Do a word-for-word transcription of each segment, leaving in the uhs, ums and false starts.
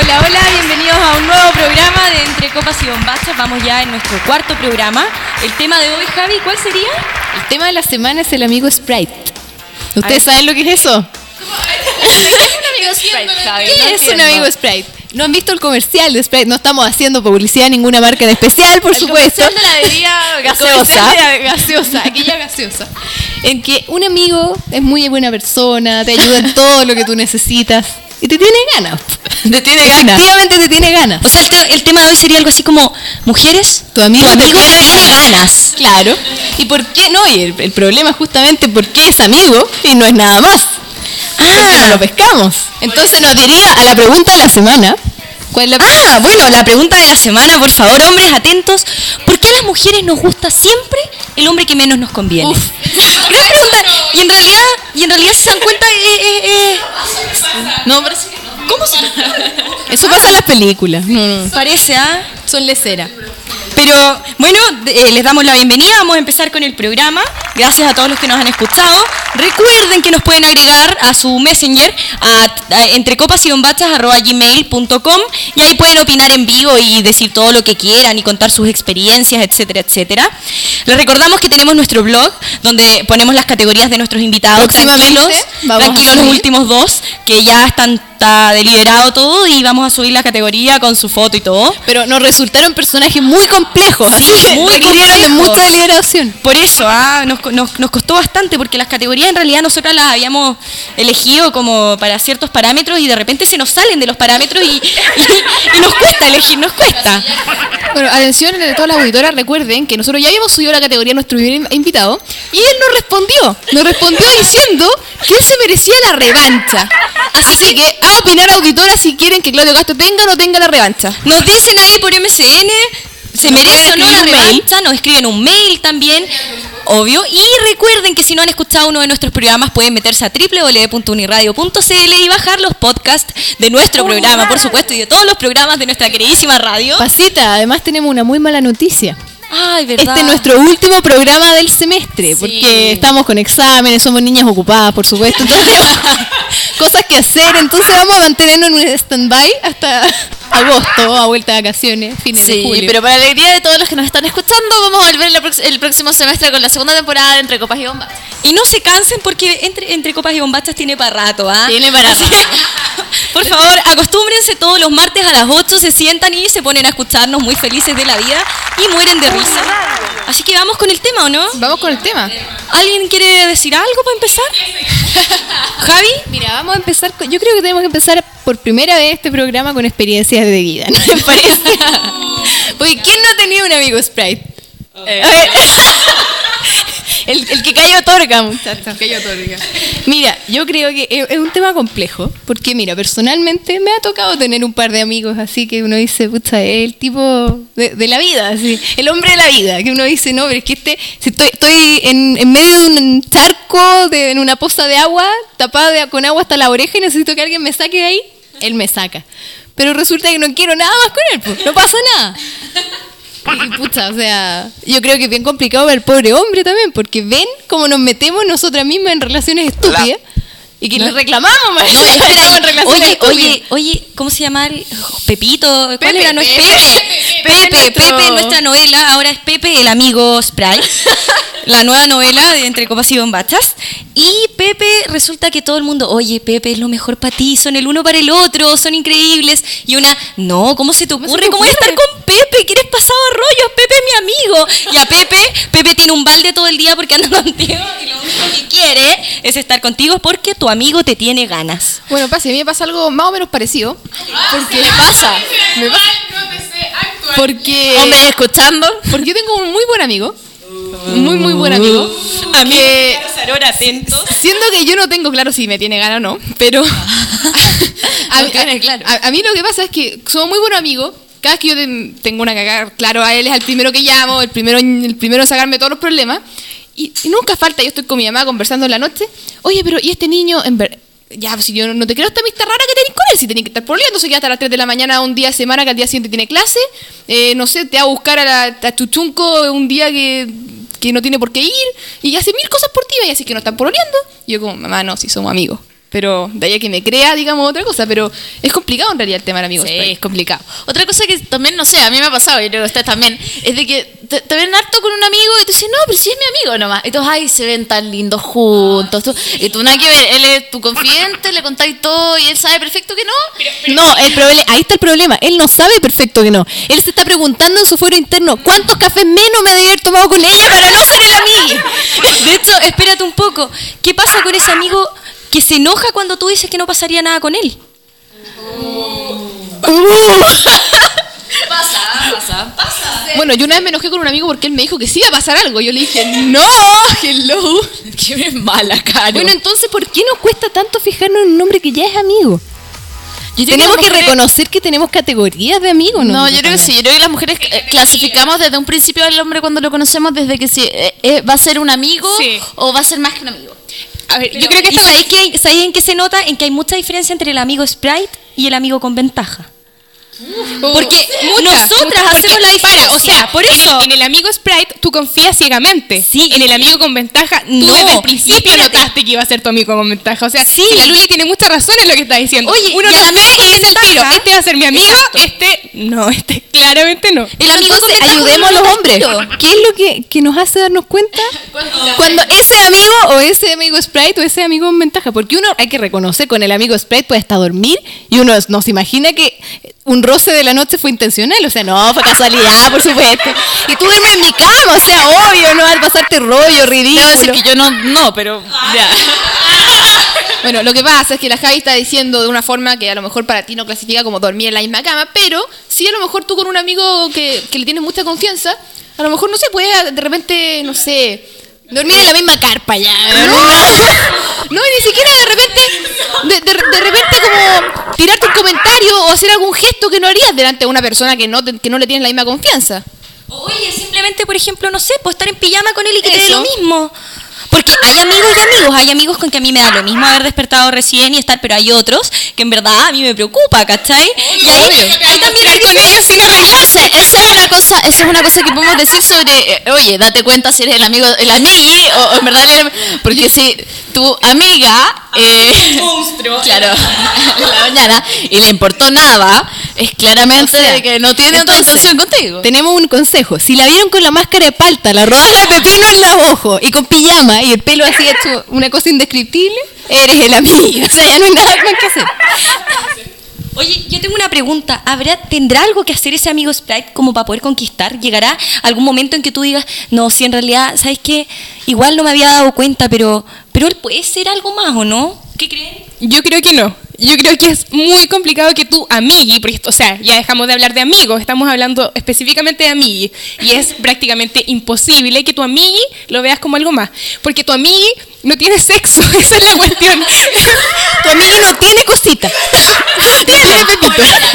Hola, hola, bienvenidos a un nuevo programa de Entre Copas y Bombachas. Vamos ya en nuestro cuarto programa. El tema de hoy, Javi, ¿cuál sería? El tema de la semana es el amigo Sprite. ¿Ustedes saben lo que es eso? ¿Qué es un amigo Sprite, Javi? ¿Qué No es entiendo. un amigo Sprite? ¿No han visto el comercial de Sprite? No estamos haciendo publicidad a ninguna marca en especial, por El supuesto. comercial de la bebida El gaseosa. comercial de la gaseosa, aquella gaseosa. En que un amigo es muy buena persona, te ayuda en todo lo que tú necesitas y te tiene ganas. Te tiene ganas. Efectivamente te tiene ganas. O sea, el, te- el tema de hoy sería algo así como: mujeres, Tu amigo, tu te amigo tiene tiene ganas. ganas. Claro. ¿Y por qué no? Y el, el problema es justamente por qué es amigo y no es nada más. Porque no lo pescamos. Entonces nos diría a la pregunta de la semana. ¿Cuál es la Ah, bueno, la pregunta de la semana, por favor, hombres, atentos. ¿Por qué a las mujeres nos gusta siempre el hombre que menos nos conviene? Uf. Gran pregunta. Y en realidad, y en realidad, si se dan cuenta, eh, eh, eh, No, pero sí. ¿Cómo se Eso pasa en las películas. No, no. parece, ¿ah? Son leceras. Pero bueno, eh, les damos la bienvenida, vamos a empezar con el programa. Gracias a todos los que nos han escuchado. Recuerden que nos pueden agregar a su messenger a, a entrecopasybombachas arroba gmail punto com y ahí pueden opinar en vivo y decir todo lo que quieran y contar sus experiencias, etcétera, etcétera. Les recordamos que tenemos nuestro blog donde ponemos las categorías de nuestros invitados. Próximamente Tranquilos, vamos a tranquilos los subir. últimos dos, que ya están está deliberado todo y vamos a subir la categoría con su foto y todo. Pero nos resultaron personajes muy complejos. Sí, así que muy requirieron de complejos. mucha deliberación. Por eso, ah, nos, nos, nos costó bastante porque las categorías en realidad nosotras las habíamos elegido como para ciertos parámetros y de repente se nos salen de los parámetros y, y, y nos cuesta elegir, nos cuesta. Bueno, atención de todas las auditoras, recuerden que nosotros ya habíamos subido la categoría a nuestro primer invitado y él nos respondió, nos respondió diciendo que él se merecía la revancha. Así que a opinar auditoras si quieren que Claudio Castro tenga o no tenga la revancha. Nos dicen ahí por M C N, se Nos merece o pueden no la escribir un mail. revancha, nos escriben un mail también, obvio. Y recuerden que si no han escuchado uno de nuestros programas pueden meterse a doble u doble u doble u punto uniradio punto c l y bajar los podcasts de nuestro programa, por supuesto, y de todos los programas de nuestra queridísima radio. Pasita, además tenemos una muy mala noticia. Ay, verdad. Este es nuestro último programa del semestre, Sí. porque estamos con exámenes, somos niñas ocupadas, por supuesto, entonces cosas que hacer, entonces vamos a mantenernos en un stand-by hasta agosto, a vuelta de vacaciones, fines de Sí, julio. pero para alegría de todos los que nos están escuchando, vamos a volver la prox- el próximo semestre con la segunda temporada de Entre Copas y Bombas. Y no se cansen porque entre, entre copas y bombachas tiene para rato, ¿ah? Tiene para Así rato. que, por favor, acostúmbrense todos los martes a las ocho, se sientan y se ponen a escucharnos muy felices de la vida y mueren de risa. Así que vamos con el tema, ¿o no? Vamos con el tema. ¿Alguien quiere decir algo para empezar? ¿Javi? Mira, vamos a empezar, con- yo creo que tenemos que empezar por primera vez este programa con experiencias de vida, ¿no me parece? Porque ¿quién no ha tenido un amigo Sprite? A ver. El, el que cayó otorga, muchachos. Mira, yo creo que es, es un tema complejo, porque mira, personalmente me ha tocado tener un par de amigos así que uno dice, pucha, es el tipo de, de la vida, así, el hombre de la vida, que uno dice, no, pero es que este, si estoy, estoy en, en medio de un charco, de, en una poza de agua, tapada de- con agua hasta la oreja y necesito que alguien me saque de ahí, él me saca. Pero resulta que no quiero nada más con él, pues, no pasa nada. Y pucha, o sea, yo creo que es bien complicado ver al pobre hombre también, porque ven cómo nos metemos nosotras mismas en relaciones estúpidas y que le reclamamos, más. No, espera, Estamos en relaciones oye, estúpidas. oye, oye, ¿cómo se llama? el- Pepito, ¿cuál Pepe, era? No es Pepe. Pepe. Pepe, Pepe, Pepe, nuestro- nuestra novela, ahora es Pepe, el amigo Sprite. La nueva novela de Entre Copas y Bombachas. Y Pepe, resulta que todo el mundo, oye, Pepe es lo mejor para ti, son el uno para el otro, son increíbles. Y una, no, ¿cómo se te ocurre? te ¿Cómo voy a estar ocurre? con Pepe? ¿Quieres pasado a rollos? Pepe es mi amigo. Y a Pepe, Pepe tiene un balde todo el día porque anda contigo y lo único que quiere es estar contigo porque tu amigo te tiene ganas. Bueno, pasa, a mí me pasa algo más o menos parecido. Porque me pasa. Me pasa. Porque. Hombres escuchando. Porque yo tengo un muy buen amigo. Un muy, muy buen amigo. A mí, que- ahora atentos. Siendo que yo no tengo claro si me tiene gana o no, pero a, No tiene claro. a- a mí lo que pasa es que somos muy buenos amigos. Cada vez que yo ten- tengo una cagada, claro, a él es el primero que llamo, el primero, el primero en sacarme todos los problemas. Y, y nunca falta, yo estoy con mi mamá conversando en la noche. Oye, pero ¿y este niño? En ver- ya, pues si yo no, no te creo esta amistad rara que tenés con él, si tenés que estar por se queda hasta las tres de la mañana un día de semana que al día siguiente tiene clase. Eh, no sé, te va a buscar a, la, a Chuchunco un día que, que no tiene por qué ir y hace mil cosas por ti y así que no están pololeando. Y yo como, mamá, no, si somos amigos. pero de ahí a que me crea, digamos, otra cosa. Pero es complicado en realidad el tema del amigo Sí, Sprite. es complicado. Otra cosa que también, no sé, a mí me ha pasado, yo creo que ustedes también, es de que te, te ven harto con un amigo y tú dices, no, pero si es mi amigo nomás. Y todos, ay, se ven tan lindos juntos. Tú, y tú nada que ver, él es tu confidente, le contáis todo y él sabe perfecto que no. No, el problema, ahí está el problema. Él no sabe perfecto que no. Él se está preguntando en su fuero interno, ¿cuántos cafés menos me debe haber tomado con ella para no ser el amigo? De hecho, espérate un poco. ¿Qué pasa con ese amigo que se enoja cuando tú dices que no pasaría nada con él? Pasa, pasa, pasa. Bueno, yo una vez me enojé con un amigo porque él me dijo que sí iba a pasar algo. Yo le dije, no, hello. Qué mala, Caro. Bueno, entonces, ¿por qué nos cuesta tanto fijarnos en un hombre que ya es amigo? Yo creo Tenemos que que las mujeres- reconocer que tenemos categorías de amigos, ¿no? No, yo creo que sí. Yo creo que las mujeres eh, clasificamos desde un principio al hombre cuando lo conocemos desde que si eh, eh, va a ser un amigo Sí. o va a ser más que un amigo. A ver, yo creo que ¿Y esta sabéis, que, sabéis en qué se nota? En que hay mucha diferencia entre el amigo Sprite y el amigo con ventaja. Porque nosotras mucha- hacemos la diferencia. Para, o sea, por en eso. el, en el amigo Sprite tú confías ciegamente. Sí. En el amigo con ventaja, tú No, desde el principio espérate. notaste que iba a ser tu amigo con ventaja. O sea, Sí. sí, la Luigi tiene mucha razón en lo que está diciendo. Oye, uno y el no amigo sabe con y dice el ventaja- tiro, este va a ser mi amigo, Exacto. este no, este claramente no. El amigo con Entonces, ventaja ayudemos a no los lo hombres. respeto. ¿Qué es lo que, que nos hace darnos cuenta cuando ese amigo o ese amigo Sprite o ese amigo con ventaja? Porque uno hay que reconocer, con el amigo Sprite puede hasta dormir y uno no se imagina que un roce de la noche fue intencional. O sea, no, fue casualidad, por supuesto. Y tú duermes en mi cama, o sea, obvio, no vas a pasarte rollo, ridículo. Debo decir que yo no, no, pero ya. Bueno, lo que pasa es que la Javi está diciendo de una forma que a lo mejor para ti no clasifica como dormir en la misma cama, pero sí a lo mejor tú con un amigo que, que le tienes mucha confianza, a lo mejor no se puede de repente, no sé, dormir en la misma carpa ya. No, no, y ni siquiera de repente, de, de, de repente como tirarte un comentario o hacer algún gesto que no harías delante de una persona que no, te- que no le tienes la misma confianza. Oye, simplemente, por ejemplo, no sé, pues estar en pijama con él y que te dé Eso. lo mismo. Porque hay amigos y amigos, hay amigos con que a mí me da lo mismo haber despertado recién y estar, pero hay otros que en verdad a mí me preocupa, ¿cachai? Y ahí, ahí también hay con ellos sin arreglarse. Esa es una cosa, esa es una cosa que podemos decir sobre, eh, oye, date cuenta si eres el amigo, el amigui, o, o en verdad eres, porque si tu amiga, eh, monstruo. claro, en la mañana, y le importó nada, es claramente O sea, de que no tiene otra entonces, intención contigo. Tenemos un consejo. Si la vieron con la máscara de palta, la rodaja de pepino en los ojos y con pijama y el pelo así hecho una cosa indescriptible, eres el amigo. O sea, ya no hay nada más que hacer. Oye, yo tengo una pregunta. ¿Habrá, ¿Tendrá algo que hacer ese amigo Sprite como para poder conquistar? ¿Llegará algún momento en que tú digas, no, si en realidad, ¿sabes qué? Igual no me había dado cuenta, pero, pero él puede ser algo más, ¿o no? ¿Qué creen? Yo creo que no. Yo creo que es muy complicado que tu amigui, porque, o sea, ya dejamos de hablar de amigos, estamos hablando específicamente de amigui, y es prácticamente imposible que tu amigui lo veas como algo más, porque tu amigui no tiene sexo, esa es la cuestión. Tu amigo no tiene cosita. Tiene pepito.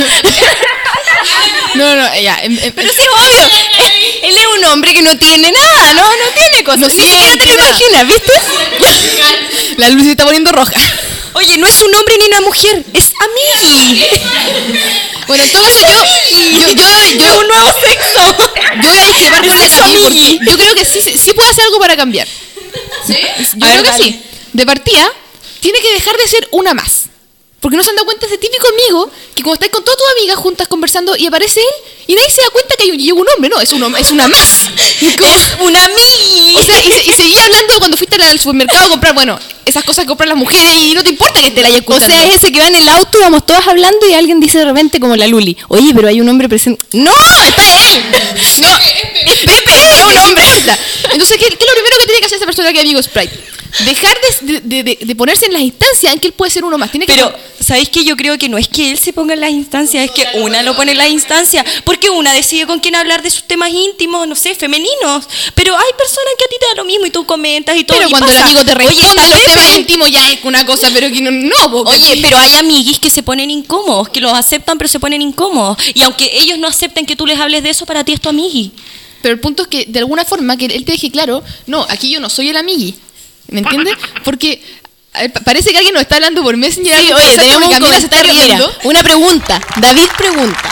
No, no, ya. em, em, Pero sí es obvio. Él es un hombre que no tiene nada, no, no tiene cosas. Ni siquiera te lo imaginas, ¿viste? La luz se está poniendo roja. Oye, no es un hombre ni una mujer, es amigui. Bueno, en todo caso, yo, yo, yo, yo, un nuevo sexo. yo voy a discrepar con la Es Camille porque amigui. yo creo que sí, sí, sí puede hacer algo para cambiar. ¿Sí? Yo A creo ver, que dale. sí. De partida, tiene que dejar de ser una más. Porque no se han dado cuenta ese típico amigo que cuando estás con todas tus amigas juntas conversando y aparece él y nadie se da cuenta que hay un- llega un hombre, no, es, un, hom- es una más. Y como- Es un amigui. o sea, y, se- y seguía hablando cuando fuiste al supermercado a comprar, bueno, esas cosas que compran las mujeres y no te importa que te la haya O sea, es ese que va en el auto, vamos todos hablando y alguien dice de repente como la Luli, oye, pero hay un hombre presente. ¡No! ¡Está él! No, es Pepe, es un hombre. Entonces, ¿qué, qué es lo primero que tiene que hacer esa persona que es amigo Sprite? Dejar de, de, de, de ponerse en las instancias en que él puede ser uno más. Tiene que Pero, ¿sabéis que yo creo que no es que él se ponga en las instancias, es que una lo pone en las instancias? Porque una decide con quién hablar de sus temas íntimos, no sé, femeninos. Pero hay personas que a ti te da lo mismo y tú comentas y todo. Pero y cuando pasa. el amigo te Oye, responde está los Pepe. temas íntimos ya es una cosa, pero que no, no porque- Oye, pero hay amiguis que se ponen incómodos, que los aceptan pero se ponen incómodos. Y aunque ellos no acepten que tú les hables de eso, para ti es tu amigui. Pero el punto es que, de alguna forma, que él te deje claro, no, aquí yo no soy el amigui. ¿Me entiendes? Porque eh, pa- parece que alguien nos está hablando por Messenger. Sí, algo oye, piensa tenemos como un que Camila se está comentario, mira, riendo. una pregunta. David pregunta,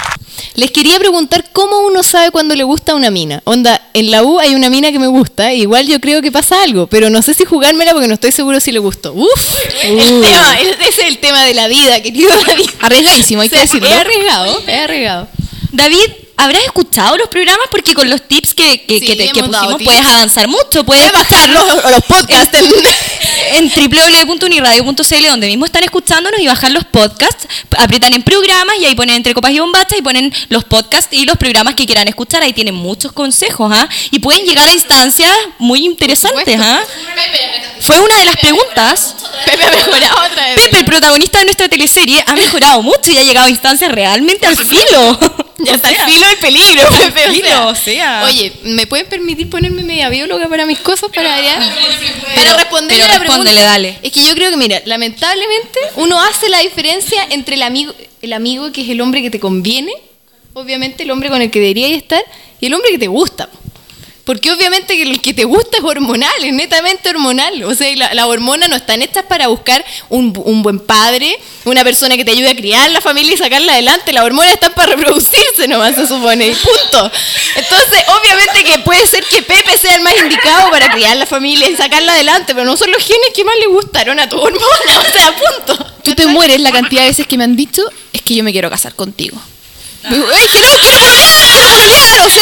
Les quería preguntar cómo uno sabe cuando le gusta a una mina. Onda, en la U hay una mina que me gusta, igual yo creo que pasa algo, pero no sé si jugármela porque no estoy seguro si le gustó. Uf, el Uh. tema, ese es el tema de la vida, querido David. Arriesgadísimo, hay que O sea, decirlo. He arriesgado, he arriesgado. David, ¿habrás escuchado los programas? Porque con los tips que, que, Sí, que, te- que hemos dado pusimos tips. puedes avanzar mucho. Puedes Puedes bajar los, los podcasts. en- en doble u doble u doble u punto uniradio punto c l, donde mismo están escuchándonos, y bajar los podcasts, aprietan en programas y ahí ponen Entre Copas y Bombachas y ponen los podcasts y los programas que quieran escuchar. Ahí tienen muchos consejos, ¿ah? Y pueden llegar a instancias muy interesantes, ¿ah? Fue una de las preguntas. Pepe ha mejorado otra vez. Pepe, el protagonista de nuestra teleserie, ha mejorado mucho y ha llegado a instancias realmente al filo. Ya está O sea, al filo del peligro, Pepe. o filo, sea. o sea. Oye, ¿me pueden permitir ponerme media bióloga para mis cosas? Para allá? Pero- Para responderle pero a la pregunta. respóndele, dale. Es que yo creo que, mira, lamentablemente uno hace la diferencia entre el amigo, el amigo que es el hombre que te conviene, obviamente el hombre con el que deberías estar, y el hombre que te gusta. Porque obviamente que el que te gusta es hormonal, es netamente hormonal. O sea, la- las hormonas no están hechas para buscar un, bu- un buen padre, una persona que te ayude a criar la familia y sacarla adelante. Las hormonas están para reproducirse nomás, se supone, y punto. Entonces, obviamente que puede ser que Pepe sea el más indicado para criar la familia y sacarla adelante, pero no son los genes que más le gustaron a tu hormona, o sea, punto. Tú te mueres la cantidad de veces que me han dicho, es que yo me quiero casar contigo. Digo, "Ey, que no, quiero pololear", o sea...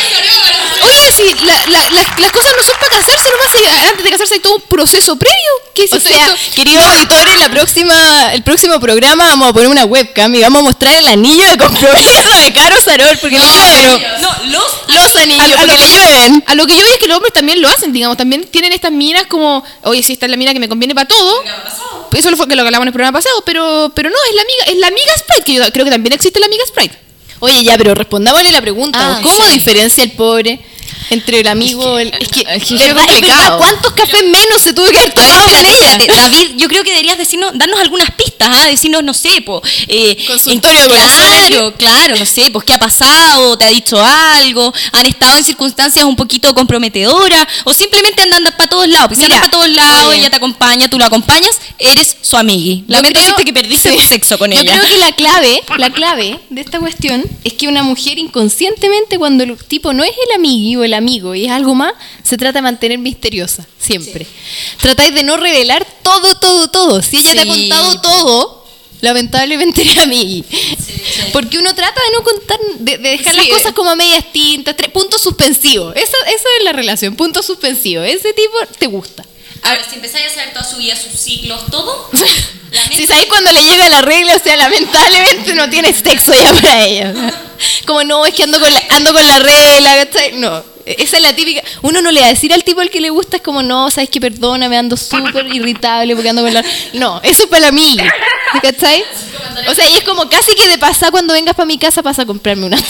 Oye, si la- la- la- las cosas no son para casarse, nomás hay- antes de casarse hay todo un proceso previo. ¿Qué es O esto? sea, queridos auditores, la próxima, el próximo programa vamos a poner una webcam y vamos a mostrar el anillo de compromiso de Caro Sarol, porque le llueven. No, los Los anillos, a, a lo porque que le llueven. a lo que yo voy es que los hombres también lo hacen, digamos, también tienen estas minas como, oye, sí, esta es la mina que me conviene para todo. Eso fue que lo que hablamos en el programa pasado, pero, pero no, es la amiga, es la amiga Sprite, que yo creo que también existe la amiga Sprite. Oye, ya, pero respondámosle la pregunta. Ah, ¿Cómo sí. diferencia el pobre entre el amigo? el- Es que, es que ¿verdad? es complicado. ¿verdad? ¿Cuántos cafés menos se tuvo que haber tomado con ella? Espérate, David, yo creo que deberías decirnos, darnos algunas pistas, ¿ah? Decirnos, no sé, po, eh, Consultorio en- de corazones. Claro, claro, no sé, pues qué ha pasado, te ha dicho algo, han estado en circunstancias un poquito comprometedoras, o simplemente andan para todos lados. Pues si Mira, andan para todos lados, oye. ella te acompaña, tú lo acompañas, eres su amigui. Yo Lamento creo- decirte que perdiste sí. el sexo con Yo ella. creo que la clave, la clave de esta cuestión es que una mujer inconscientemente, cuando el tipo no es el amigui o el amigo y es algo más, se trata de mantener misteriosa, siempre. Tratáis de no revelar todo, todo, todo. Si ella te ha Sí. contado todo, lamentablemente eres amigui. Porque uno trata de no contar, de, de dejar Sí, las eh. cosas como a medias tintas, tres puntos suspensivos. Eso, eso es la relación, punto suspensivo. Ese tipo te gusta. Ahora, si empezáis a saber toda su vida, sus ciclos, todo, Si sabéis cuando le llega la regla, o sea, lamentablemente no tienes sexo ya para ella. Como no, es que ando con la, ando con la regla, ¿cachai? No, esa es la típica. Uno no le va a decir al tipo al que le gusta, es como, no, sabes que perdóname, ando súper irritable porque ando con la. No, eso es para mí, ¿cachai? O sea, y es como casi que de pasar cuando vengas para mi casa, pasa a comprarme una.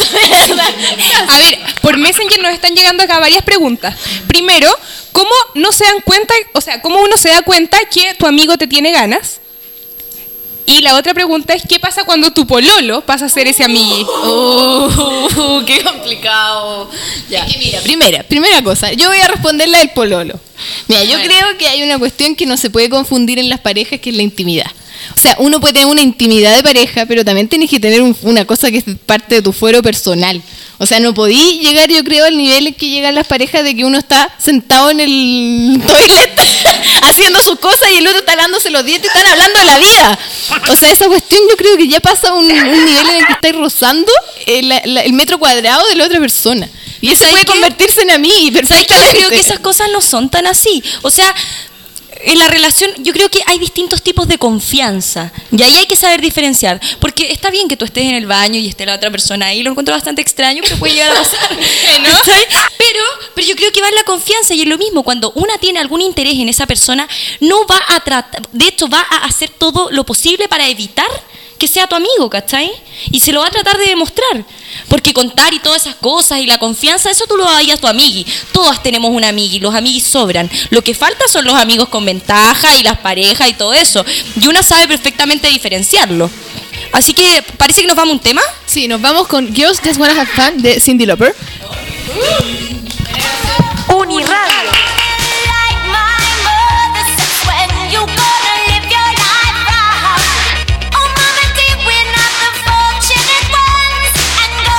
A ver, por Messenger nos están llegando acá varias preguntas. Primero, ¿cómo no se dan cuenta, o sea, cómo uno se da cuenta que tu amigo te tiene ganas? Y la otra pregunta es, ¿qué pasa cuando tu pololo pasa a ser ese amigui? Uh, qué complicado. Ya. Es que mira, primera, primera cosa, yo voy a responder la del pololo. Mira, yo creo que hay una cuestión que no se puede confundir en las parejas, que es la intimidad. O sea, uno puede tener una intimidad de pareja, pero también tienes que tener un- una cosa que es parte de tu fuero personal. O sea, no podí llegar, yo creo, al nivel en que llegan las parejas de que uno está sentado en el toilet haciendo sus cosas y el otro está lavándose los dientes y están hablando de la vida. O sea, esa cuestión yo creo que ya pasa un, un nivel en el que estáis rozando el, la- el metro cuadrado de la otra persona. Y eso ¿sabes puede qué? convertirse en a mí ¿Sabes qué? Yo perfectamente. creo que esas cosas no son tan así. O sea, en la relación yo creo que hay distintos tipos de confianza. Y ahí hay que saber diferenciar. Porque está bien que tú estés en el baño y esté la otra persona ahí. Lo encuentro bastante extraño, pero puede llegar a pasar. ¿Cachai? Pero, pero yo creo que va en la confianza. Y es lo mismo, cuando una tiene algún interés en esa persona, no va a tratar, de hecho va a hacer todo lo posible para evitar que sea tu amigo, ¿cachai? Y se lo va a tratar de demostrar. Porque contar y todas esas cosas y la confianza, eso tú lo das a tu amigui. Todas tenemos un amigui, los amiguis sobran. Lo que falta son los amigos con ventaja y las parejas y todo eso. Y una sabe perfectamente diferenciarlo. Así que parece que nos vamos a un tema. Sí, nos vamos con Girls Just Wanna Have Fun de Cyndi Lauper. Uniradio. Like my mother says, when you gonna live your life out? Oh, mama dear, we're not the fortunate ones, and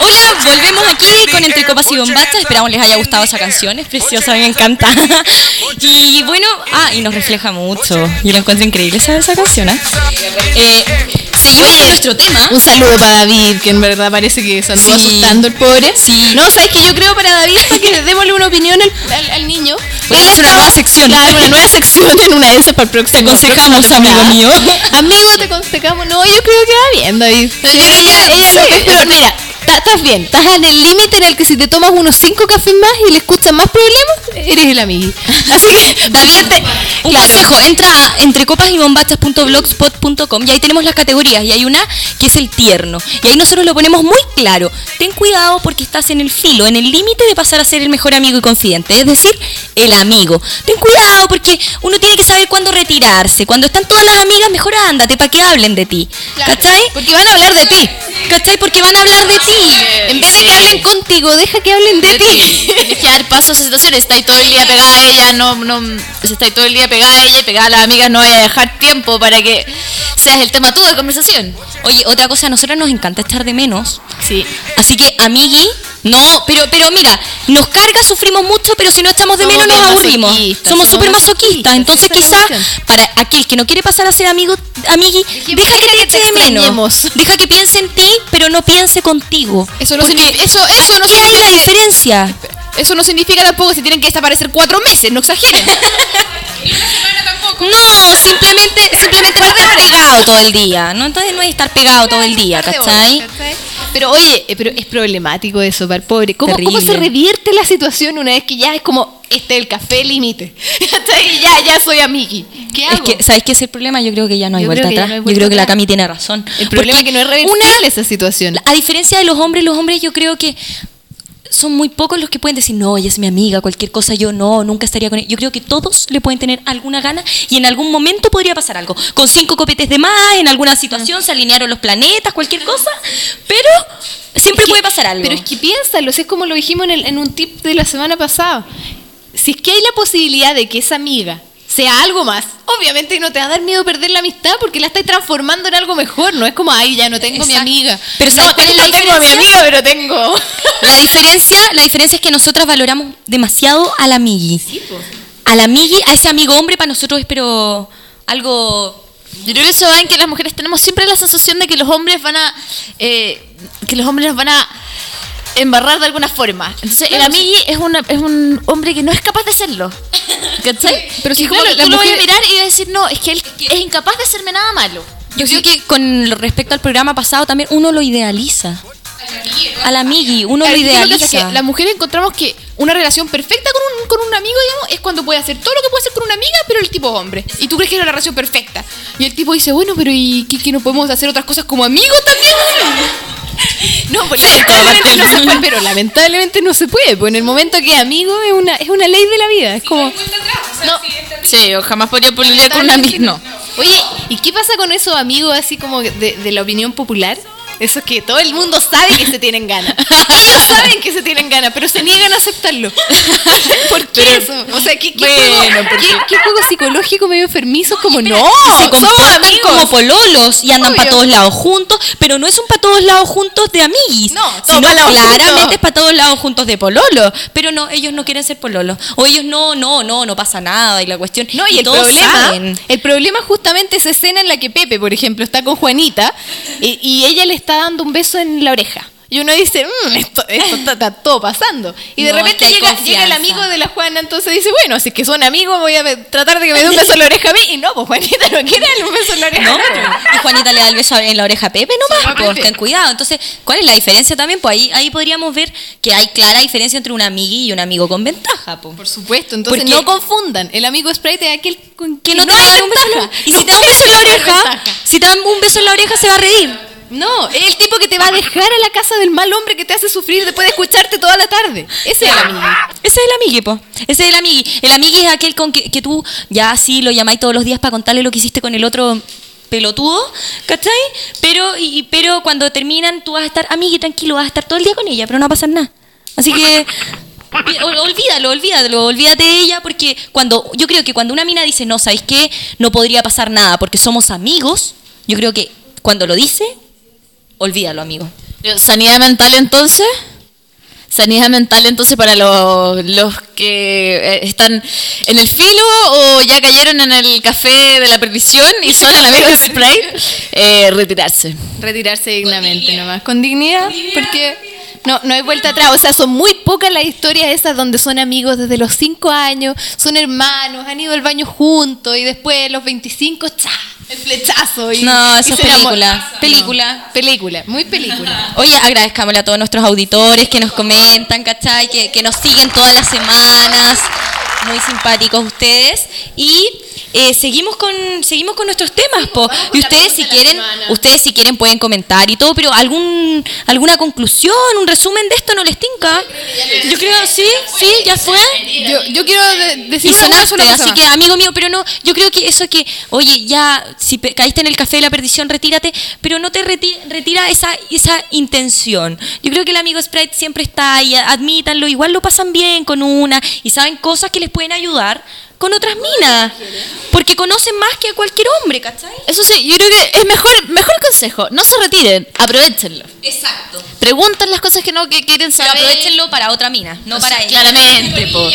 Hola, volvemos aquí con Entre Copas y Bombachas. Esperamos les haya gustado esa canción, es preciosa, me encanta. Y bueno, ah, y nos refleja mucho. Yo la encuentro increíble esa, esa canción, ¿eh? Eh, seguimos con nuestro tema. Un saludo para David, que en verdad parece que se anduvo Sí. asustando el pobre. Sí. No, ¿sabes que yo creo para David para que démosle una opinión al, al, al niño? Voy a hacer una nueva sección. Claro, una nueva sección en una de esas para el próximo. Te aconsejamos, próxima amigo temporada. mío. Amigo, te aconsejamos. No, yo creo que va bien, David. Sí, ella, ella lo que- pero mira, ta- estás bien. Estás en el límite en el que si te tomas unos cinco cafés más y le escuchas más problemas, eres el amigo. Así que, David, ponte- un claro. consejo, entra a entrecopasybombachas punto blogspot punto com y ahí tenemos las categorías y hay una que es el tierno y ahí nosotros lo ponemos muy claro. Ten cuidado porque estás en el filo, en el límite de pasar a ser el mejor amigo y confidente, es decir, el amigo. Ten cuidado porque uno tiene que saber cuándo retirarse. Cuando están todas las amigas, mejor ándate para que hablen de ti. Claro, ¿Cachai? Porque van a hablar de ti. ¿Cachai? Porque van a hablar de ti. En vez de Sí. que hablen contigo, deja que hablen de, De ti. ti. Tienes que dar paso a esa situación. Estáis todo el día pegada a ella, no, no, si estáis todo el día pegada a ella y pegada a las amigas, no vaya a dejar tiempo para que seas el tema tú de conversación. Oye, otra cosa, a nosotros nos encanta echar de menos. Sí. Así que, amigui, no, pero pero mira, nos carga, sufrimos mucho, pero si no echamos de Somos menos nos bien aburrimos. masoquistas, Somos somos súper masoquistas, masoquistas. Entonces, esa es la quizá, cuestión. para aquel que no quiere pasar a ser amigo, amigui, deja que te que te eche de menos. extrañemos. Deja que piense en ti, pero no piense contigo. Eso no Porque significa, eso, eso no ¿qué hay significa la que- diferencia? Eso no significa tampoco que se tienen que desaparecer cuatro meses, no exageren. No, simplemente, simplemente no estar pegado todo el día. No, entonces no hay estar pegado todo el día, ¿cachai? Pero oye, eh, pero es problemático eso para el pobre. ¿Cómo, ¿Cómo se Terrible. revierte la situación una vez que ya es como, este es el café límite? ¿Cachai? Ya, ya soy amigui. ¿Qué hago? Es que, ¿sabes qué es el problema? Yo creo que ya no hay Yo vuelta creo que ya atrás. no hay Yo vuelta creo que la atrás. Cami tiene razón. El problema Porque es que no es reversible una- esa situación. A diferencia de los hombres, los hombres yo creo que son muy pocos los que pueden decir, no, ella es mi amiga, cualquier cosa, yo no, nunca estaría con ella. Yo creo que todos le pueden tener alguna gana y en algún momento podría pasar algo. Con cinco copetes de más, en alguna situación se alinearon los planetas, cualquier cosa, pero siempre Es que- puede pasar algo. Pero es que piénsalo, si es como lo dijimos en, el- en un tip de la semana pasada. Si es que hay la posibilidad de que esa amiga sea algo más, obviamente no te va a dar miedo perder la amistad porque la estás transformando en algo mejor. No es como, ay, ya no tengo mi Exacto. amiga. Pero ¿sabes no, cuál es la no tengo a mi diferencia? amiga, pero tengo... La diferencia, la diferencia es que nosotras valoramos demasiado al amigui. Al amigui, a ese amigo hombre para nosotros es pero algo... Yo creo que eso va en que las mujeres tenemos siempre la sensación de que los hombres van a eh, que los hombres nos van a embarrar de alguna forma. Entonces el amigui es, una, es un hombre que no es capaz de serlo. ¿Cachai? Pero si Que como claro, que las tú lo voy a mujeres- mirar y voy a decir, no, es que él es incapaz de hacerme nada malo. Yo creo que con respecto al programa pasado también uno lo idealiza. Al amigui, uno lo Claro, ¿qué es lo que pasa? idealiza. Que las mujeres encontramos que una relación perfecta con un, con un amigo, digamos, es cuando puede hacer todo lo que puede hacer con una amiga, pero el tipo hombre. Y tú crees que es la relación perfecta. Y el tipo dice, bueno, pero ¿y qué, qué no podemos hacer otras cosas como amigos también? No, pues lamentablemente no se puede, pero lamentablemente no se puede. Pues en el momento que es amigo es una, es una ley de la vida. Es como. No. Sí, yo jamás podría pololear con un amigo. No. Oye, ¿y qué pasa con esos amigos así como de, de la opinión popular? Esos que todo el mundo sabe que se tienen ganas. Ellos saben que se tienen ganas, pero se niegan a aceptarlo. ¿Por qué Pero- eso? O sea, ¿qué, qué, Bueno, juego, porque- ¿qué, qué juego psicológico medio enfermizo? Como no, se somos comportan amigos. como pololos y andan Obvio. para todos lados juntos, pero no es un para todos lados juntos de amiguis, No, sino todos pa' lados claramente juntos. es para todos lados juntos de pololo, pero no, ellos no quieren ser pololos, o ellos no, no, no, no pasa nada y la cuestión, No, y, el todos problema, saben. el problema es justamente esa escena en la que Pepe, por ejemplo, está con Juanita y, y ella le está dando un beso en la oreja. Y uno dice, "Mm, esto, esto está, está todo pasando. Y de No, repente es que hay llega, llega el confianza. amigo de la Juana, entonces dice, bueno, si es que son amigos, voy a ve- tratar de que me dé un beso en la oreja a mí. Y no, pues Juanita no quiere darle un beso en la oreja. No, al otro. y Juanita le da el beso en la oreja a Pepe nomás, Sí, a pues, Pepe. ten cuidado. Entonces, ¿cuál es la diferencia también? Pues ahí, ahí podríamos ver que hay clara diferencia entre un amigui y un amigo con ventaja, pues. Por supuesto, entonces Porque- no confundan. El amigo Sprite es aquel con Que no te hay va a dar un beso en la ventaja. Y si No te da un puede beso en la tener oreja, ventaja. si te da un beso en la oreja se va a reír. No, es el tipo que te va a dejar a la casa del mal hombre que te hace sufrir después de escucharte toda la tarde. Ese es el amigo. Ese es el amigui, po. Ese es el amigui. El amigui es aquel con que, que tú ya así lo llamáis todos los días para contarle lo que hiciste con el otro pelotudo, ¿cachai? Pero, y, pero cuando terminan tú vas a estar, amigui, tranquilo, vas a estar todo el día con ella, pero no va a pasar nada. Así que ol- olvídalo, olvídalo, olvídate de ella porque cuando, yo creo que cuando una mina dice, no, ¿sabéis qué? No podría pasar nada porque somos amigos, yo creo que cuando lo dice, olvídalo, amigo. Sanidad mental entonces. Sanidad mental entonces para los, los que eh, están en el filo o ya cayeron en el café de la perdición y son el amigo de Sprite, eh, retirarse. Retirarse dignamente nomás. Con dignidad, porque no, no hay vuelta atrás. O sea, son muy pocas las historias esas donde son amigos desde los cinco años, son hermanos, han ido al baño juntos y después a los veinticinco, ¡cha! El flechazo. Y, No, y eso es se enamoran. película. Película. No, película, muy película. Oye, agradezcámosle a todos nuestros auditores que nos comentan, ¿cachai? Que, que nos siguen todas las semanas. Muy simpáticos ustedes. Y eh, seguimos con seguimos con nuestros temas, po. Y ustedes si quieren, ustedes si quieren pueden comentar y todo, pero algún alguna conclusión, un resumen de esto no les tinca. Yo creo sí, sí, ya fue. Yo, yo quiero de- decir Y una sonaste, sola cosa así más. que amigo mío, pero no, yo creo que eso que, oye, ya, si pe- caíste en el café de la perdición, retírate, pero no te reti- retira esa, esa intención. Yo creo que el amigo Sprite siempre está ahí, admítanlo, igual lo pasan bien con una y saben cosas que les pueden ayudar con otras minas, porque conocen más que a cualquier hombre, ¿cachai? Eso sí, yo creo que es mejor, mejor consejo, no se retiren, aprovechenlo. Exacto. Pregunten las cosas que no que quieren Pero saber. aprovechenlo para otra mina, no O sea, para ella. claramente, po.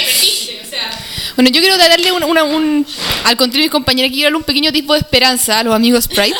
Bueno, yo quiero darle una, una- un, al contrario de mis compañeras, quiero darle un pequeño tipo de esperanza a los amigos Sprite.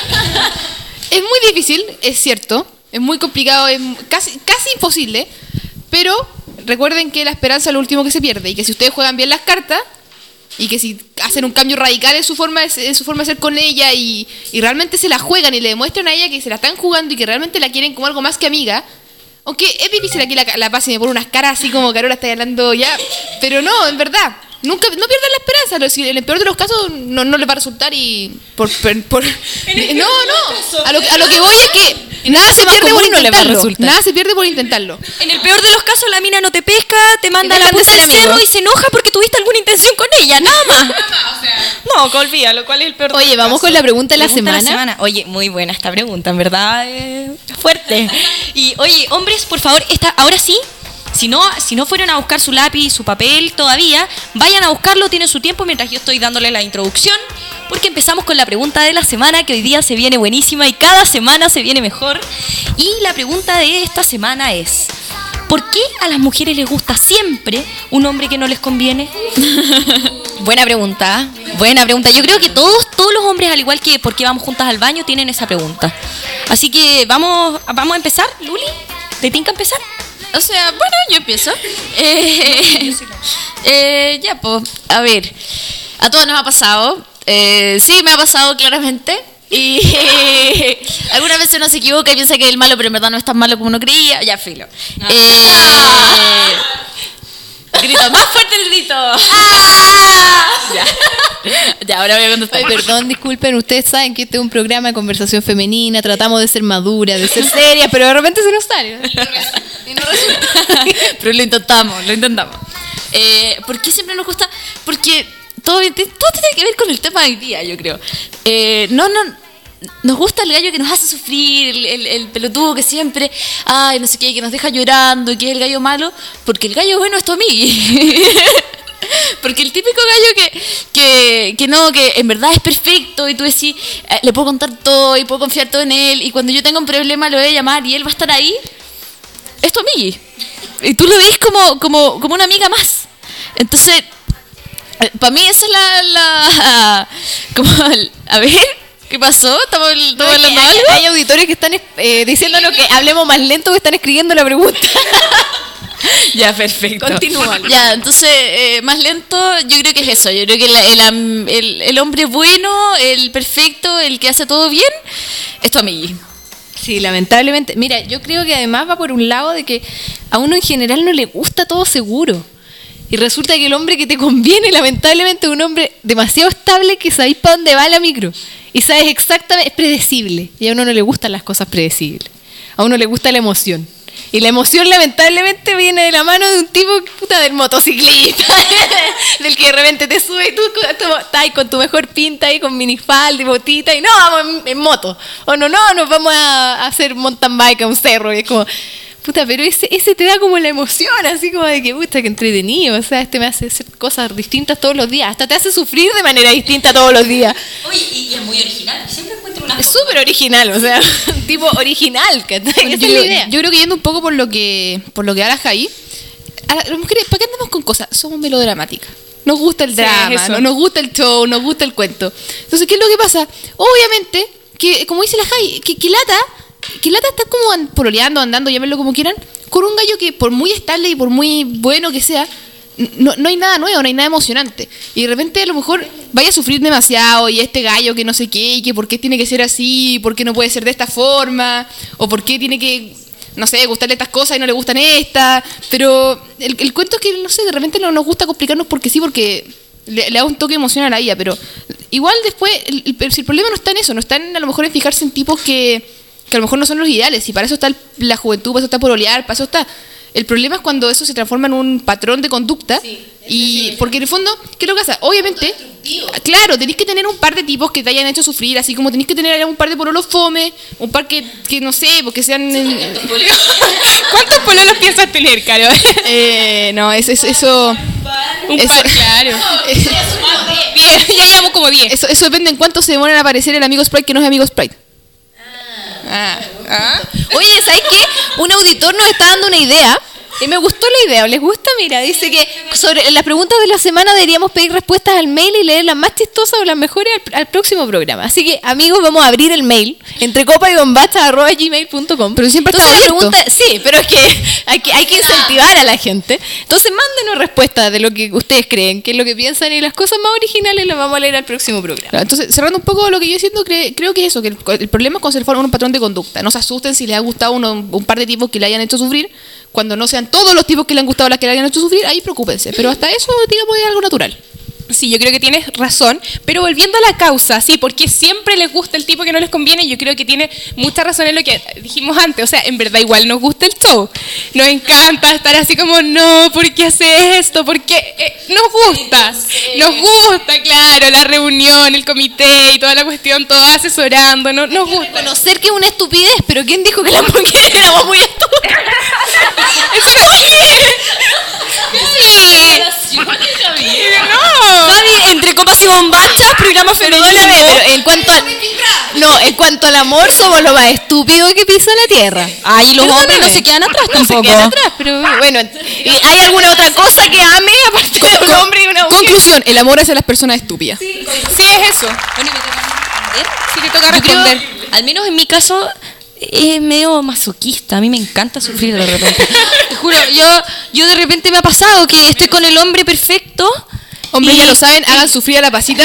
Es muy difícil, es cierto, es muy complicado, es casi, casi imposible, pero recuerden que la esperanza es lo último que se pierde y que si ustedes juegan bien las cartas y que si hacen un cambio radical en su forma de, ser- en su forma de ser con ella y, y realmente se la juegan y le demuestran a ella que se la están jugando y que realmente la quieren como algo más que amiga, aunque es difícil aquí la, la paz y me pone unas caras así como Carola está hablando ya, pero no, en verdad, nunca, no pierdan la esperanza, lo- si en el peor de los casos no, no les va a resultar y por, por, por- no, no, a lo, a lo que voy es que nada se pierde por común no les va a intentarlo, resultar. nada se pierde por intentarlo. En el peor de los casos, la mina no te pesca, te manda a la dejan de punta ser del cerro amigos. y se enoja porque tuviste alguna intención con ella, nada más. No, que olvídalo, ¿cuál es el peor de Oye, los vamos casos? con la pregunta de la Pregunta semana. Oye, muy buena esta pregunta, en verdad, eh, fuerte. Y oye, hombres, por favor, esta, ahora sí, si no, si no fueron a buscar su lápiz, su papel todavía, vayan a buscarlo, tienen su tiempo mientras yo estoy dándole la introducción, porque empezamos con la pregunta de la semana, que hoy día se viene buenísima y cada semana se viene mejor. Y la pregunta de esta semana es: ¿por qué a las mujeres les gusta siempre un hombre que no les conviene? Buena pregunta, buena pregunta. Yo creo que todos, todos los hombres, al igual que por qué vamos juntas al baño, tienen esa pregunta. Así que vamos, vamos a empezar, Luli. ¿Te tinca empezar? O sea, bueno, yo empiezo. Eh, eh, ya, pues, a ver. A todos nos ha pasado. Eh, sí, me ha pasado claramente. Y algunas veces uno se equivoca y piensa que es el malo, pero en verdad no es tan malo como uno creía. Ya, filo. Eh, grito, más fuerte el grito. Ya. Ya, ahora voy a contestar. Ay, perdón, disculpen, ustedes saben que este es un programa de conversación femenina, tratamos de ser maduras, de ser serias, pero de repente se nos sale. Y no resulta. Pero lo intentamos, lo intentamos. Eh, ¿Por qué siempre nos gusta? Porque todo, todo tiene que ver con el tema de hoy día, yo creo. Eh, no, no, nos gusta el gallo que nos hace sufrir, el, el, el pelotudo que siempre, ay, no sé qué, que nos deja llorando y que es el gallo malo, porque el gallo bueno es tu amigo. Porque el típico gallo que, que, que no, que en verdad es perfecto y tú decís, eh, le puedo contar todo y puedo confiar todo en él y cuando yo tenga un problema lo voy a llamar y él va a estar ahí, es tu amigo. Y tú lo ves como, como, como una amiga más. Entonces, para mí esa es la... la como, el- a ver, ¿qué pasó? ¿Estamos, estamos No, es que hablando de hay, algo? hay auditores que están eh, diciéndonos que hablemos más lento que están escribiendo la pregunta. Ya, perfecto. Continúa. Ya, entonces, eh, más lento, yo creo que es eso. Yo creo que la- el, am- el, el hombre bueno, el perfecto, el que hace todo bien, es tu amigo. Sí, lamentablemente. Mira, yo creo que además va por un lado de que a uno en general no le gusta todo seguro. Y resulta que el hombre que te conviene, lamentablemente, es un hombre demasiado estable que sabéis para dónde va la micro. Y sabes exactamente, es predecible. Y a uno no le gustan las cosas predecibles. A uno le gusta la emoción. Y la emoción, lamentablemente, viene de la mano de un tipo, puta, del motociclista. Del que de repente te sube y tú tú estás ahí con tu mejor pinta ahí, con minifalda y botita, y no, vamos en, en moto. O no, no, nos vamos a, a hacer mountain bike a un cerro. Y es como, puta, pero ese, ese te da como la emoción, así como de que, puta, que entretenido. O sea, este me hace hacer cosas distintas todos los días. Hasta te hace sufrir de manera distinta todos los días. Oye, y, y es muy original. Siempre encuentro Es súper original, o sea, tipo original, ¿cachai? Esa es yo, la idea. yo creo que yendo un poco por lo que por lo que habla Javi, a las mujeres, ¿para qué andamos con cosas? Somos melodramáticas. Nos gusta el Sí, drama, eso. ¿no? Nos gusta el show, nos gusta el cuento. Entonces, ¿qué es lo que pasa? Obviamente, que como dice la Javi, que, que lata, que lata está como an- pololeando, andando, llámenlo como quieran, con un gallo que por muy estable y por muy bueno que sea, no, no hay nada nuevo, no hay nada emocionante. Y de repente a lo mejor vaya a sufrir demasiado y este gallo que no sé qué, y que por qué tiene que ser así, por qué no puede ser de esta forma, o por qué tiene que, no sé, gustarle estas cosas y no le gustan estas. Pero el, el cuento es que, no sé, de repente no nos gusta complicarnos porque sí, porque le, le da un toque emocional a la vida, pero igual después, el, el- si el problema no está en eso, no está en, a lo mejor en fijarse en tipos que, que a lo mejor no son los ideales, y para eso está el- la juventud, para eso está pololear, para eso está... El problema es cuando eso se transforma en un patrón de conducta, y porque en el fondo, ¿qué es lo que pasa? Obviamente, claro, tenéis que tener un par de tipos que te hayan hecho sufrir, así como tenéis que tener un par de pololos fome, un par que, que no sé, porque sean... ¿Cuántos pololos piensas tener, Caro? eh, no, es, es- eso... Un Eso- par, claro. Diez, ya llevamos como diez. Eso, eso depende en cuánto se demoran a aparecer el amigo Sprite que no es amigo Sprite. Ah. ¿Ah? Oye, ¿sabes qué? Un auditor nos está dando una idea y me gustó la idea. ¿Les gusta? Mira, dice que sobre las preguntas de la semana deberíamos pedir respuestas al mail y leer las más chistosas o las mejores al, al próximo programa. Así que, amigos, vamos a abrir el mail entre copa y bombacha arroba gmail punto com. Pero siempre Entonces, está la abierto. pregunta, sí, pero es que hay, que hay que incentivar a la gente. Entonces, mándenos respuestas de lo que ustedes creen, qué es lo que piensan, y las cosas más originales las vamos a leer al próximo programa. Claro, entonces, cerrando un poco lo que yo siento, cre- creo que es eso, que el, el problema es cuando se forma un patrón de conducta. No se asusten si les ha gustado uno- un par de tipos que le hayan hecho sufrir. Cuando no sean todos los tipos que le han gustado las que le hayan hecho sufrir, ahí preocúpense. Pero hasta eso, digamos, es algo natural. Sí, yo creo que tienes razón, pero volviendo a la causa, sí, porque siempre les gusta el tipo que no les conviene, yo creo que tiene mucha razón en lo que dijimos antes, o sea, en verdad igual nos gusta el show, nos encanta estar así como, no, ¿por qué hace esto? Porque eh, nos gusta, nos gusta, claro, la reunión, el comité y toda la cuestión, todo asesorando, no, nos gusta. Conocer que es una estupidez, pero ¿quién dijo que las mujeres éramos muy estúpidas? No, Javi, entre copas y bombachas, programa femenino. Perdóname, pero en cuanto al, no, en cuanto al amor somos lo más estúpido que pisa la tierra. Ay, los hombres no Perdóname. se quedan atrás No tampoco. se quedan atrás, pero bueno, ¿y ¿hay alguna otra cosa que ame aparte de un hombre y una mujer? Conclusión, el amor hacia las personas estúpidas. sí es eso. Bueno, ¿y me toca responder? Sí te toca Yo creo, responder. al menos en mi caso, es medio masoquista. A mí me encanta sufrir de repente. Te juro, yo, yo de repente me ha pasado que estoy con el hombre perfecto. Hombre, y- ya lo saben, hagan sufrir a la pasita.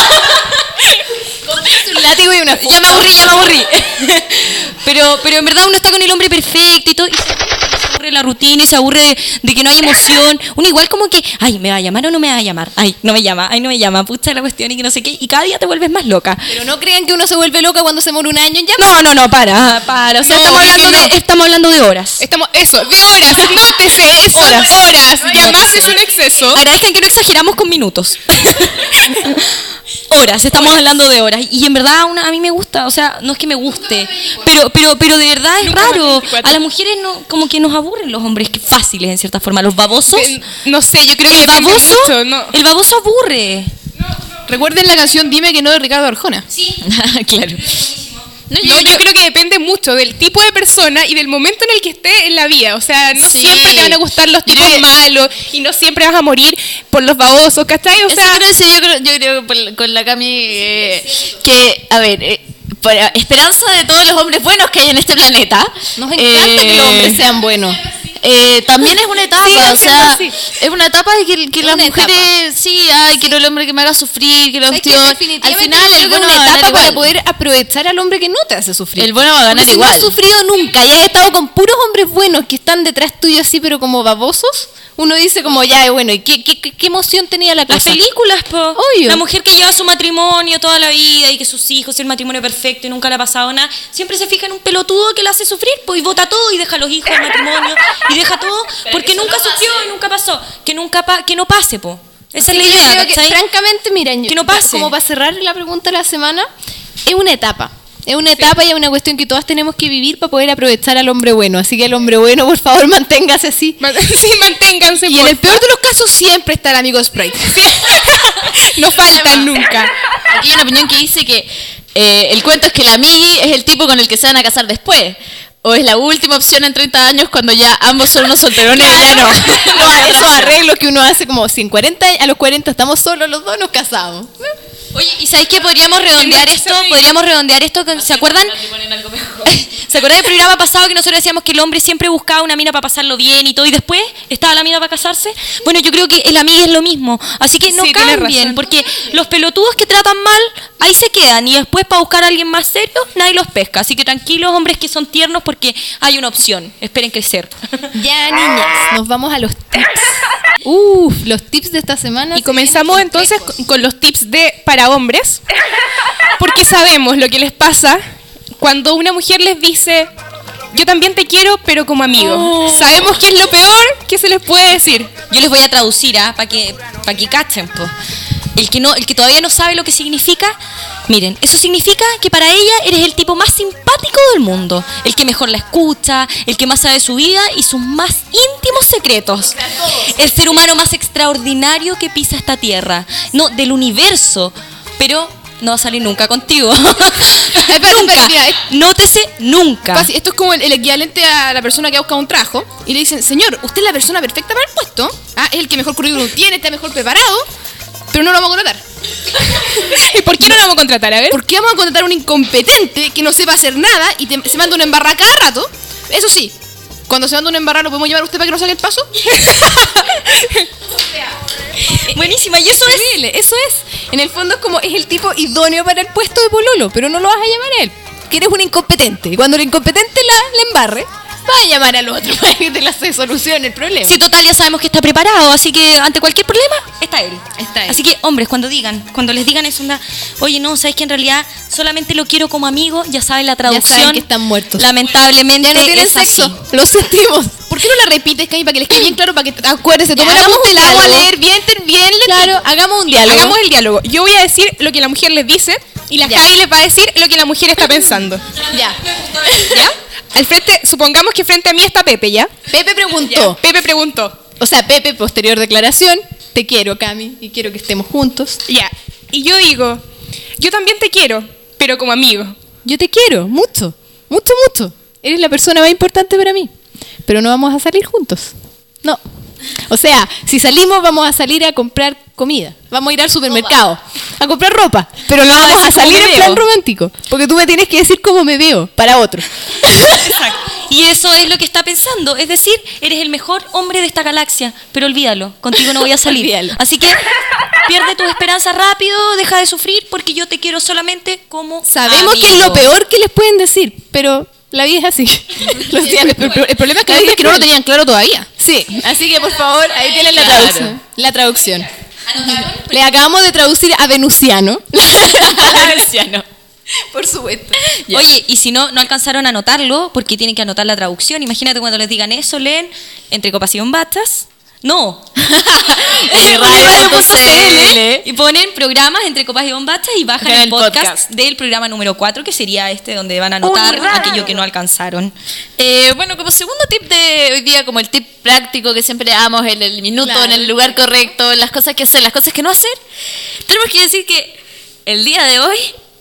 Un látigo y una Ya me aburrí, ya me aburrí. Pero, pero en verdad uno está con el hombre perfecto y todo. Y se aburre la rutina y se aburre de, de que no hay emoción. Uno igual como que, ay, ¿me va a llamar o no me va a llamar? Ay, no me llama, ay, no me llama. Pucha la cuestión y que no sé qué. Y cada día te vuelves más loca. Pero no crean que uno se vuelve loca cuando se muere un año ya. No, no, no, para, para. O sea, No, estamos, obvio hablando que no. de, estamos hablando de horas. Estamos, eso, de horas, nótese, son Horas. horas, ya más es un exceso. Agradezcan que no exageramos con minutos. Horas, estamos hablando de horas. Y en verdad una, a mí me gusta, o sea, no es que me guste, pero pero pero de verdad es Nunca más raro. veinticuatro. A las mujeres no, como que nos aburren los hombres que fáciles en cierta forma. Los babosos, Eh, No sé, yo creo que el depende baboso, mucho, no. el baboso aburre. Recuerden la canción Dime que no de Ricardo Arjona. Claro. No, yo creo que depende mucho del tipo de persona y del momento en el que esté en la vida. O sea, no Sí. siempre te van a gustar los Yo tipos creo que- malos y no siempre vas a morir por los babosos, ¿cachai? O Eso sea, quiero decir, yo creo, yo creo que por- con la Cami eh, que, a ver, eh, para esperanza de todos los hombres buenos que hay en este planeta. Nos encanta que los hombres sean buenos. Eh, también es una etapa, Sí, o sea, sí. es una etapa de que, que Es las una mujeres, sí, ay, quiero el hombre que me haga sufrir, que la ¿Sabes qué? cuestión. Al Definitivamente final, creo el que bueno es va a una ganar etapa para igual. poder aprovechar al hombre que no te hace sufrir. El bueno va a ganar Porque si igual. no has sufrido nunca y has estado con puros hombres buenos que están detrás tuyo así, pero como babosos, uno dice como, ya, bueno, ¿y qué, qué, qué- qué emoción tenía la Las cosa? películas, po. Obvio. La mujer que lleva su matrimonio toda la vida y que sus hijos, el matrimonio perfecto y nunca le ha pasado nada, siempre se fija en un pelotudo que la hace sufrir, pues, y vota todo y deja a los hijos del matrimonio y deja todo porque nunca sufrió y nunca pasó. Que nunca pa- que no pase, po. Esa es la Yo idea, creo que, ¿cachai? francamente, miren, yo- Que no pase. como para cerrar la pregunta de la semana, es una etapa. Es una etapa y es una cuestión que todas tenemos que vivir para poder aprovechar al hombre bueno. Así que el hombre bueno, por favor, manténgase así. man- sí, manténganse. Y en el porfa. peor de los casos siempre está el amigo Sprite. No faltan nunca. Aquí hay una opinión que dice que Eh, el cuento es que el amigui es el tipo con el que se van a casar después. O es la última opción en treinta años cuando ya ambos son unos solterones y ya no. No, esos arreglos que uno hace como si en cuarenta, a los cuarenta estamos solos los dos, nos casamos. Oye, ¿y sabéis que podríamos redondear esto? Podríamos redondear esto, con- ¿se acuerdan? ¿Se acuerdan del programa pasado que nosotros decíamos que el hombre siempre buscaba una mina para pasarlo bien y todo y después estaba la mina para casarse? Bueno, yo creo que el amigo es lo mismo, así que no Sí, tienes cambien, razón. porque los pelotudos que tratan mal, ahí se quedan y después para buscar a alguien más serio, nadie los pesca, así que tranquilos hombres que son tiernos porque hay una opción, esperen crecer. Ya, niñas, nos vamos a los tips. Uf, los tips de esta semana. Y se comenzamos vienen entonces complejos. con, con los tips de para hombres, porque sabemos lo que les pasa cuando una mujer les dice, yo también te quiero, pero como amigo. Sabemos que es lo peor que se les puede decir. Yo les voy a traducir, ¿ah? Para que, pa' que cachen, po. El que, no, el que todavía no sabe lo que significa, miren, eso significa que para ella eres el tipo más simpático del mundo, el que mejor la escucha, el que más sabe de su vida y sus más íntimos secretos. El ser humano más extraordinario que pisa esta tierra, no, del universo, pero no va a salir nunca contigo. espera, Nunca. mira, es- Nótese nunca. Fácil, esto es como el, el equivalente a la persona que ha buscado un trabajo y le dicen, señor, usted es la persona perfecta para el puesto, ah, es el que mejor currículum tiene, está mejor preparado, pero no lo vamos a contratar. ¿Y por qué no la vamos a contratar? A ver. ¿Por qué vamos a contratar a un incompetente que no sepa hacer nada y te- se manda una embarrada cada rato? Eso sí, cuando se manda una embarrada, ¿lo podemos llevar a usted para que nos saque el paso? Buenísima, y eso es... Terrible, eso es. En el fondo es como, es el tipo idóneo para el puesto de pololo, pero no lo vas a llamar a él, que eres un incompetente. Y cuando el incompetente la, la embarre, vas a llamar al otro para que te la se solucione el problema. Sí, total, ya sabemos que está preparado, así que ante cualquier problema, está él. Está él. Así que, hombres, cuando digan, cuando les digan eso, onda, oye, no, sabes que en realidad solamente lo quiero como amigo, ya saben la traducción. saben que están muertos. Lamentablemente Ya no tienen es sexo, así. lo sentimos. ¿Por qué no la repites, Cami, para que les quede bien claro, para que te acuerdes? Ya, Toma la hagamos apunte, un la vamos a diálogo. leer bien, ten- bien Claro, hagamos un diálogo. Hagamos el diálogo. Yo voy a decir lo que la mujer les dice y la Ya. Javi les va a decir lo que la mujer está pensando. Ya. ¿Ya? Al frente, supongamos que frente a mí está Pepe, ¿ya? Pepe preguntó. Pepe preguntó. O sea, Pepe, posterior declaración, te quiero, Cami, y quiero que estemos juntos. Ya. Y yo digo, yo también te quiero, pero como amigo. Yo te quiero, mucho, mucho, mucho. Eres la persona más importante para mí. Pero no vamos a salir juntos. No. O sea, si salimos vamos a salir a comprar comida. Vamos a ir al supermercado a comprar ropa. Pero no vamos a decir cómo salir me en veo. plan romántico. Porque tú me tienes que decir cómo me veo para otro. Y eso es lo que está pensando. Es decir, eres el mejor hombre de esta galaxia. Pero olvídalo, contigo no voy a salir. Olvídalo. Así que pierde tu esperanza rápido, deja de sufrir porque yo te quiero solamente como Sabemos amigo. que es lo peor que les pueden decir, pero la vida es así. Lo siento. El, pro- el problema es que, la vida es que no lo tenían claro todavía. Sí, así que por favor, ahí tienen la Claro. traducción. La traducción. Le acabamos de traducir a venusiano. Venusiano. Por supuesto. Oye, y si no, no alcanzaron a anotarlo, porque tienen que anotar la traducción. Imagínate cuando les digan eso, leen entre copas y bombachas. No. Uniradio punto c l. Y ponen programas entre copas y bombachas y bajan Bajan el el podcast, podcast. del programa número cuatro, que sería este donde van a anotar aquello que no alcanzaron. Eh, bueno, como segundo tip de hoy día, como el tip práctico que siempre damos, en el minuto, Claro. en el lugar correcto, las cosas que hacer, las cosas que no hacer, tenemos que decir que el día de hoy,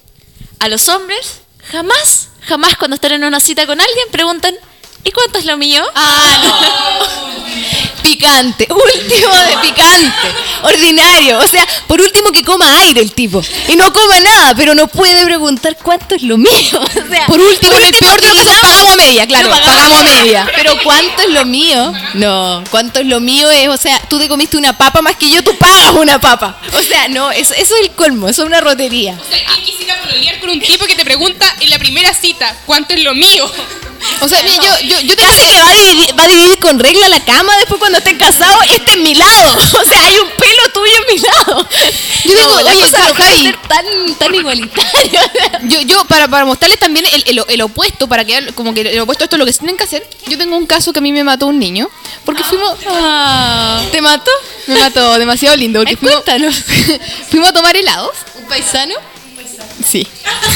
a los hombres, jamás, jamás cuando están en una cita con alguien, preguntan, ¿y cuánto es lo mío? Ah, no. Picante, último de picante, ordinario. O sea, por último que coma aire el tipo. Y no coma nada, pero no puede preguntar cuánto es lo mío. O sea, por último, en el peor de los casos, pagamos a media, claro, No, pagamos pagamos a a media. media. Pero ¿cuánto es lo mío? No, ¿cuánto es lo mío? Es, o sea, tú te comiste una papa más que yo, tú pagas una papa. O sea, no, eso, eso es el colmo, eso es una rotería. O sea, ¿quién quisiera pololear con un tipo que te pregunta en la primera cita, ¿cuánto es lo mío? O sea, mira, yo, yo, yo te casi que va a, dividir, va a dividir con regla la cama después cuando estén casados. Este es mi lado. O sea, hay un pelo tuyo en mi lado. Yo tengo, No, la oye, cosa pero no puede Javi, ser tan, tan igualitaria. Yo, yo para, para mostrarles también el, el, el opuesto, para que como que el opuesto a esto es lo que tienen que hacer. Yo tengo un caso que a mí me mató un niño. Porque fuimos. ¿Te mató? Me mató demasiado lindo. Porque fuimos, fuimos a tomar helados. Un paisano. Sí.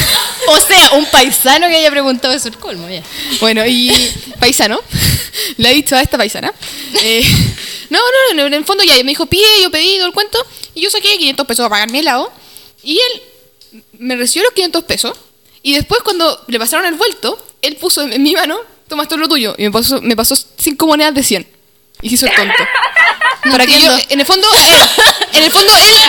O sea, un paisano que haya preguntado eso, el colmo, ya. Bueno, y paisano, le he dicho a esta paisana. eh, no, no, no, en el fondo ya me dijo, pide, yo pedí todo el cuento. Y yo saqué quinientos pesos para pagar mi helado. Y él me recibió los quinientos pesos y después cuando le pasaron el vuelto, él puso en mi mano, toma esto es lo tuyo, y me pasó, me pasó cinco monedas de cien. Y se hizo el tonto. No Para que entiendo. yo, en el fondo, él, en el fondo, él...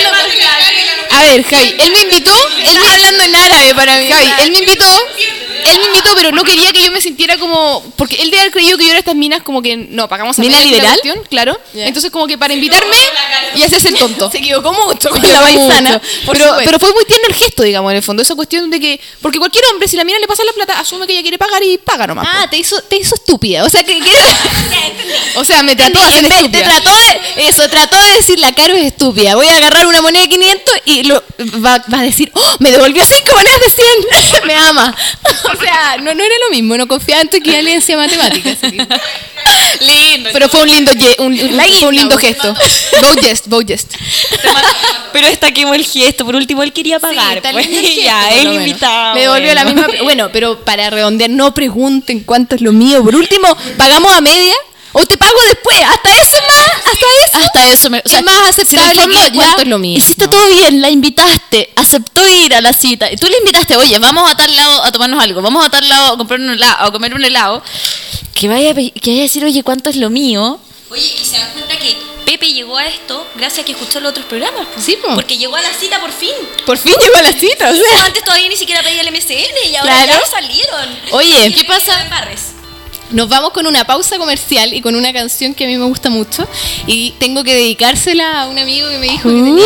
A ver, Javi, él me invitó, él me hablando en árabe para mí. Javi, él me invitó, él me invitó, pero no quería que yo me sintiera como... Porque él debe haber creído que yo era estas minas como que, no, pagamos a ¿Mina media la liberal? cuestión, claro. Entonces como que para invitarme y hacerse el tonto. Se equivocó mucho con Me la equivocó paisana. mucho. por Pero, supuesto. pero fue muy tierno el gesto, digamos, en el fondo. Esa cuestión de que... Porque cualquier hombre, si la mina le pasa la plata, asume que ella quiere pagar y paga nomás. Ah, te hizo, te hizo estúpida. O sea, que... que po. O sea, me trató de hacer En vez- te estúpida. trató de, eso, trató de decir la Caro es estúpida. Voy a agarrar una moneda de quinientos y lo, va, va a decir, oh, me devolvió cinco monedas de cien. Me ama. O sea, no, no era lo mismo, no confiaba en tu equivalencia matemática. así que- Lindo. Pero fue un lindo, ye- un, un- La fue un lindo guinda, gesto. Bow jest, bow jest. Pero destaquemos el gesto. Por último, él quería pagar. está pues. lindo el gesto, ya, por él lo menos. invitado. Me devolvió la bueno. misma. Bueno, pero para redondear, no pregunten cuánto es lo mío. Por último, pagamos a media o te pago después. Hasta eso es más. Hasta eso. Hasta eso me, o sea, Es más aceptable si en el fondo que cuánto es lo mío. Hiciste todo bien, la invitaste, aceptó ir a la cita. Y tú le invitaste, oye, vamos a tal lado a tomarnos algo, vamos a tal lado a comprar un helado, a comer un helado. Que vaya, a pe- que vaya a decir, oye, ¿cuánto es lo mío? Oye, y se dan cuenta que Pepe llegó a esto gracias a que escuchó los otros programas. po. Sí, po. Porque llegó a la cita por fin. Por fin llegó a la cita, o sea. Antes todavía ni siquiera pedía el M C N y ahora Claro. ya salieron. Oye, ¿Qué pasa en Barres? nos vamos con una pausa comercial y con una canción que a mí me gusta mucho. Y tengo que dedicársela a un amigo que me dijo que tenía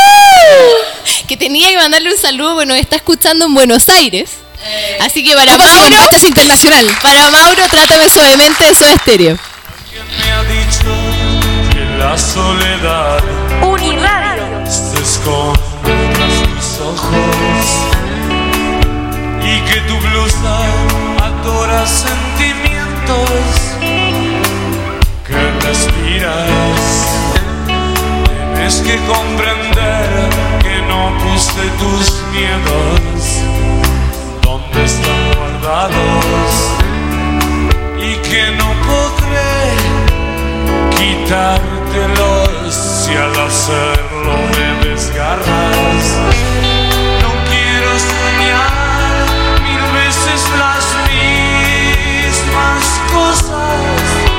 que, que tenía que mandarle un saludo, porque nos está escuchando en Buenos Aires. Así que para Mauro, es internacional. para Mauro, trátame suavemente de Soda Stereo. ¿Quién me ha dicho que la soledad se esconde tras tus ojos y que tu blusa adora sentimientos que respiras? Tienes que comprender que no puse tus miedos donde están guardados y que no podré quitártelos si al hacerlo me desgarras. No quiero soñar mil veces las mismas cosas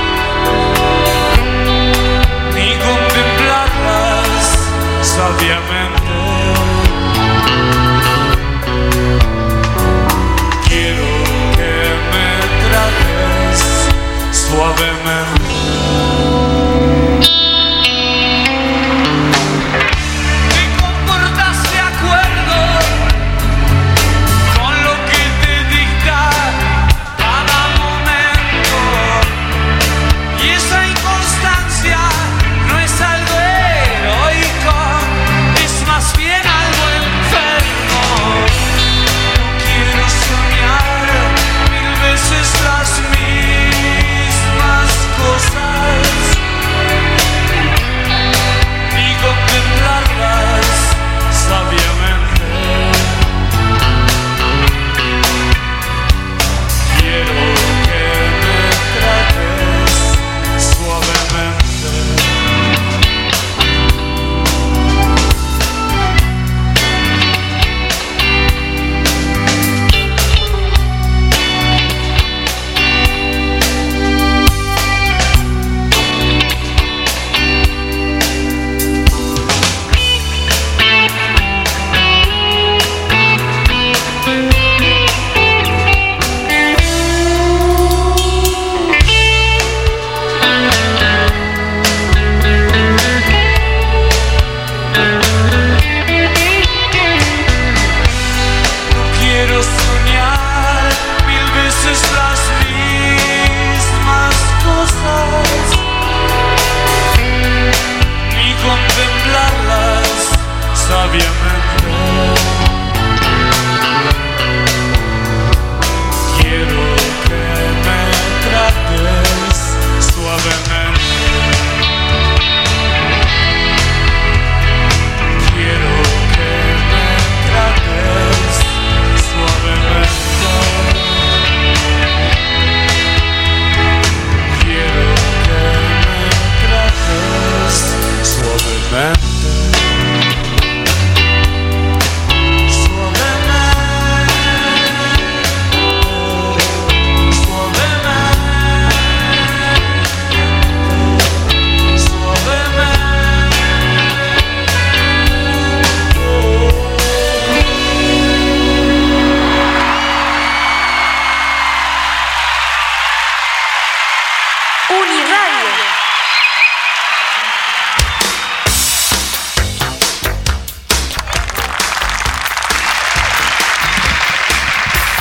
ni contemplarlas sabiamente. Quiero que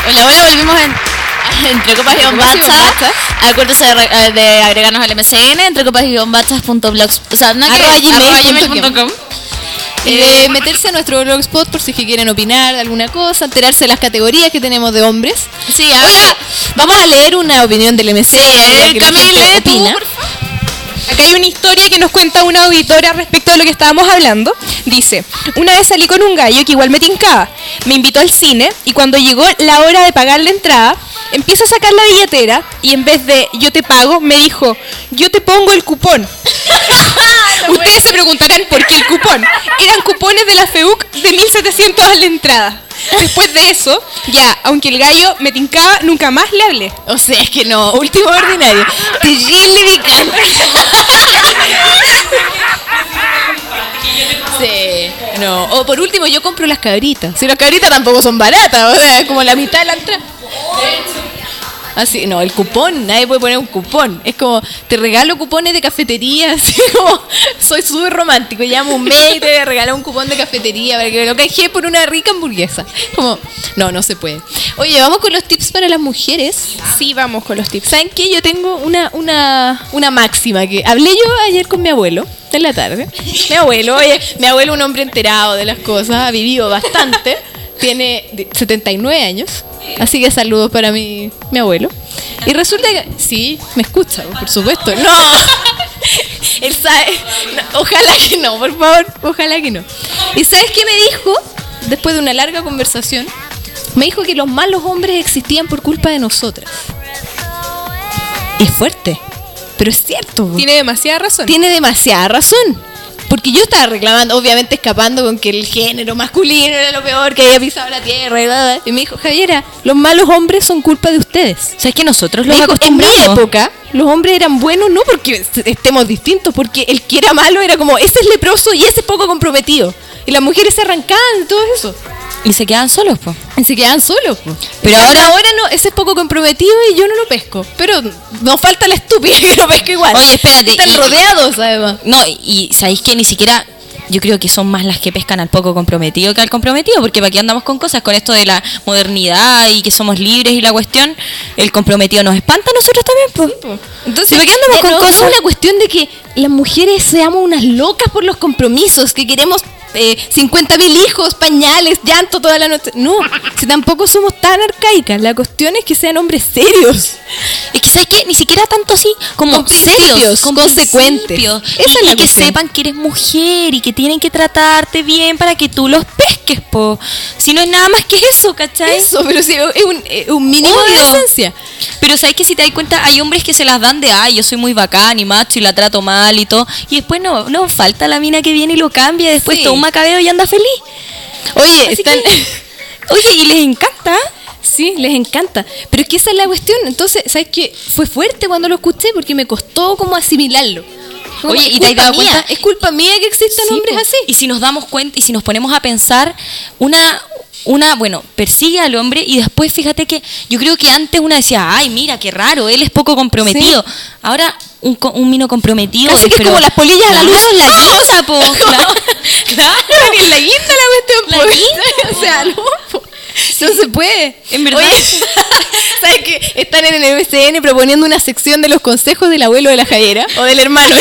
Hola, hola, volvimos en Entre Copas y Bombachas. Acuérdense de, re- de agregarnos al M C N, entre copas y bombachas punto blogs, o sea, no, Arroba que- gmail arroba punto gmail punto com. Y de meterse a nuestro blogspot por si es que quieren opinar de alguna cosa, enterarse de las categorías que tenemos de hombres. Sí, ahora Vamos a leer una opinión del M C N. ya eh, que la Camille, gente lee tú, opina. por favor. Acá hay una historia que nos cuenta una auditora respecto a lo que estábamos hablando. Dice, una vez salí con un gallo que igual me tincaba. Me invitó al cine y cuando llegó la hora de pagar la entrada, empiezo a sacar la billetera y en vez de yo te pago, me dijo, yo te pongo el cupón. Ustedes se preguntarán por qué el cupón. Eran cupones de la FEUC de mil setecientos a la entrada. Después de eso, ya, aunque el gallo me tincaba, nunca más le hablé. O sea, es que no, último ordinario. Terrible picante. Sí, no. O por último, yo compro las cabritas. Si las cabritas tampoco son baratas, o sea, es como la mitad de la entrada. Así, no, el cupón, nadie puede poner un cupón. Es como, te regalo cupones de cafetería, así como, soy súper romántico, llamo un mail y te regalo un cupón de cafetería para que me lo canjee por una rica hamburguesa. Como, no, no se puede. Oye, vamos con los tips para las mujeres. Sí, vamos con los tips. ¿Saben qué? Yo tengo una, una, una máxima que hablé yo ayer con mi abuelo en la tarde. Mi abuelo, oye, mi abuelo un hombre enterado de las cosas, ha vivido bastante, tiene setenta y nueve años, así que saludos para mi, mi abuelo. Y resulta que, sí, me escucha, por supuesto. No, él sabe, no, ojalá que no, por favor, ojalá que no. ¿Y sabes qué me dijo? Después de una larga conversación, me dijo que los malos hombres existían por culpa de nosotras. Es fuerte, pero es cierto. po. Tiene demasiada razón. Tiene demasiada razón. Porque yo estaba reclamando, obviamente escapando con que el género masculino era lo peor que había pisado la tierra. Y, bla, bla. Y me dijo, Javiera, los malos hombres son culpa de ustedes. ¿Sabes que nosotros Me los dijo, en mi acostumbramos? época, los hombres eran buenos no porque estemos distintos, porque el que era malo era como, ese es leproso y ese es poco comprometido. Y las mujeres se arrancaban y todo eso. Y se quedan solos, pues. Y se quedaban solos. po. Pero Y ahora- ahora no, ese es poco comprometido y yo no lo pesco. Pero nos falta la estúpida que lo pesca igual. Oye, espérate, Están y- rodeados, además. No, y y ¿sabéis que ni siquiera... Yo creo que son más las que pescan al poco comprometido que al comprometido, porque para qué andamos con cosas, con esto de la modernidad y que somos libres y la cuestión, el comprometido nos espanta a nosotros también, pues. Entonces, ¿para qué andamos ya con no cosas? es una cuestión de que las mujeres seamos unas locas por los compromisos, que queremos eh, cincuenta mil hijos, pañales, llanto toda la noche. No, si tampoco somos tan arcaicas. La cuestión es que sean hombres serios. Es que ¿sabes qué? Ni siquiera tanto así como Con principios, serios, con consecuentes. principios. Esa Y, es la y que cuestión. sepan que eres mujer y que tienen que tratarte bien para que tú los pesques, po. Si no es nada más que eso, ¿cachai? Eso, pero sí, es un, es un mínimo de Obvio. decencia. Pero sabes que si te das cuenta, hay hombres que se las dan de, ay, yo soy muy bacán y macho y la trato mal y todo. Y después no, no falta la mina que viene y lo cambia, después Sí. todo un macabeo y anda feliz. Oye, Así están... que- oye, y les encanta. Sí, les encanta. Pero es que esa es la cuestión. Entonces, ¿sabes qué? Fue fuerte cuando lo escuché porque me costó como asimilarlo. Como, Oye, es ¿y te has culpa dado mía, cuenta? Es culpa mía que existan Sí, hombres po. así. Y si nos damos cuenta y si nos ponemos a pensar, una, una, bueno, persigue al hombre y después fíjate que yo creo que antes una decía, ay, mira, qué raro, él es poco comprometido. Ahora, un, co- un mino comprometido. Casi que es pero- como las polillas a la luz. Claro, la guinda, po. Claro. Claro, ni en la guinda la cuestión. La po. guinda, o sea, no, po. No se puede. En verdad. Oye, ¿sabes qué? Están en el M C N proponiendo una sección de los consejos del abuelo de la Javiera o del hermano.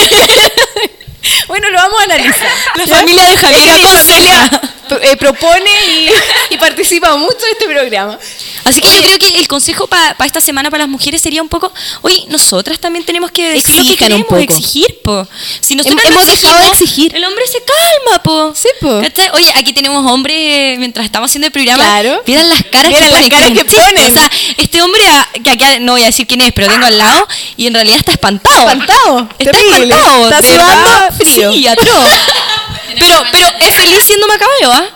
Bueno, lo vamos a analizar. La ¿Ya? familia de Javiera Es que mi aconseja. familia, eh, propone y, y participa mucho en este programa. Así que yo creo que el consejo para esta semana para las mujeres sería un poco, oye, nosotras también tenemos que decir lo que Exijan un queremos, poco. exigir, po. Si nosotras Hem- no hemos dejado de exigimos, exigir. el hombre se calma, po. Sí, po. ¿Cachai? Oye, aquí tenemos hombres, eh, mientras estamos haciendo el programa, Claro. vieran las caras Vieran que las ponen. caras un que chiste. ponen. O sea, este hombre, ah, que aquí no voy a decir quién es, pero tengo al lado, y en realidad está espantado. Espantado, Está terrible. espantado. Está de sudando verdad. frío. Sí, atroz. pero, pero es feliz siendo macabeo, ¿ah?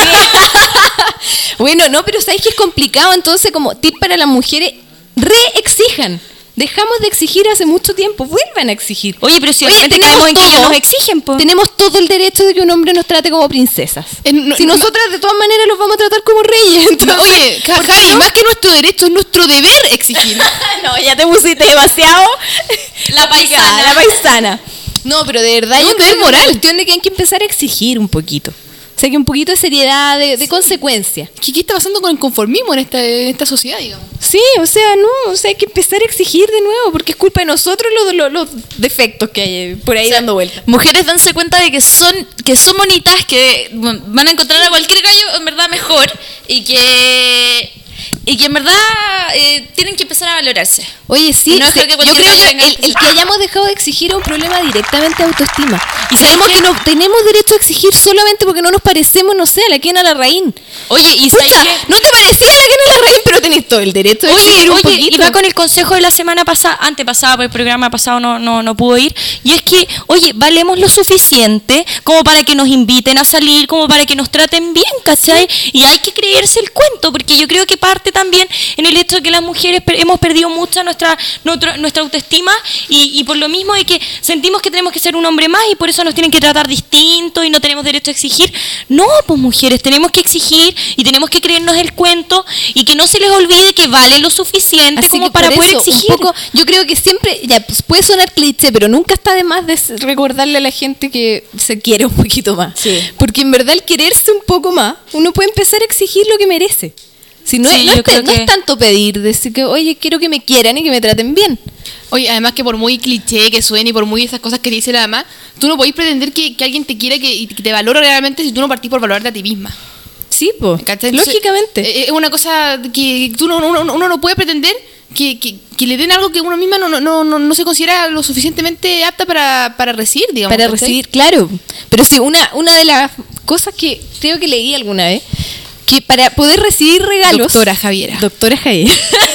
Bueno, no, pero ¿sabes que es complicado? Entonces, como tip para las mujeres, reexijan. Dejamos de exigir hace mucho tiempo, vuelvan a exigir. Oye, pero si Oye, realmente tenemos caemos en que todo. ellos nos exigen, po. Tenemos todo el derecho de que un hombre nos trate como princesas. En- no- si nosotras de todas maneras los vamos a tratar como reyes. Entonces, Oye, ¿por qué Javi, no? más que nuestro derecho, es nuestro deber exigir. No, ya te pusiste demasiado La paisana. la paisana. No, pero de verdad Es yo un creo deber que es una moral. cuestión de que hay que empezar a exigir un poquito. sea, que un poquito de seriedad, de, de consecuencia. ¿Qué, ¿Qué está pasando con el conformismo en esta, en esta sociedad, digamos? Sí, o sea, no, o sea, hay que empezar a exigir de nuevo, porque es culpa de nosotros los, los, los defectos que hay por ahí O sea, dando vueltas. Mujeres danse cuenta de que son que son bonitas, que bueno, van a encontrar a cualquier gallo en verdad mejor y que y que en verdad eh, tienen que empezar a valorarse. Oye, sí, Y no sí, creo que yo cualquier creo gallo que venga a el, el que hayamos dejado de exigir es un problema directamente de autoestima. Y ¿Y sabes sabemos qué? que no tenemos derecho a exigir solamente porque no nos parecemos, no sé, a la Kena Larraín. Oye, y Pucha, ¿sabes qué? no te parecía a la Kena Larraín, pero tenés todo el derecho de Oye, exigir un oye, poquito. y va con el consejo de la semana pasada, antepasada, porque el programa pasado no, no, no pudo ir, y es que, oye, valemos lo suficiente como para que nos inviten a salir, como para que nos traten bien, ¿cachai? Y hay que creerse el cuento, porque yo creo que parte también en el hecho de que las mujeres per- hemos perdido mucha nuestra, nuestra, nuestra autoestima, y, y por lo mismo de que sentimos que tenemos que ser un hombre más, y por eso nos tienen que tratar distinto, y no tenemos derecho a exigir. No, pues mujeres, tenemos que exigir, y tenemos que creernos el cuento, y que no se les olvide que vale lo suficiente Así como que para por poder eso, exigir. un poco, yo creo que siempre, ya, pues puede sonar cliché, pero nunca está de más de s- recordarle a la gente que se quiere un poquito más. Sí. Porque en verdad el quererse un poco más, uno puede empezar a exigir lo que merece. Si no, Sí, es, no, yo es, pe- creo no que- es tanto pedir, decir que, oye, quiero que me quieran y que me traten bien. Oye, además que por muy cliché que suene y por muy esas cosas que dice la mamá, tú no podés pretender que, que alguien te quiera que, y que te valore realmente si tú no partís por valorarte a ti misma. Sí, pues, ¿Cachai? Entonces, lógicamente. eh, Es una cosa que tú no, uno, uno no puede pretender que, que, que le den algo que uno misma no, no, no, no, no se considera lo suficientemente apta para, para recibir, digamos. para ¿cachai? recibir, claro. Pero sí, una, una de las cosas que creo que leí alguna vez, que para poder recibir regalos... Doctora Javiera. Doctora Javiera.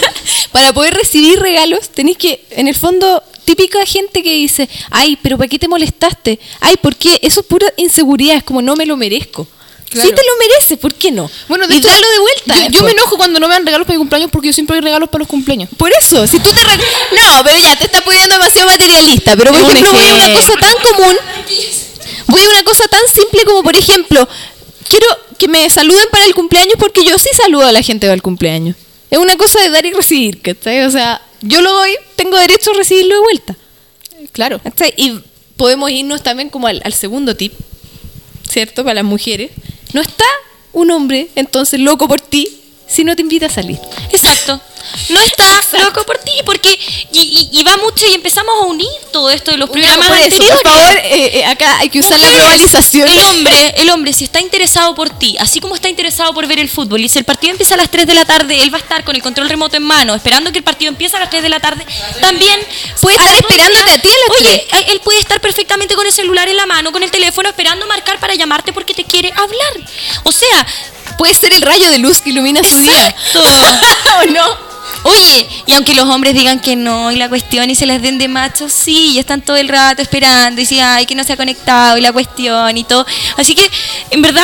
Para poder recibir regalos, tenéis que, en el fondo, típica gente que dice, ay, pero ¿para qué te molestaste? Ay, ¿por qué? Eso es pura inseguridad, es como no me lo merezco. Claro. Sí te lo mereces, ¿por qué no? Bueno, de y hecho, darlo de vuelta. Yo, yo después. me enojo cuando no me dan regalos para mi cumpleaños porque yo siempre doy regalos para los cumpleaños. Por eso, si tú te... re- No, pero ya, te estás poniendo demasiado materialista. Pero, por Es un ejemplo, voy a una ejemplo. cosa tan común. Voy a una cosa tan simple como, por ejemplo, quiero que me saluden para el cumpleaños porque yo sí saludo a la gente para el cumpleaños. Es una cosa de dar y recibir, ¿cachai? O sea, yo lo doy, tengo derecho a recibirlo de vuelta. Claro. ¿Cachai? Y podemos irnos también como al, al segundo tip, ¿cierto? Para las mujeres. No está un hombre, entonces, loco por ti si no te invita a salir. Exacto. No está loco por ti, porque y, y- y va mucho y empezamos a unir todo esto de los programas por eso, anteriores. por favor, eh, eh, acá hay que usar la Mujeres, globalización. El hombre, el hombre, si está interesado por ti, así como está interesado por ver el fútbol, y si el partido empieza a las tres de la tarde, él va a estar con el control remoto en mano, esperando que el partido empiece a las tres de la tarde, también Puede estar a las nueve esperándote a ti a las Oye, a- él puede estar perfectamente con el celular en la mano, con el teléfono, esperando marcar para llamarte porque te quiere hablar. O sea, Puede ser el rayo de luz que ilumina su día. exacto. ¿O no? Oye, y aunque los hombres digan que no, y la cuestión, y se les den de machos, sí, y están todo el rato esperando, y si ay, que no se ha conectado, y la cuestión, y todo. Así que, en verdad,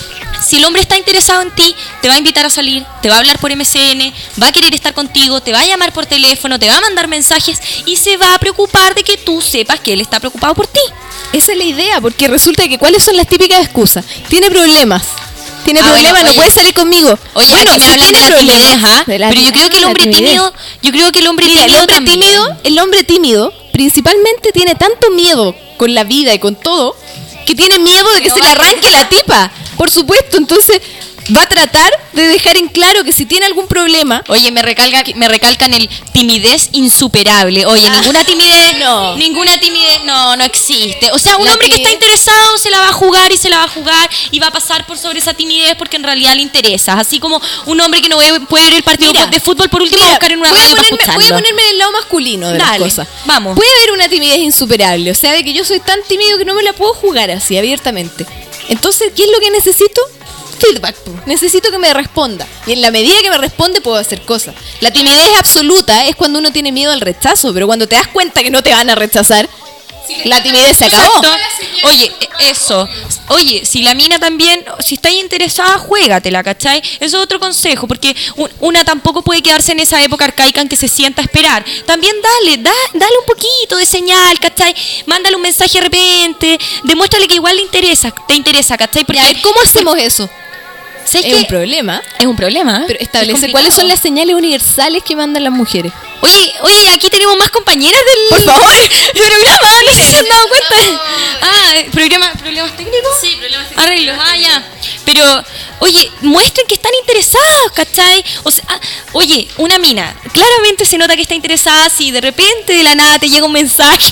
si el hombre está interesado en ti, te va a invitar a salir, te va a hablar por M S N, va a querer estar contigo, te va a llamar por teléfono, te va a mandar mensajes, y se va a preocupar de que tú sepas que él está preocupado por ti. Esa es la idea, porque resulta que ¿cuáles son las típicas excusas? Tiene problemas. Tiene Ah, problemas, bueno, no oye. puede salir conmigo. Oye, bueno, aquí me si hablan de tiene la timidez, problemas, ¿ah? de la- Pero yo creo que el ah, hombre la timidez. tímido, yo creo que el hombre Mira, el tímido hombre también. tímido, el hombre tímido, principalmente tiene tanto miedo con la vida y con todo, que tiene miedo de que se le arranque la tipa. Por supuesto, entonces va a tratar de dejar en claro que si tiene algún problema, Oye, me recalca, me recalcan el timidez insuperable. Oye, ninguna timidez, no. ninguna timidez, no, no existe. O sea, un La hombre que está timidez- interesado se la va a jugar y se la va a jugar y va a pasar por sobre esa timidez porque en realidad le interesa. Así como un hombre que no ve- puede ver el partido Mira, de fútbol por último mira, buscar en una voy a radio para ponerme- escucharlo. Voy a ponerme en el lado masculino de las Dale, cosas. vamos. Puede haber una timidez insuperable, o sea, de que yo soy tan tímido que no me la puedo jugar así abiertamente. Entonces, ¿qué es lo que necesito? Feedback. po. Necesito que me responda. Y en la medida que me responde puedo hacer cosas. La timidez absoluta es cuando uno tiene miedo al rechazo, pero cuando te das cuenta que no te van a rechazar, la timidez se acabó. Exacto. Oye, e- eso. Oye, si la mina también, si está interesada, juégatela, ¿cachai? Eso es otro consejo, porque un- una tampoco puede quedarse en esa época arcaica en que se sienta a esperar. También dale, da, dale un poquito de señal, ¿cachai? Mándale un mensaje de repente, demuéstrale que igual le interesa, te interesa, ¿cachai? Porque Ya, ¿cómo hacemos eso? ¿Sabes Es qué? un problema. Es un problema. Pero Es establece complicado. cuáles son las señales universales que mandan las mujeres. Oye, oye, aquí tenemos más compañeras del Por favor. programa, no sé si se han dado cuenta. Ah, eh, programa, problemas técnicos. Sí, problemas técnicos. Arreglos, ah, ya. Pero, oye, muestren que están interesados, ¿cachai? O sea, ah, oye, una mina, claramente se nota que está interesada si de repente de la nada te llega un mensaje.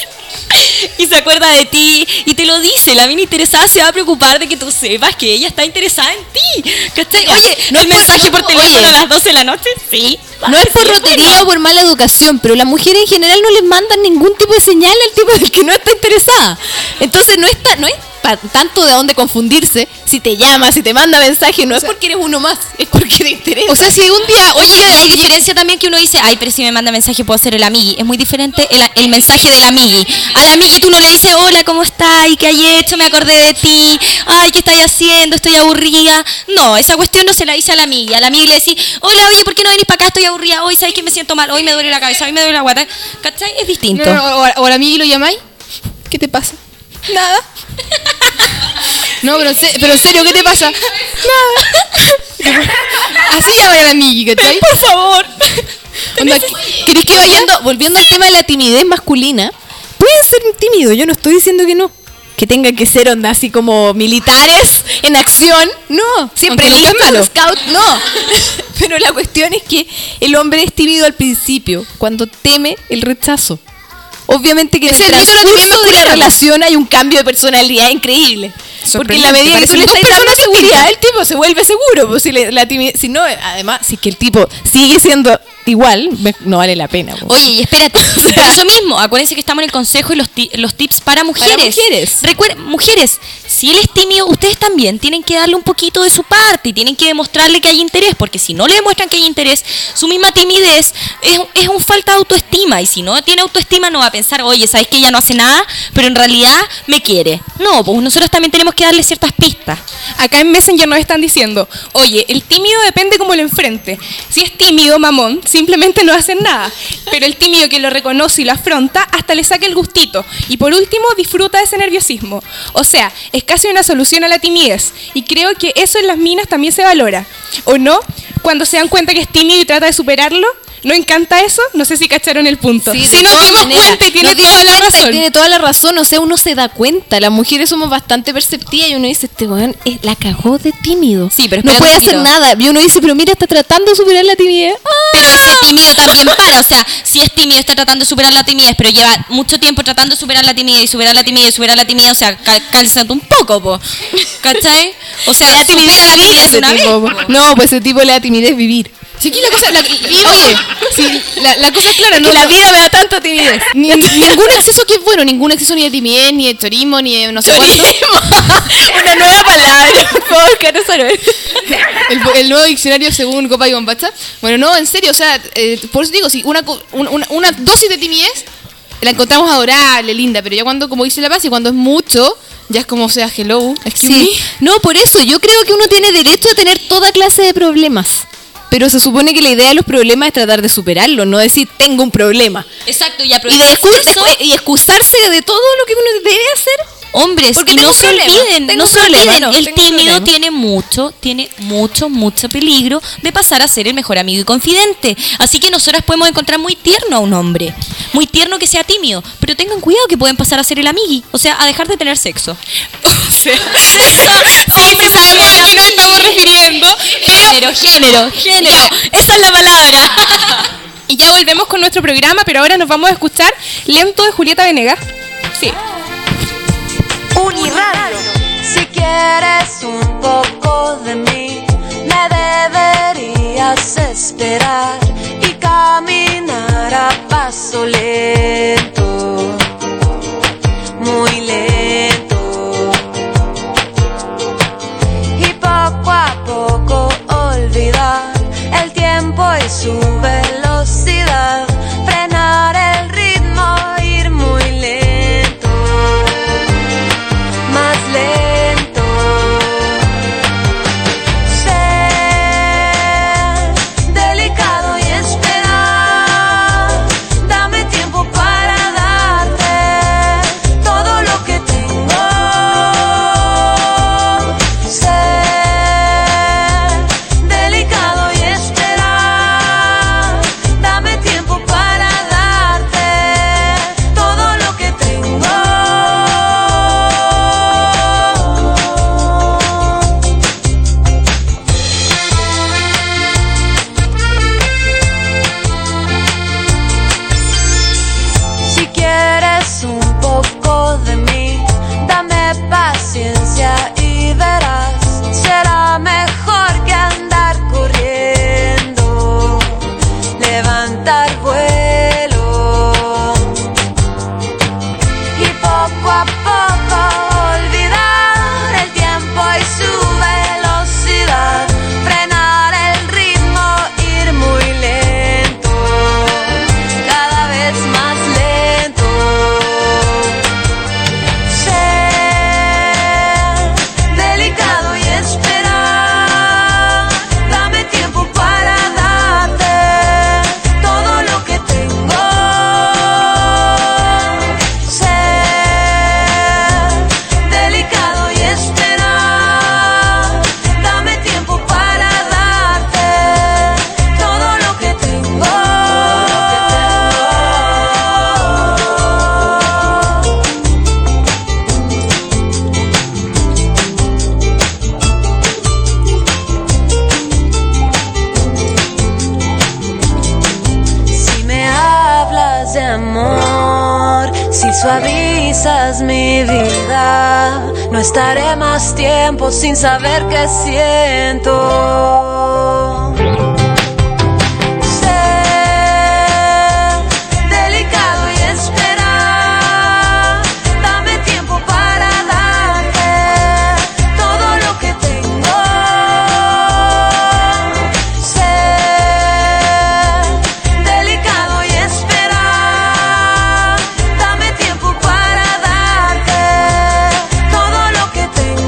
Y se acuerda de ti y te lo dice. La mina interesada se va a preocupar de que tú sepas que ella está interesada en ti. ¿Cachai? Oye, no el es por- mensaje por no, teléfono oye. a las doce de la noche, sí. No es por Sí, rotería bueno. o por mala educación, pero las mujeres en general no les mandan ningún tipo de señal al tipo del que no está interesada. Entonces no está, no es pa- tanto de dónde confundirse. Si te llama, si te manda mensaje, no es porque eres uno más, es porque te interesa. O sea, si un día, Oye, y hay diferencia también que uno dice, ay, pero si me manda mensaje puedo ser el amigui. Es muy diferente el, el mensaje del amigui. Al amigui tú no le dices, hola, ¿cómo estás? ¿Qué hay hecho? Me acordé de ti. Ay, ¿qué estáis haciendo? Estoy aburrida. No, esa cuestión no se la dice al amigui. Al amigui le decís, hola, oye, ¿por qué no venís para acá? Estoy aburrida. Hoy, ¿sabes que me siento mal? Hoy me duele la cabeza, hoy me duele la guata. ¿Cachai? Es distinto. no, no, o, o al amigo lo llamáis, ¿qué te pasa? Nada. No, pero, en se- pero en serio, ¿qué te pasa? Nada. Así llama al amigo, ¿cachai? Por favor. Onda, ¿querés que vayando, volviendo al tema de la timidez masculina? Pueden ser tímidos, yo no estoy diciendo que no. Que tengan que ser onda así como militares en acción. No, siempre Aunque no listos, sea malo. scout, no. Pero la cuestión es que el hombre es tímido al principio, cuando teme el rechazo. Obviamente que en Es el el mito de la timidez transcurso de la masculina, relación hay un cambio de personalidad increíble. Porque en la Sorprendente, medida que tú le parecen estás dos dando personas seguridad, el tipo se vuelve seguro. Pues si, le- la timidez- si no, además, si es que el tipo sigue siendo igual, me- no vale la pena. pues. Oye, y espérate, por eso mismo, acuérdense que estamos en el consejo y los, ti- los tips para mujeres. Para mujeres. Recuer- mujeres, si él es tímido, ustedes también tienen que darle un poquito de su parte y tienen que demostrarle que hay interés, porque si no le demuestran que hay interés, su misma timidez es, es un falta de autoestima, y si no tiene autoestima no va a pensar, oye, sabes que ella no hace nada, pero en realidad me quiere. No, pues nosotros también tenemos que darle ciertas pistas. Acá en Messenger nos están diciendo, oye, el tímido depende como lo enfrente. Si es tímido, mamón, simplemente no hacen nada. Pero el tímido que lo reconoce y lo afronta, hasta le saca el gustito. Y por último, disfruta de ese nerviosismo. O sea, es casi una solución a la timidez. Y creo que eso en las minas también se valora. ¿O no? Cuando se dan cuenta que es tímido y trata de superarlo, ¿no encanta eso? No sé si cacharon el punto. Sí, de si nos todas dimos maneras. cuenta y tiene Nos dimos toda la cuenta y razón. Tiene toda la razón, o sea, uno se da cuenta. Las mujeres somos bastante perceptivas y uno dice, este weón eh, la cagó de tímido. Sí, pero no espera puede un hacer poquito. nada. Y uno dice, pero mira, está tratando de superar la timidez. ¡Ah! Pero ese tímido también para, o sea, si es tímido está tratando de superar la timidez, pero lleva mucho tiempo tratando de superar la timidez y superar la timidez y superar la timidez, o sea, ca- cánsate un poco, po. ¿Cachai? O sea, La timidez supera la vivir timidez ese una vez. tipo. No, pues ese tipo le da timidez vivir. Si aquí la cosa, la, oye, si la, la cosa es clara, Que no, la no- vida me da tanta timidez. ni- ningún exceso que es bueno, ningún exceso ni de timidez, ni de chorismo, ni de no sé cuánto. Una nueva palabra, por favor, Caro Saruel. El, el nuevo diccionario según Copa y Bombacha. Bueno, no, en serio, o sea, eh, por eso digo, si una, co- un- una, una dosis de timidez la encontramos adorable, linda, pero ya cuando, como dice La Paz, y cuando es mucho, ya es como, o sea, hello, excuse Sí. me. No, por eso yo creo que uno tiene derecho a tener toda clase de problemas. Pero se supone que la idea de los problemas es tratar de superarlos, no decir tengo un problema. Exacto, y Y, de aprovechar excu- eso. de- y excusarse de todo lo que uno debe hacer. Hombres, Porque y tengo no un se problema, olviden, tengo no un se problema, olviden, no, el tengo un tímido problema. tiene mucho, tiene mucho, mucho peligro de pasar a ser el mejor amigo y confidente. Así que nosotras podemos encontrar muy tierno a un hombre, muy tierno que sea tímido, pero tengan cuidado que pueden pasar a ser el amigui, o sea, a dejar de tener sexo. O sea, sí, sí sabemos a qué nos estamos refiriendo, Género, género, género, esa es la palabra. y ya volvemos con nuestro programa, pero ahora nos vamos a escuchar Lento de Julieta Venegas. Sí. Uniradio. Si quieres un poco de mí, me deberías esperar y caminar a paso lento, muy lento, y poco a poco olvidar el tiempo y su velocidad, frenar el ritmo, ir muy lento, más lento, ser delicado y esperar, dame tiempo para este amor. Si suavizas mi vida, no estaré más tiempo sin saber qué siento. Sé delicado y espera, dame tiempo para darte todo lo que tengo. Sé delicado y espera, dame tiempo para darte todo lo que tengo.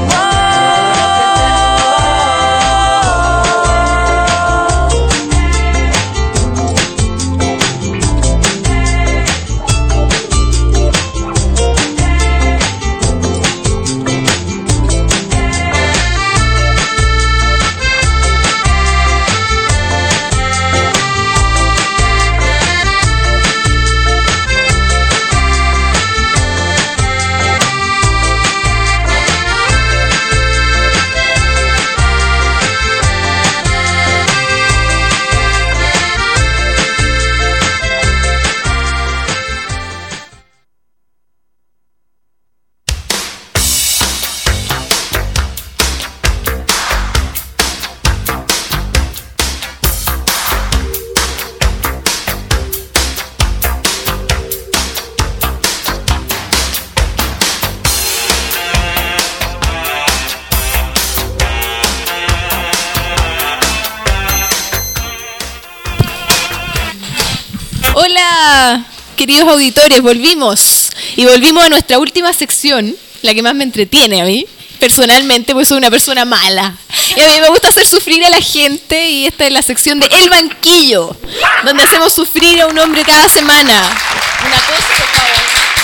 Hola, queridos auditores, volvimos. Y volvimos a nuestra última sección, la que más me entretiene a mí, personalmente, porque soy una persona mala. Y a mí me gusta hacer sufrir a la gente, y esta es la sección de El Banquillo, donde hacemos sufrir a un hombre cada semana. Una cosa, por favor.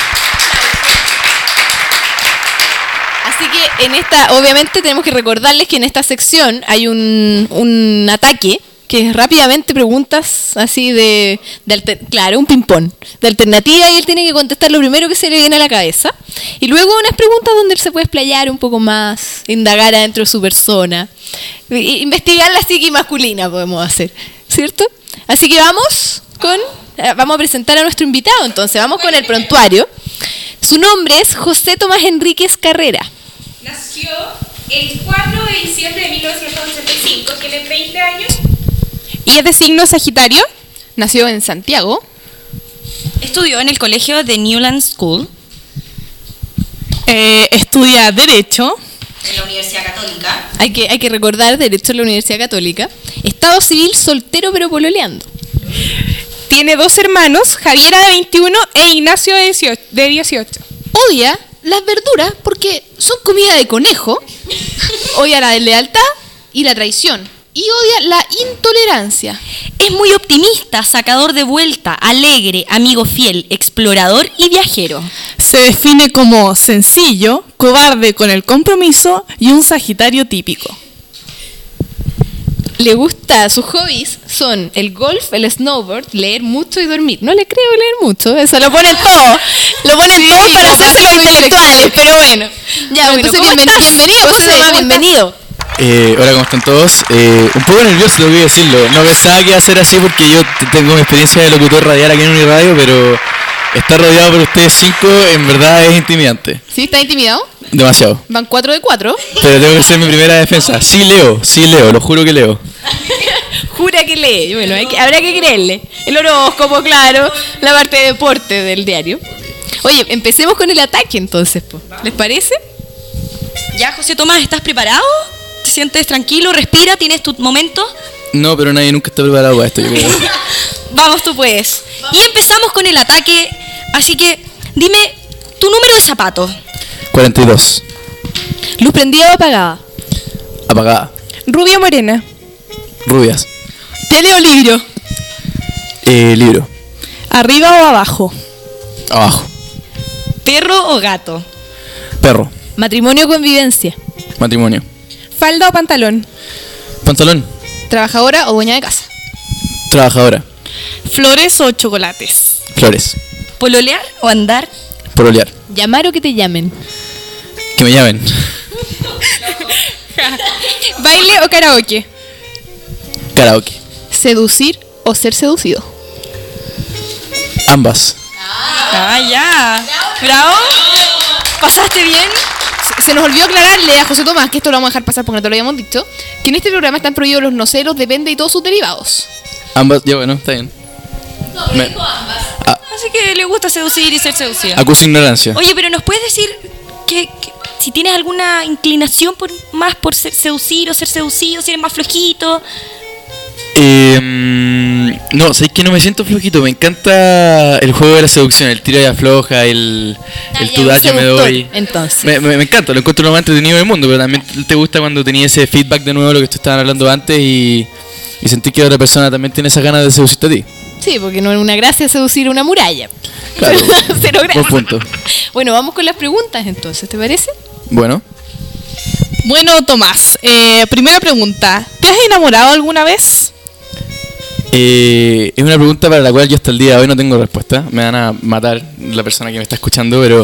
Así que en esta, obviamente tenemos que recordarles que en esta sección hay un, un ataque, que es rápidamente preguntas así de, de alter, claro, un ping-pong de alternativa, y él tiene que contestar lo primero que se le viene a la cabeza. Y luego unas preguntas donde él se puede explayar un poco más, indagar adentro de su persona, I- investigar la psique masculina podemos hacer, ¿cierto? Así que vamos con, eh, vamos a presentar a nuestro invitado, entonces vamos con el prontuario. Su nombre es José Tomás Enríquez Carrera. Nació el cuatro de diciembre de mil novecientos ochenta y cinco, tiene veinte años. ¿Y es de signo Sagitario? Nació en Santiago. Estudió en el colegio de Newland School. Eh, estudia Derecho. En la Universidad Católica. Hay que, hay que recordar, derecho en la Universidad Católica. Estado civil, soltero pero pololeando. Tiene dos hermanos, Javiera de veintiuno e Ignacio de dieciocho. De dieciocho. Odia las verduras porque son comida de conejo. Odia la deslealtad y la traición. Y odia la intolerancia. Es muy optimista, sacador de vuelta, alegre, amigo fiel, explorador y viajero. Se define como sencillo, cobarde con el compromiso y un Sagitario típico. Le gusta, sus hobbies son el golf, el snowboard, leer mucho y dormir. No le creo leer mucho, eso lo ponen todo. Lo ponen Sí, todo para como hacerse los muy intelectuales, pero bueno. Ya, bueno, entonces, ¿cómo bienven- estás? bienvenido, José José, Tomás, ¿cómo estás? bienvenido. Eh, hola, ¿cómo están todos? Eh, un poco nervioso, tengo que decirlo. No pensaba que iba a ser así porque yo t- tengo mi experiencia de locutor radial aquí en Uniradio, pero estar rodeado por ustedes cinco en verdad es intimidante. ¿Sí? ¿Estás intimidado? Demasiado. Van cuatro de cuatro. Pero tengo que ser mi primera defensa. Sí leo, sí leo, lo juro que leo. Jura que lee. Bueno, hay que- habrá que creerle. El horóscopo, claro, la parte de deporte del diario. Oye, empecemos con el ataque entonces, po. ¿Les parece? Ya, José Tomás, ¿estás preparado? ¿Te sientes tranquilo? ¿Respira? ¿Tienes tu momento? No, pero nadie nunca está preparado para esto, yo creo. Vamos, tú puedes. Y empezamos con el ataque. Así que, dime tu número de zapatos. cuarenta y dos. Luz prendida o apagada. Apagada. Rubia o morena. Rubias. Tele o libro. Eh, libro. Arriba o abajo. Abajo. ¿Perro o gato? Perro. Matrimonio o convivencia. Matrimonio. Falda o pantalón. Pantalón. ¿Trabajadora o dueña de casa? Trabajadora. Flores o chocolates. Flores. ¿Pololear o andar? Pololear. Llamar o que te llamen. Que me llamen. Baile o karaoke. Karaoke. ¿Seducir o ser seducido? Ambas. Ah, ya. Bravo. ¿Pasaste bien? Se- Se nos olvidó aclararle a José Tomás, que esto lo vamos a dejar pasar porque no te lo habíamos dicho, que en este programa están prohibidos los nocelos, depende y todos sus derivados. Ambas, ya bueno, está bien. Me- Así que le gusta seducir y ser seducida. acuso ignorancia. Oye, pero ¿nos puedes decir que, que si tienes alguna inclinación por más por ser seducir o ser seducido, si eres más flojito? Eh, mm, no, sabes que no me siento flojito. Me encanta el juego de la seducción, el tiro y afloja, el, el tú das, yo me doy. Entonces. Me, me, me encanta, lo encuentro lo más entretenido del mundo, pero también te gusta cuando tenías ese feedback de nuevo, lo que tú estaban hablando antes, y, y sentir que otra persona también tiene esas ganas de seducirte a ti. Sí, porque no es una gracia seducir una muralla. Claro, Cero gracia. buen punto. Bueno, vamos con las preguntas entonces, ¿te parece? Bueno, Bueno, Tomás, eh, primera pregunta. ¿Te has enamorado alguna vez? eh, es una pregunta para la cual yo hasta el día de hoy no tengo respuesta. Me van a matar la persona que me está escuchando, pero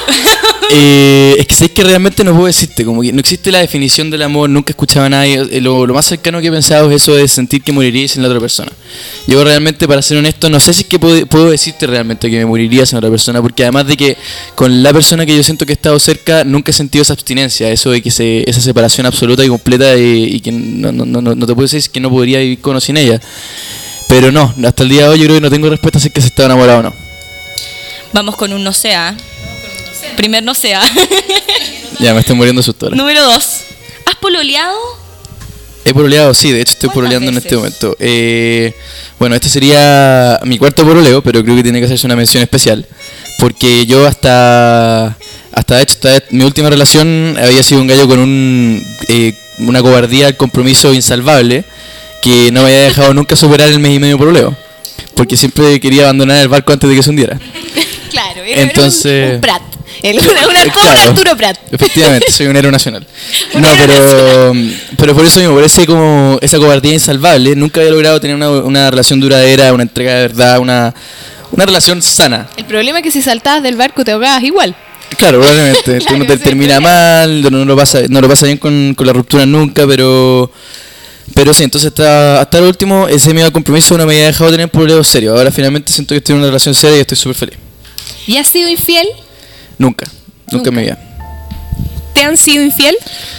eh, es que sabes que realmente no puedo decirte, como que no existe la definición del amor, nunca escuchaba a nadie. Eh, Lo, lo más cercano que he pensado es eso de sentir que moriría sin la otra persona. Yo realmente, para ser honesto, no sé si es que puedo, puedo decirte realmente que me moriría sin otra persona, porque además de que con la persona que yo siento que he estado cerca, nunca he sentido esa abstinencia, eso de que se, esa separación absoluta y completa, y, y que no, no, no, no no te puedo decir que no podría vivir con o sin ella. Pero no, hasta el día de hoy yo creo que no tengo respuesta si es que se está enamorado o no. Vamos con un no sea. Primer no sea. Ya me estoy muriendo de susto ahora. Número dos. ¿Has pololeado? He pololeado, sí, de hecho estoy ¿Cuántas pololeando en veces? este momento. Eh, bueno, este sería mi cuarto pololeo, pero creo que tiene que hacerse una mención especial. Porque yo hasta, hasta de hecho, hasta mi última relación había sido un gallo con un, eh, una cobardía al compromiso insalvable, que no me había dejado nunca superar el mes y medio pololeo. Porque siempre quería abandonar el barco antes de que se hundiera. Claro, era, Entonces- era un, un Prat. Era una, una, Eh, todo un claro. Arturo Prat. Efectivamente, soy un héroe nacional. No, pero, pero por eso mismo, por ese como esa cobardía insalvable, nunca había logrado tener una, una relación duradera, una entrega de verdad, una, una relación sana. El problema es que si saltabas del barco te ahogabas igual. Claro, probablemente. Tú no te sí, termina mal, no lo pasa, no lo pasa bien con, con la ruptura nunca, pero pero sí, entonces hasta, hasta el último, ese miedo al compromiso no me había dejado tener problemas serios. Ahora finalmente siento que estoy en una relación seria y estoy súper feliz. ¿Y has sido infiel? Nunca, nunca en mi vida. ¿Te han sido infiel?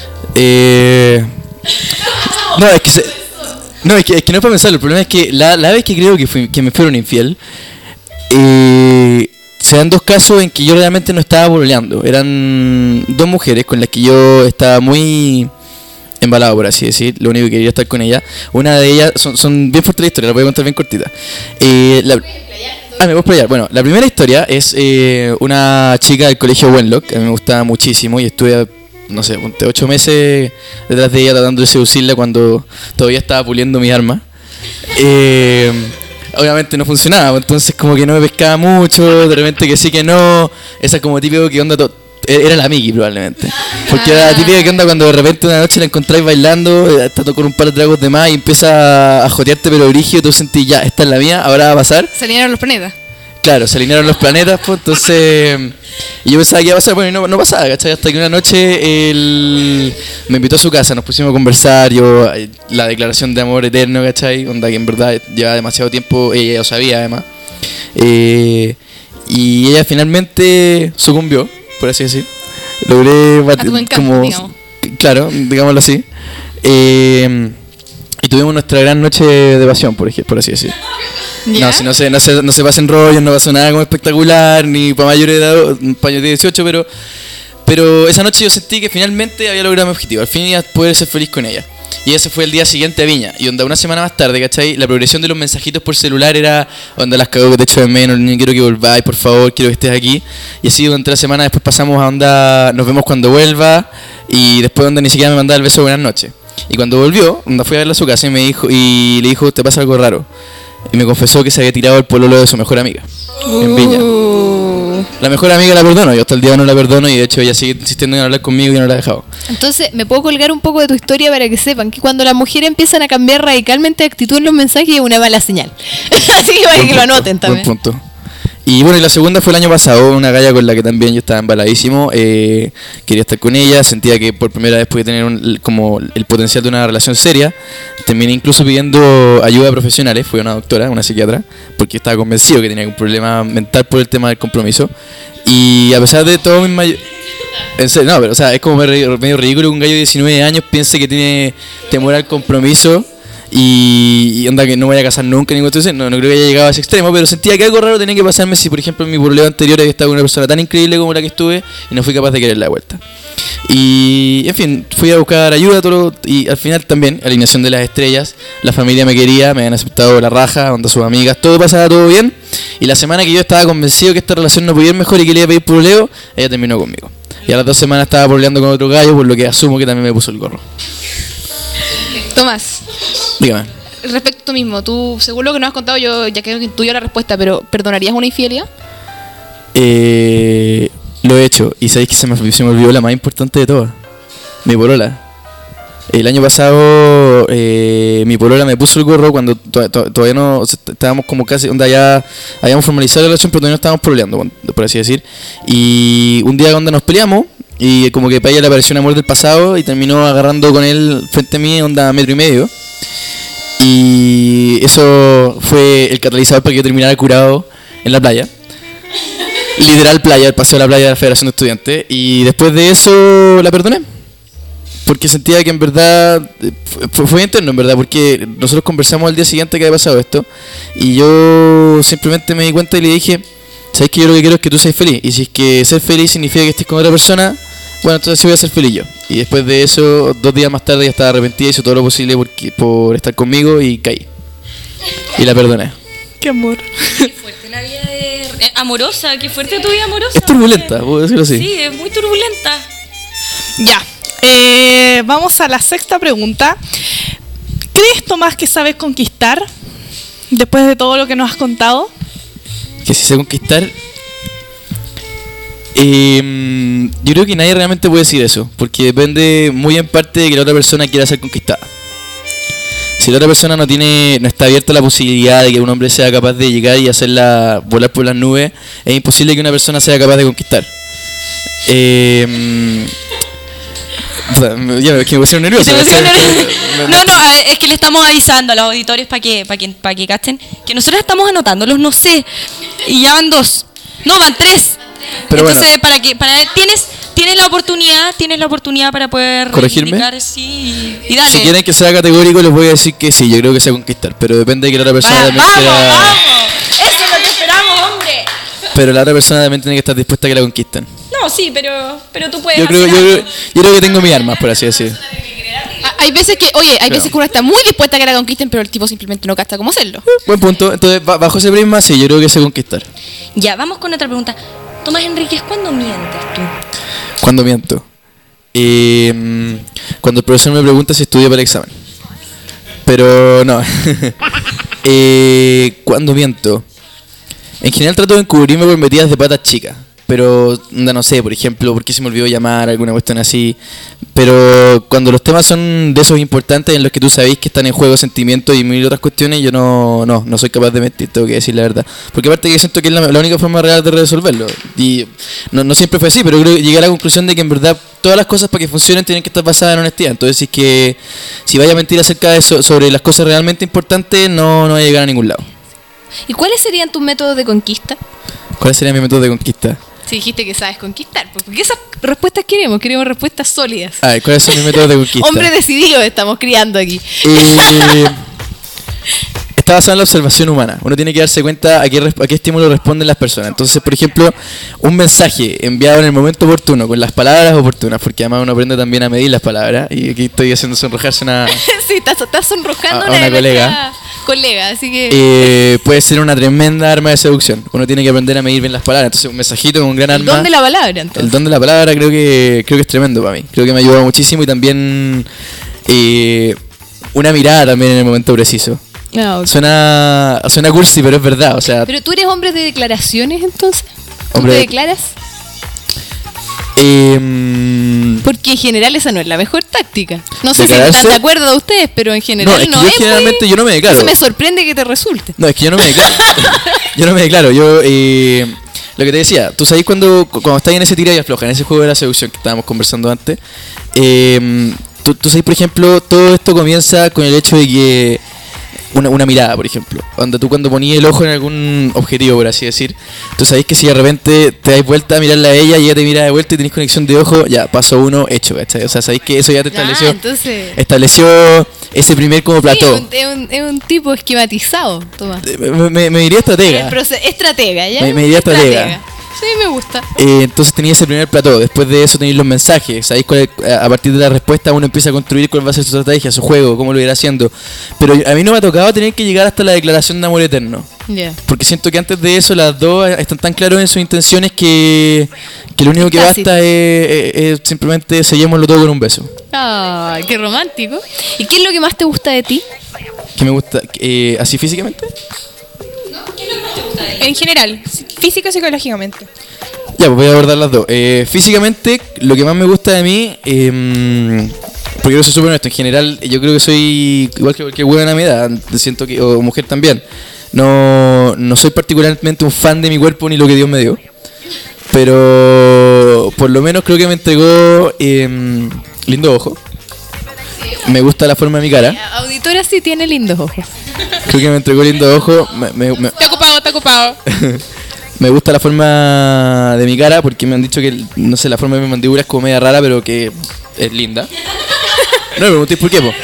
Eh, no, es que, se- no, es que, es que no es para pensarlo. El problema es que la, la vez que creo que, fui, que me fueron infiel, eh, se dan dos casos en que yo realmente no estaba pololeando. Eran dos mujeres con las que yo estaba muy embalado, por así decir. Lo único que quería estar con ella. Una de ellas, son, son bien fuerte la historia, la voy a contar bien cortita. Eh, la, Ah, me voy a explayar. Bueno, la primera historia es eh, una chica del colegio Wenlock, que a mí me gustaba muchísimo y estuve, no sé, ponte ocho meses detrás de ella tratando de seducirla cuando todavía estaba puliendo mi arma. Eh, obviamente no funcionaba, entonces como que no me pescaba mucho, de repente que sí que no, esa como típico que onda, to- era la Miki probablemente, porque era la típica que onda cuando de repente una noche la encontráis bailando, eh, estando con un par de tragos de más y empieza a jotearte pero brígido, tú sentís ya, esta es la mía, ahora va a pasar. Se alinearon los planetas. Claro, se alinearon los planetas, pues, entonces... Y yo pensaba que iba a pasar, bueno, y no, no pasaba, ¿cachai? Hasta que una noche él me invitó a su casa, nos pusimos a conversar, yo... eh, La declaración de amor eterno, ¿cachai? Onda que en verdad lleva demasiado tiempo, ella lo sabía además. Eh, y ella finalmente sucumbió, por así decir. Logré... bat- A tu encanto, como, digamos. Claro, digámoslo así. Eh, y tuvimos nuestra gran noche de pasión, por, ej- por así decir. ¿Ya? No, si no se, no se, no se pasen rollos, no pasó nada como espectacular, ni para mayores de, edad, para mayores de dieciocho, pero, pero esa noche yo sentí que finalmente había logrado mi objetivo, al fin iba a poder ser feliz con ella. Y ese fue el día siguiente a Viña, y onda una semana más tarde, ¿cachai? La progresión de los mensajitos por celular era, onda las cago que te echo de menos, ni quiero que volváis, por favor, quiero que estés aquí. Y así durante la semana después pasamos a onda, nos vemos cuando vuelva, y después onda ni siquiera me mandaba el beso de buenas noches. Y cuando volvió, onda fui a verla a su casa y me dijo, y le dijo, te pasa algo raro. Y me confesó que se había tirado el pololo de su mejor amiga en Viña. La mejor amiga la perdono, yo hasta el día no la perdono y de hecho ella sigue insistiendo en hablar conmigo y no la ha dejado. Entonces, me puedo colgar un poco de tu historia para que sepan que cuando las mujeres empiezan a cambiar radicalmente de actitud en los mensajes es una mala señal. Así que para Buen que lo punto, anoten también. Buen punto. Y bueno, y la segunda fue el año pasado, una galla con la que también yo estaba embaladísimo, eh, quería estar con ella, sentía que por primera vez podía tener un- como el potencial de una relación seria, terminé incluso pidiendo ayuda de profesionales, fui a una doctora, una psiquiatra, porque estaba convencido que tenía un problema mental por el tema del compromiso, y a pesar de todo mi mayor... En serio, no, pero o sea, es como medio medio ridículo que un gallo de diecinueve años piense que tiene temor al compromiso y, y onda que no me voy a casar nunca ni ningún entonces no, no creo que haya llegado a ese extremo, pero sentía que algo raro tenía que pasarme si por ejemplo en mi pololeo anterior había estado con una persona tan increíble como la que estuve y no fui capaz de quererla de vuelta. Y en fin, fui a buscar ayuda todo, y al final también, alineación de las estrellas, la familia me quería, me habían aceptado la raja, onda sus amigas, todo pasaba todo bien, y la semana que yo estaba convencido que esta relación no podía ir mejor y que le iba a pedir pololeo, ella terminó conmigo. Y a las dos semanas estaba pololeando con otro gallo, por lo que asumo que también me puso el gorro. Tomás, Dígame. respecto a tú mismo, tú, según lo que nos has contado, yo ya creo que intuyo la respuesta, pero ¿perdonarías una infidelidad? Eh, lo he hecho, y sabéis que se me, se me olvidó la más importante de todas, mi polola. El año pasado eh, mi polola me puso el gorro cuando to- to- todavía no, o sea, estábamos como casi, onda ya habíamos formalizado la relación, pero todavía no estábamos pololeando, por así decir. Y un día cuando nos peleamos, y como que para ella le apareció un amor del pasado y terminó agarrando con él frente a mí, onda metro y medio. Y eso fue el catalizador para que yo terminara curado en la playa. Literal playa, el paseo a la playa de la Federación de Estudiantes. Y después de eso la perdoné. Porque sentía que en verdad fue, fue interno, en verdad, porque nosotros conversamos al día siguiente que había pasado esto y yo simplemente me di cuenta y le dije, ¿sabes que yo lo que quiero es que tú seas feliz? Y si es que ser feliz significa que estés con otra persona, bueno, entonces sí voy a ser feliz yo. Y después de eso, dos días más tarde ya estaba arrepentida, hizo todo lo posible porque, por estar conmigo y caí. Y la perdoné. Qué amor. Qué fuerte la vida de... eh, amorosa, qué fuerte tu vida amorosa. Es turbulenta, puedo decirlo así. Sí, es muy turbulenta. Ya. Eh, vamos a la sexta pregunta. ¿Crees, Tomás, que sabes conquistar? Después de todo lo que nos has contado. Que si sé conquistar, eh, yo creo que nadie realmente puede decir eso, porque depende muy en parte de que la otra persona quiera ser conquistada. Si la otra persona no tiene, no está abierta a la posibilidad de que un hombre sea capaz de llegar y hacerla volar por las nubes, es imposible que una persona sea capaz de conquistar. Eh, ya, es que me pusieron nervioso. ¿Te pusieron ¿sabes? nervioso? No, no, a ver, es que le estamos avisando a los auditores para que, para que, para que cachen que nosotros estamos anotándolos, no sé, y ya van dos, no, van tres. Pero Entonces, bueno. para que, para tienes, tienes la oportunidad, tienes la oportunidad para poder ¿Corregirme? reivindicar, sí, y, y dale. Si quieren que sea categórico, les voy a decir que sí, yo creo que sea conquistar, pero depende de que la otra persona Va- también vamos, quiera. vamos, eso es lo que esperamos, hombre. Pero la otra persona también tiene que estar dispuesta a que la conquisten. No, sí, pero, pero tú puedes Yo creo, hacer yo, algo. creo, yo creo que tengo mi arma, por así decir. Ah, Hay veces que, oye, hay Claro. veces que uno está muy dispuesta a que la conquisten, pero el tipo simplemente no cacha cómo hacerlo. Buen punto. Entonces, ba- bajo ese prisma, sí, yo creo que sé conquistar. Ya, vamos con otra pregunta. Tomás Enríquez, ¿cuándo mientes tú? Cuando miento. Eh, mm, cuando el profesor me pregunta si estudié para el examen. Pero no. eh, cuando miento. En general trato de encubrirme por metidas de patas chicas. Pero, onda, no sé, por ejemplo, ¿por qué se me olvidó llamar? Alguna cuestión así. Pero cuando los temas son de esos importantes en los que tú sabéis que están en juego sentimientos y mil otras cuestiones, yo no, no, no soy capaz de mentir, tengo que decir la verdad. Porque aparte que siento que es la, la única forma real de resolverlo. Y no, no siempre fue así, pero creo que llegué a la conclusión de que en verdad todas las cosas para que funcionen tienen que estar basadas en honestidad. Entonces, si es que si vaya a mentir acerca de eso, sobre las cosas realmente importantes, no, no va a llegar a ningún lado. ¿Y cuáles serían tus métodos de conquista? ¿Cuál sería mi método de conquista? Si dijiste que sabes conquistar, pues, porque esas respuestas queremos, queremos respuestas sólidas. A ver, ¿cuáles son mis métodos de conquista? Hombres decididos estamos criando aquí. Eh, está basado en la observación humana. Uno tiene que darse cuenta a qué, res- a qué estímulo responden las personas. Entonces, por ejemplo, un mensaje enviado en el momento oportuno, con las palabras oportunas, porque además uno aprende también a medir las palabras. Y aquí estoy haciendo sonrojarse una... Sí, estás, estás sonrojando A- a una, una de colega. nuestras colega, así que... Eh, puede ser una tremenda arma de seducción. Uno tiene que aprender a medir bien las palabras. Entonces, un mensajito con un gran el arma... don de la palabra, entonces. El don de la palabra creo que creo que es tremendo para mí. Creo que me ha ayudado muchísimo y también eh, una mirada también en el momento preciso. Ah, ok. Suena suena cursi, pero es verdad. O sea, Pero tú eres hombre de declaraciones, entonces. ¿Tú Hombre te de- declaras? Eh, Porque en general esa no es la mejor táctica. No sé si ¿Declararse? están de acuerdo de ustedes, pero en general No, es que no yo es generalmente muy- yo no me declaro. Entonces me sorprende que te resulte. No, es que yo no me declaro. yo no me declaro. Yo, eh, lo que te decía, tú sabes cuando, cuando estás en ese tira y afloja, en ese juego de la seducción que estábamos conversando antes, eh, tú, tú sabes, por ejemplo, todo esto comienza con el hecho de que una, una mirada, por ejemplo. Cuando tú cuando ponías el ojo en algún objetivo, por así decir, tú sabes que si de repente te das vuelta a mirarla a ella y ella te mira de vuelta y tenés conexión de ojo, ya, paso uno, hecho, ¿cachai? O sea, sabéis que eso ya te estableció, Ah, entonces... estableció ese primer como Sí, plató. es, un, es un- es un tipo esquematizado, Tomás. Me, me- me diría estratega. El proce- estratega, ¿ya? Me- me diría estratega. Sí, me gusta. Eh, entonces tenía ese primer plató, después de eso tenéis los mensajes, sabéis cuál es- a partir de la respuesta uno empieza a construir cuál va a ser su estrategia, su juego, cómo lo irá haciendo. Pero a mí no me ha tocado tener que llegar hasta la declaración de amor eterno, Ya. porque siento que antes de eso las dos están tan claros en sus intenciones que, que lo único que Tácito. basta es, es- es simplemente sellémoslo todo con un beso. Ay, qué romántico. ¿Y qué es lo que más te gusta de ti? Que me gusta, eh, así físicamente. En general, física y psicológicamente. Ya, pues voy a abordar las dos. Eh, físicamente, lo que más me gusta de mí, eh, porque yo soy súper honesto, en general, yo creo que soy igual que cualquier buena a mi edad, siento que, o mujer también. No, no soy particularmente un fan de mi cuerpo ni lo que Dios me dio, pero por lo menos creo que me entregó eh, lindo ojo. Me gusta la forma de mi cara. Auditora sí tiene lindos ojos. Creo que me entregó lindo ojo. Me, me- me- Está ocupado, está ocupado. Me gusta la forma de mi cara porque me han dicho que, no sé, la forma de mi mandíbula es como media rara, pero que es linda. No me preguntéis por qué, po.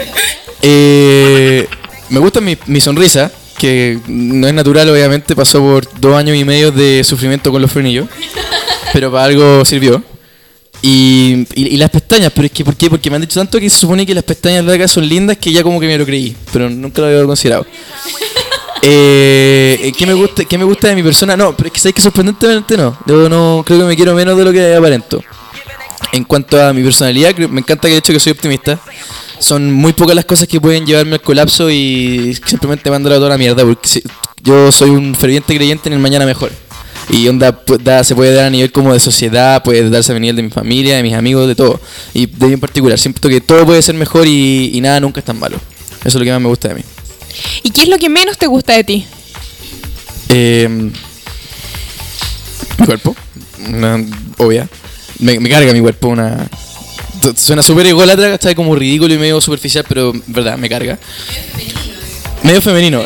Eh, me gusta mi, mi sonrisa, que no es natural, obviamente. Pasó por dos años y medio de sufrimiento con los frenillos, pero para algo sirvió. Y, y, y las pestañas, pero es que, ¿por qué? Porque me han dicho tanto que se supone que las pestañas de acá son lindas que ya como que me lo creí, pero nunca lo había considerado. Eh, ¿qué, me gusta, ¿Qué me gusta de mi persona? No, pero es que sabéis que sorprendentemente no. Yo no creo que me quiero menos de lo que aparento. En cuanto a mi personalidad, creo- me encanta que el hecho de que soy optimista. Son muy pocas las cosas que pueden llevarme al colapso y simplemente mandar a toda la mierda. Porque si- yo soy un ferviente creyente en el mañana mejor. Y onda pu- da- se puede dar a nivel como de sociedad, puede darse a nivel de mi familia, de mis amigos, de todo. Y de mí en particular, siento que todo puede ser mejor y, y nada nunca es tan malo. Eso es lo que más me gusta de mí. ¿Y qué es lo que menos te gusta de ti? Eh, mi cuerpo, una obvia. Me, me carga mi cuerpo, una. t- Suena súper ególatra, ¿cachai? Como ridículo y medio superficial, pero en verdad me carga. Medio femenino.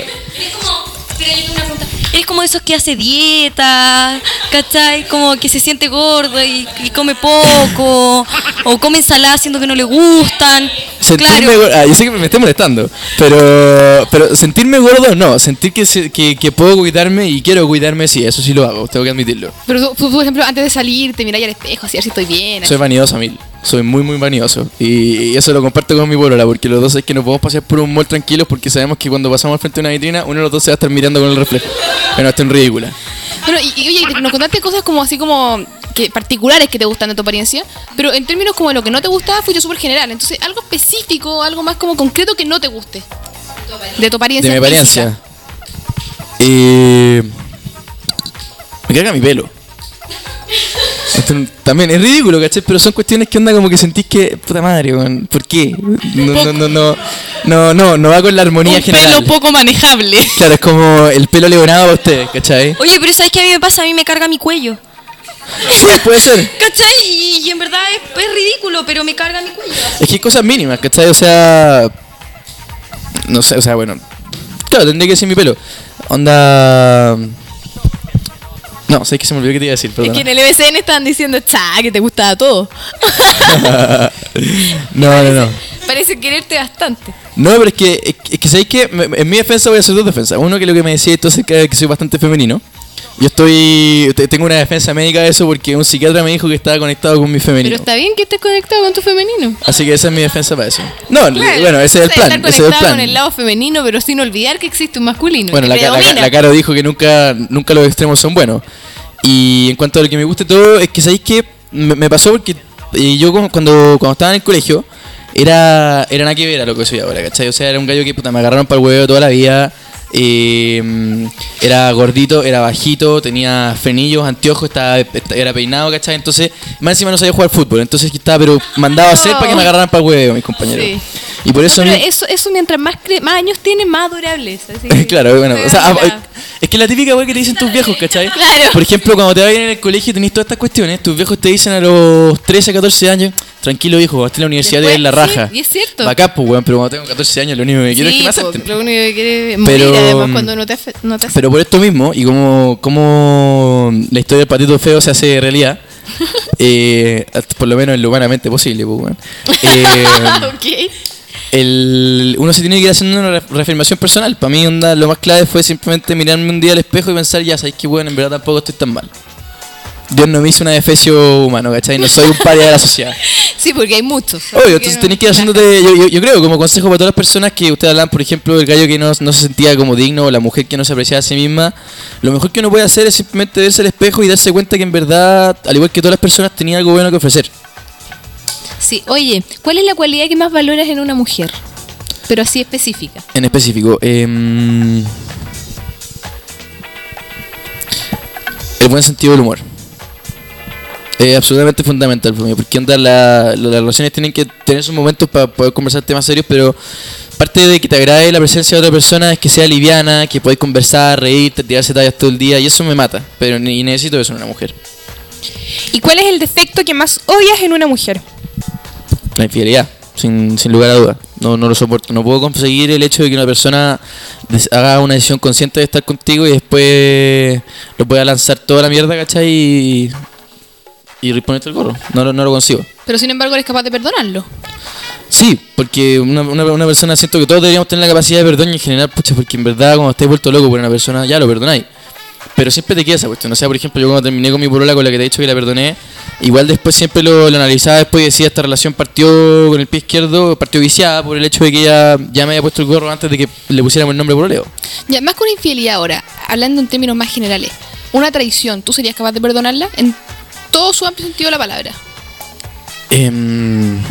Es como esos que hace dieta, ¿cachai? Como que se siente gordo y, y come poco, o come ensalada siendo que no le gustan. Sentirme Claro. gordo, ah, yo sé que me estoy molestando, pero pero sentirme gordo no, sentir que, se- que, que puedo cuidarme y quiero cuidarme, sí, eso sí lo hago, tengo que admitirlo. Pero tú, tú, por ejemplo, antes de salir, te miráis al espejo, así, a ver si estoy bien. Soy vanidoso a mil, soy muy muy vanidoso y, y eso lo comparto con mi polola porque los dos es que nos podemos pasear por un mall tranquilos porque sabemos que cuando pasamos al frente de una vitrina uno de los dos se va a estar mirando con el reflejo. Bueno, esto es ridícula. Bueno, y, y, oye, nos contaste cosas como así como que particulares que te gustan de tu apariencia, pero en términos como de lo que no te gustaba, fuiste súper general. Entonces, algo específico, algo más como concreto que no te guste de tu apariencia. De mi física. apariencia. Eh, me carga mi pelo. Esto también es ridículo, ¿cachai? Pero son cuestiones que onda como que sentís que, puta madre, weón, ¿por qué? No, no, no, no, no, no, no va con la armonía Un general. pelo poco manejable. Claro, es como el pelo leonado para ustedes, ¿cachai? Oye, pero ¿sabes qué a mí me pasa? A mí me carga mi cuello. Puede, puede ser. ¿Cachai? Y, y en verdad es, es ridículo, pero me carga mi cuello. Es que hay cosas mínimas, ¿cachai? O sea, no sé, o sea, bueno, claro, tendría que ser mi pelo. Onda... No, sé que se me olvidó que te iba a decir, Es perdón. que en el E B C N estaban diciendo, cha, que te gustaba todo. No, no, no. Parece quererte bastante. No, pero es que, es que, es que ¿sabéis qué? Me- En mi defensa voy a hacer dos defensas. Uno, que lo que me decía esto acerca de que soy bastante femenino. Yo estoy... te- Tengo una defensa médica de eso porque un psiquiatra me dijo que estaba conectado con mi Pero femenino. está bien que estés conectado con tu femenino. Así que esa es mi defensa para eso. No, Claro, bueno, ese es el o sea, plan. Estar Ese es el conectado plan. con el lado femenino, pero sin olvidar que existe un masculino. Bueno, que la, ca- la, predomina. la Caro dijo que nunca, nunca los extremos son buenos. Y en cuanto a lo que me gusta todo, es que sabéis que me, me pasó porque eh, yo como- cuando, cuando estaba en el colegio era, era nada que ver a lo que soy ahora, ¿cachai? O sea, era un gallo que puta, me agarraron para el huevo toda la vida. Eh, era gordito, era bajito, tenía frenillos, anteojos, estaba, era peinado, ¿cachai? Entonces, más encima no sabía jugar fútbol, entonces estaba pero mandado a hacer para que me agarraran para el huevo, mis compañeros. Sí. Y por eso... No, pero mi- eso, eso mientras más, cre- más años tienes, más durables. Así que- claro, bueno, o sea, Mira. ah, es que la típica weá que te dicen tus viejos, ¿cachai? Claro. Por ejemplo, cuando te vayan en el colegio y tenés todas estas cuestiones, tus viejos te dicen a los trece, catorce años, tranquilo viejo, vas a la universidad Después, de la raja. sí, y es cierto. Bacán, pues weón, pero cuando tengo catorce años lo único que quiero es que me Sí, po, acepten. lo único que quieres es morir Pero- además cuando no te, afe- no te aceptan. Pero por esto mismo, y como, como la historia del patito feo se hace realidad, eh, hasta por lo menos en lo humanamente posible, pues weón. Eh, Ok. el, uno se tiene que ir haciendo una re- reafirmación personal. Para mí, onda, lo más clave fue simplemente mirarme un día al espejo y pensar, ya sabéis que bueno, en verdad tampoco estoy tan mal. Dios no me hizo un adefesio humano, ¿cachai? No soy un paria de la sociedad. Sí, porque hay muchos. Obvio, entonces tenés que ir haciéndote, yo, yo, yo creo, como consejo para todas las personas que ustedes hablan, por ejemplo, el gallo que no, no se sentía como digno o la mujer que no se apreciaba a sí misma, lo mejor que uno puede hacer es simplemente verse al espejo y darse cuenta que en verdad, al igual que todas las personas, tenía algo bueno que ofrecer. Sí, oye, ¿cuál es la cualidad que más valoras en una mujer? Pero así específica. En específico, em, el buen sentido del humor. Es absolutamente fundamental para mí, porque onda, la- la- las relaciones tienen que tener sus momentos para poder conversar temas serios, pero parte de que te agrade la presencia de otra persona es que sea liviana, que podáis conversar, reírte, tirarse tallas todo el día, y eso me mata, pero ni necesito eso en una mujer. ¿Y cuál es el defecto que más odias en una mujer? La infidelidad, sin, sin lugar a dudas. No, no lo soporto. No puedo conseguir el hecho de que una persona des- haga una decisión consciente de estar contigo y después lo pueda lanzar toda la mierda, ¿cachai? Y, y ponerte el gorro. No, lo- no lo consigo. Pero sin embargo eres capaz de perdonarlo. Sí, porque una, una, una persona, siento que todos deberíamos tener la capacidad de perdón y en general, pucha, porque en verdad cuando estés vuelto loco por una persona, ya lo perdonáis. Pero siempre te queda esa cuestión. O sea, por ejemplo, yo cuando terminé con mi polola, con la que te he dicho que la perdoné, igual después siempre lo, lo analizaba después y decía, esta relación partió con el pie izquierdo, partió viciada por el hecho de que ella ya me había puesto el gorro antes de que le pusiéramos el nombre pololeo. Ya, más con infidelidad ahora, hablando en términos más generales, una traición, ¿tú serías capaz de perdonarla? En todo su amplio sentido de la palabra. Em,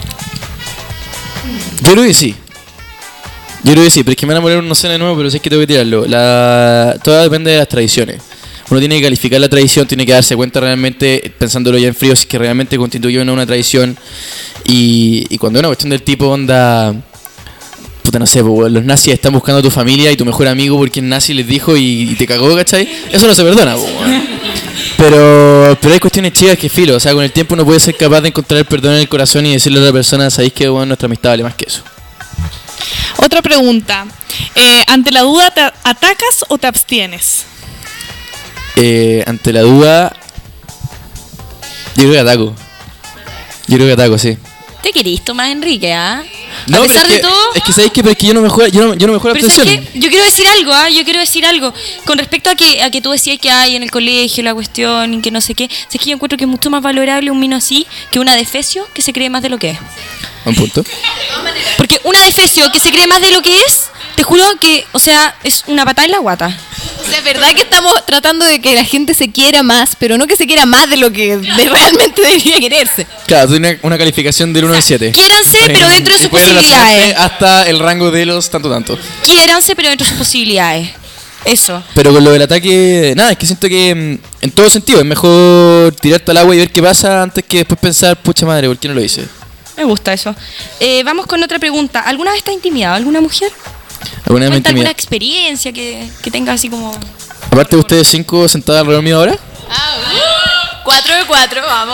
yo creo que sí. Yo creo que sí, pero es que me van a poner un no sé de nuevo, pero sí es que tengo que tirarlo. La, todo depende de las tradiciones. Uno tiene que calificar la tradición, tiene que darse cuenta realmente, pensándolo ya en frío, si es que realmente constituye o no una tradición. Y, y cuando es una cuestión del tipo, onda. Puta, no sé, po, los nazis están buscando a tu familia y tu mejor amigo porque el nazi les dijo y, y te cagó, ¿cachai? Eso no se perdona, po, weón. Pero, pero hay cuestiones chicas que filo, o sea, con el tiempo uno puede ser capaz de encontrar el perdón en el corazón y decirle a otra persona, sabéis que bueno, nuestra amistad vale más que eso. Otra pregunta. Eh, ¿Ante la duda te atacas o te abstienes? Eh, ante la duda, yo creo que ataco. Yo creo que ataco, sí. Te querís, Tomás Enrique, ¿ah? No, a pero pesar es de que, todo. es que sabéis que, pero es que yo no me juego, yo no, yo no me juego la Pero ¿sabes abstención. qué? Yo quiero decir algo, ¿ah? Yo quiero decir algo. Con respecto a que, a que tú decías que hay en el colegio la cuestión y que no sé qué. Es que yo encuentro que es mucho más valorable un mino así que una defecio que se cree más de lo que es. Un punto. Porque una defecio que se cree más de lo que es, te juro que, o sea, es una patada en la guata. O sea, es verdad que estamos tratando de que la gente se quiera más, pero no que se quiera más de lo que de- realmente debería quererse. Claro, tiene una, una calificación del uno al siete. Quiéranse, pero dentro de Y sus puede relacionarte posibilidades. hasta el rango de los tanto tanto. Quiéranse, pero dentro de sus posibilidades. Eso. Pero con lo del ataque, nada, es que siento que mm, en todo sentido es mejor tirarte al agua y ver qué pasa antes que después pensar, pucha madre, ¿por qué no lo hice? Me gusta eso. Eh, vamos con otra pregunta. ¿Alguna vez te ha intimidado alguna mujer? ¿Alguna vez me Cuenta alguna intimida? experiencia que, que tengas así como... Aparte de ustedes cinco sentados alrededor mío ahora. Cuatro de cuatro, vamos.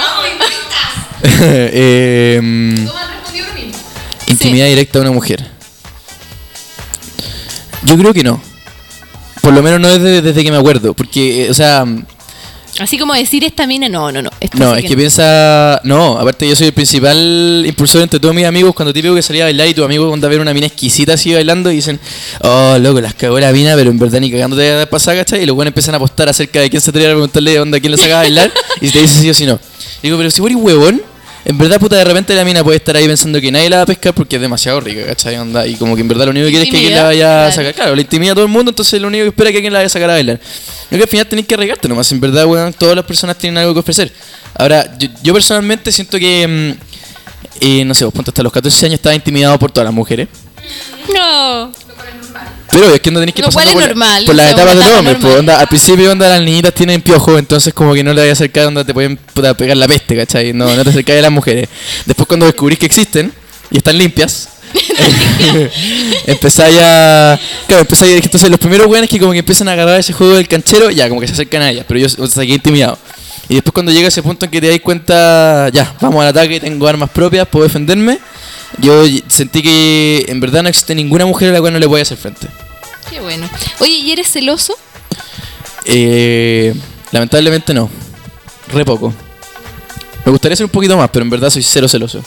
eh, mm, intimidad directa a una mujer. Yo creo que no. Por lo menos no desde, desde que me acuerdo. Porque, eh, o sea... Así como decir esta mina, no, no, no. esta No, sí es que no. piensa... No, aparte yo soy el principal impulsor entre todos mis amigos. Cuando típico que salía a bailar y tus amigos cuando ven una mina exquisita así bailando y dicen, oh, loco, las cagó la mina, pero en verdad ni cagando te va a pasar, ¿cachai? Y los buenos empiezan a apostar acerca de quién se atreve a preguntarle de onda, quién le saca a bailar y te dice sí o sí no. Y digo, pero si vos eres huevón, en verdad, puta, de repente la mina puede estar ahí pensando que nadie la va a pescar porque es demasiado rica, ¿cachai? Onda, y como que en verdad lo único que quiere es que alguien la vaya a sacar. Claro, le intimida a todo el mundo, entonces lo único que espera es que alguien la vaya a sacar a bailar. Yo que al final tenés que arriesgarte nomás, en verdad, weón, todas las personas tienen algo que ofrecer. Ahora, yo, yo personalmente siento que, mm, eh, no sé, vos ponte hasta los catorce años estaba intimidado por todas las mujeres. No. Pero es que no tenéis que ir Lo cual pasando es por, normal, por las o sea, etapas una del etapa hombre. normal. Pues, onda, al principio onda, las niñitas tienen piojos, entonces como que no le vayas a acercar donde te pueden puta, pegar la peste, ¿cachai? No, no te acercáis a las mujeres. Después cuando descubrís que existen y están limpias, empezáis a... Claro, empezáis a... Entonces los primeros weones que como que empiezan a agarrar ese juego del canchero, ya, como que se acercan a ellas, pero yo o sea, saqué intimidado. Y después cuando llega ese punto en que te dais cuenta, ya, vamos al ataque, tengo armas propias, puedo defenderme, yo sentí que en verdad no existe ninguna mujer a la cual no le voy a hacer frente. Qué bueno. Oye, ¿y eres celoso? Eh, lamentablemente no. Re poco. Me gustaría ser un poquito más, pero en verdad soy cero celoso.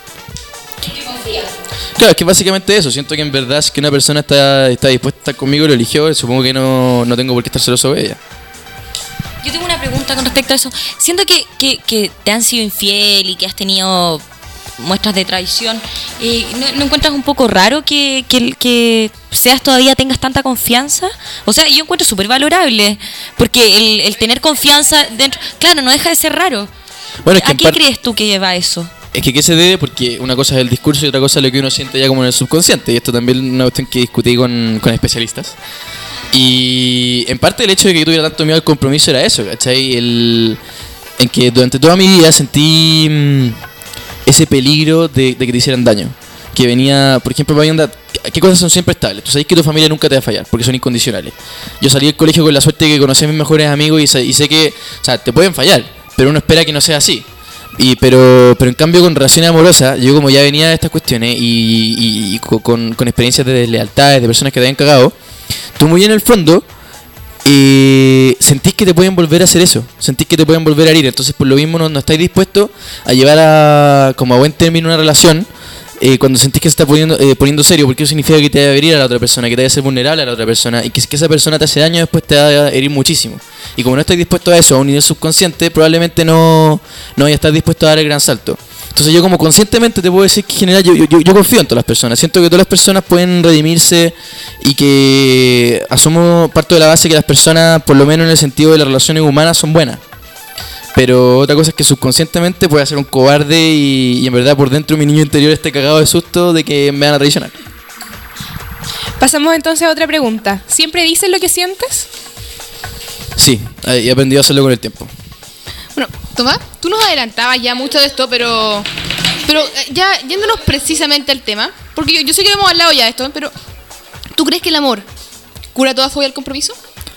Claro, es que básicamente eso. Siento que en verdad si que una persona está, está dispuesta a estar conmigo y lo eligió, supongo que no, no tengo por qué estar celoso de ella. Yo tengo una pregunta con respecto a eso. Siento que, que, que te han sido infiel y que has tenido muestras de traición. Eh, ¿no, ¿No encuentras un poco raro que, que, que seas todavía tengas tanta confianza? O sea, yo encuentro súper valorable. Porque el, el tener confianza dentro... Claro, no deja de ser raro. Bueno, es que ¿A en qué par- crees tú que lleva eso? Es que ¿qué se debe? Porque una cosa es el discurso y otra cosa es lo que uno siente ya como en el subconsciente. Y esto también es una cuestión que discutí con, con especialistas. Y en parte el hecho de que yo tuviera tanto miedo al compromiso era eso, ¿cachai? El, en que durante toda mi vida sentí mm, ese peligro de, de que te hicieran daño. Que venía, por ejemplo, para mí onda, ¿qué cosas son siempre estables? Tú sabes que tu familia nunca te va a fallar, porque son incondicionales. Yo salí del colegio con la suerte de que conocí a mis mejores amigos y sé, y sé que, o sea, te pueden fallar, pero uno espera que no sea así. Y, pero, pero en cambio con relaciones amorosas, yo como ya venía de estas cuestiones y, y, y con, con experiencias de deslealtades, de personas que te habían cagado, tú muy en el fondo eh, sentís que te pueden volver a hacer eso, sentís que te pueden volver a herir, entonces por lo mismo no, no estáis dispuestos a llevar a, como a buen término una relación eh, cuando sentís que se está poniendo, eh, poniendo serio, porque eso significa que te va a herir a la otra persona, que te va a ser vulnerable a la otra persona y que, que esa persona te hace daño después te va a herir muchísimo. Y como no estás dispuesto a eso, a un nivel subconsciente, probablemente no, no vayas a estar dispuesto a dar el gran salto. Entonces yo como conscientemente te puedo decir que en general yo, yo, yo confío en todas las personas. Siento que todas las personas pueden redimirse y que asumo parte de la base que las personas, por lo menos en el sentido de las relaciones humanas, son buenas. Pero otra cosa es que subconscientemente puede ser un cobarde y, y en verdad por dentro mi niño interior esté cagado de susto de que me van a traicionar. Pasamos entonces a otra pregunta. ¿Siempre dices lo que sientes? Sí, he aprendido a hacerlo con el tiempo. Bueno, Tomás, tú nos adelantabas ya mucho de esto, pero pero eh, ya yéndonos precisamente al tema, porque yo, yo sé que hemos hablado ya de esto, pero ¿tú crees que el amor cura toda fobia al compromiso?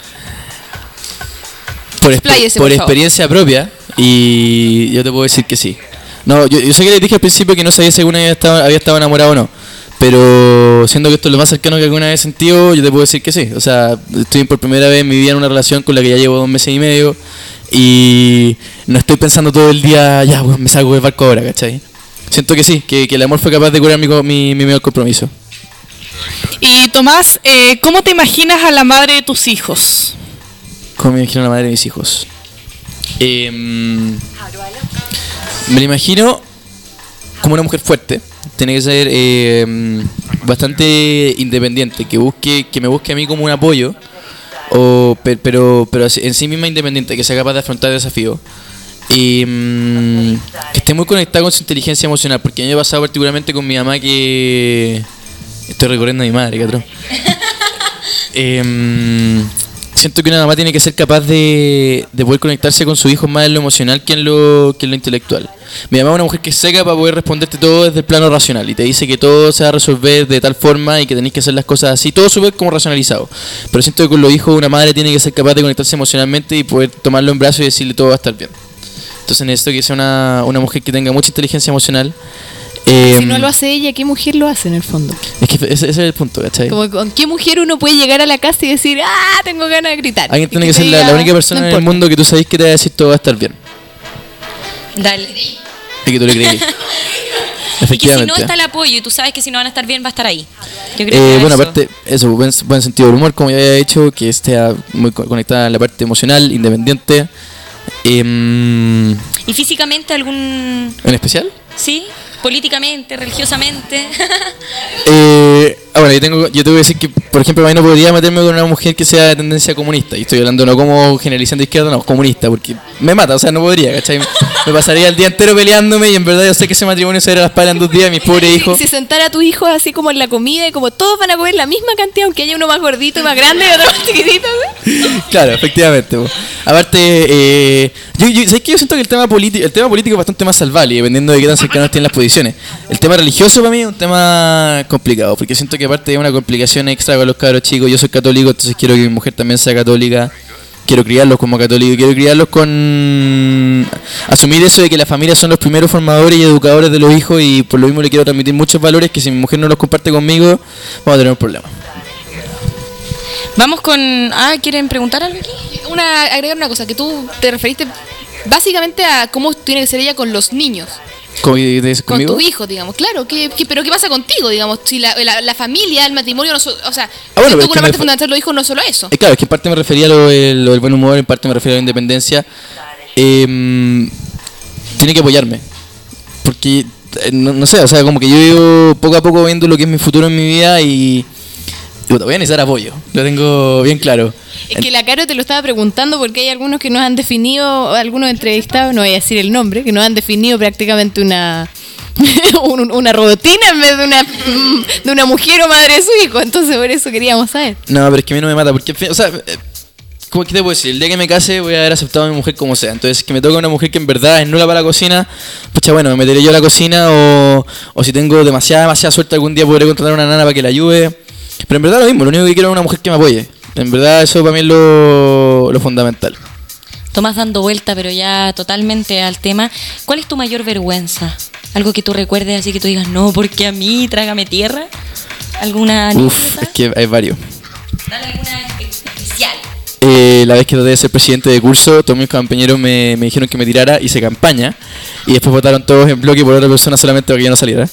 Por, exper- Expláyese, por por favor. experiencia propia, y yo te puedo decir que sí. No, yo, yo sé que les dije al principio que no sabía si alguna vez había estado, había estado enamorado o no, pero siendo que esto es lo más cercano que alguna vez he sentido, yo te puedo decir que sí. O sea, estoy por primera vez en mi vida en una relación con la que ya llevo dos meses y medio y no estoy pensando todo el día, ya, pues, me salgo del barco ahora, ¿cachai? Siento que sí, que, que el amor fue capaz de curar mi, co- mi, mi miedo al compromiso. Y Tomás, eh, ¿cómo te imaginas a la madre de tus hijos? ¿Cómo me imagino a la madre de mis hijos? Eh, me la imagino como una mujer fuerte. Tiene que ser eh, bastante independiente, que busque, que me busque a mí como un apoyo, o, pe- pero, pero en sí misma independiente, que sea capaz de afrontar desafíos. Y mm, que esté muy conectada con su inteligencia emocional, porque a mí me ha pasado particularmente con mi mamá que... Estoy recorriendo a mi madre, que atroz. Em, siento que una mamá tiene que ser capaz de, de poder conectarse con su hijo más en lo emocional que en lo, que en lo intelectual. Mi mamá es una mujer que es seca para poder responderte todo desde el plano racional y te dice que todo se va a resolver de tal forma y que tenéis que hacer las cosas así, todo súper como racionalizado. Pero siento que con los hijos una madre tiene que ser capaz de conectarse emocionalmente y poder tomarlo en brazos y decirle todo va a estar bien. Entonces necesito que sea una, una mujer que tenga mucha inteligencia emocional. Eh, Si no lo hace ella, ¿qué mujer lo hace en el fondo? Es que ese, ese es el punto, ¿cachai? Como, ¿con qué mujer uno puede llegar a la casa y decir, ah, tengo ganas de gritar? Alguien Y tiene que te ser la, diga, la única persona "No en el importa". mundo que tú sabes que te va a decir todo va a estar bien. Dale. Y que tú le crees. Y que si Efectivamente. no está el apoyo y tú sabes que si no van a estar bien, va a estar ahí. Yo creo Eh, que bueno, eso. aparte, eso, buen, buen sentido del humor, como ya había dicho, que esté muy co- conectada en la parte emocional, independiente. Em, ¿Y físicamente algún... ¿En especial? sí? Políticamente, religiosamente. Eh, ah, bueno, yo tengo, yo te voy a decir que, por ejemplo, a mí no podría meterme con una mujer que sea de tendencia comunista. Y estoy hablando no como generalización de izquierda, no, comunista, porque me mata, o sea, no podría, ¿cachai? me pasaría el día entero peleándome y en verdad yo sé que ese matrimonio se va a ir a las palas en dos días, mis pobres hijos. Si sentara a tu hijo así como en la comida y como todos van a comer la misma cantidad, aunque haya uno más gordito y más grande y otro más chiquitito, ¿sí? Claro, efectivamente. Po. Aparte, eh, yo, yo, ¿sabes qué? Yo siento que el tema político, el tema político es bastante más salvable, dependiendo de qué tan cercanos tienen las posiciones. El tema religioso para mí es un tema complicado, porque siento que aparte hay una complicación extra con los cabros chicos. Yo soy católico, entonces quiero que mi mujer también sea católica. Quiero criarlos como católicos, quiero criarlos con asumir eso de que las familias son los primeros formadores y educadores de los hijos, y por lo mismo le quiero transmitir muchos valores que si mi mujer no los comparte conmigo, vamos a tener un problema. Vamos con... Ah, ¿quieren preguntar algo aquí? Una, agregar una cosa, que tú te referiste básicamente a cómo tiene que ser ella con los niños. ¿Cómo dices Con conmigo? tu hijo, digamos, claro. ¿qué, qué, pero qué pasa contigo, digamos? Si la, la, la familia, el matrimonio, no so- o sea, Ah, bueno, pero siento es que que una me parte fa- fundamental de los hijos no es solo eso. Eh, claro, es que en parte me refería a lo del, lo del buen humor, en parte me refería a la independencia. Eh, tiene que apoyarme. Porque, eh, no, no sé, o sea, como que yo ido poco a poco viendo lo que es mi futuro en mi vida y... y te voy a necesitar apoyo, lo tengo bien claro. Es que la Caro te lo estaba preguntando porque hay algunos que nos han definido, algunos entrevistados, no voy a decir el nombre, que nos han definido prácticamente una un- una rutina en vez de una de una mujer o madre de su hijo. Entonces por eso queríamos saber. No, pero es que a mí no me mata, porque, en fin, o sea, eh, ¿cómo que te puedo decir? El día que me case voy a haber aceptado a mi mujer como sea. Entonces, que me toca una mujer que en verdad es nula para la cocina, pucha, bueno, me meteré yo a la cocina, o, o si tengo demasiada, demasiada suerte algún día podré contratar a una nana para que la ayude. Pero en verdad lo mismo, lo único que quiero es una mujer que me apoye. En verdad eso para mí es lo, lo fundamental. Tomás, dando vuelta, pero ya totalmente al tema. ¿Cuál es tu mayor vergüenza? Algo que tú recuerdes así que tú digas, no, porque a mí, trágame tierra. ¿Alguna Uf, anécdota? es que hay varios. Dale alguna especial. Eh, la vez que traté de ser presidente de curso, todos mis compañeros me, me dijeron que me tirara, hice campaña y después votaron todos en bloque por otra persona solamente para que yo no saliera.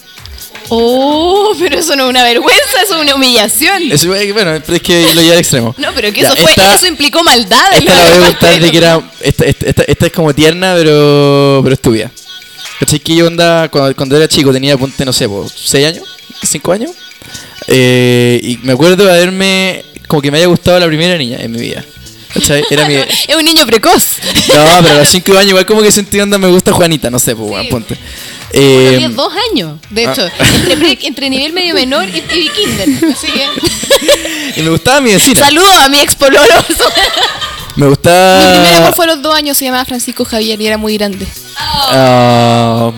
Oh, pero eso no es una vergüenza, eso es una humillación. Eso, eh, bueno, pero es que lo llevé al extremo. No, pero que Ya, eso fue, esta- eso implicó maldad. en Esta la voy a parte contar de de los- que era. Esta, esta, esta, esta es como tierna, pero pero estúpida. ¿Cachai? Que yo andaba, cuando, cuando era chico, tenía, ponte, no sé, seis años, cinco años. Eh, y me acuerdo de haberme. Como que me haya gustado la primera niña en mi vida. ¿Cachai? Era mi. Es un niño precoz. No, pero a los cinco años, igual como que sentí onda, me gusta Juanita, no sé, pues, bueno, ponte. Eh, Tenía dos años, de hecho, ah. entre, pre- entre nivel medio menor y, y kinder. Así que. y me gustaba mi vecina. Saludos a mi ex pololo. Me Mi gustaba. primer amor fue a los dos años, se llamaba Francisco Javier y era muy grande. Ah,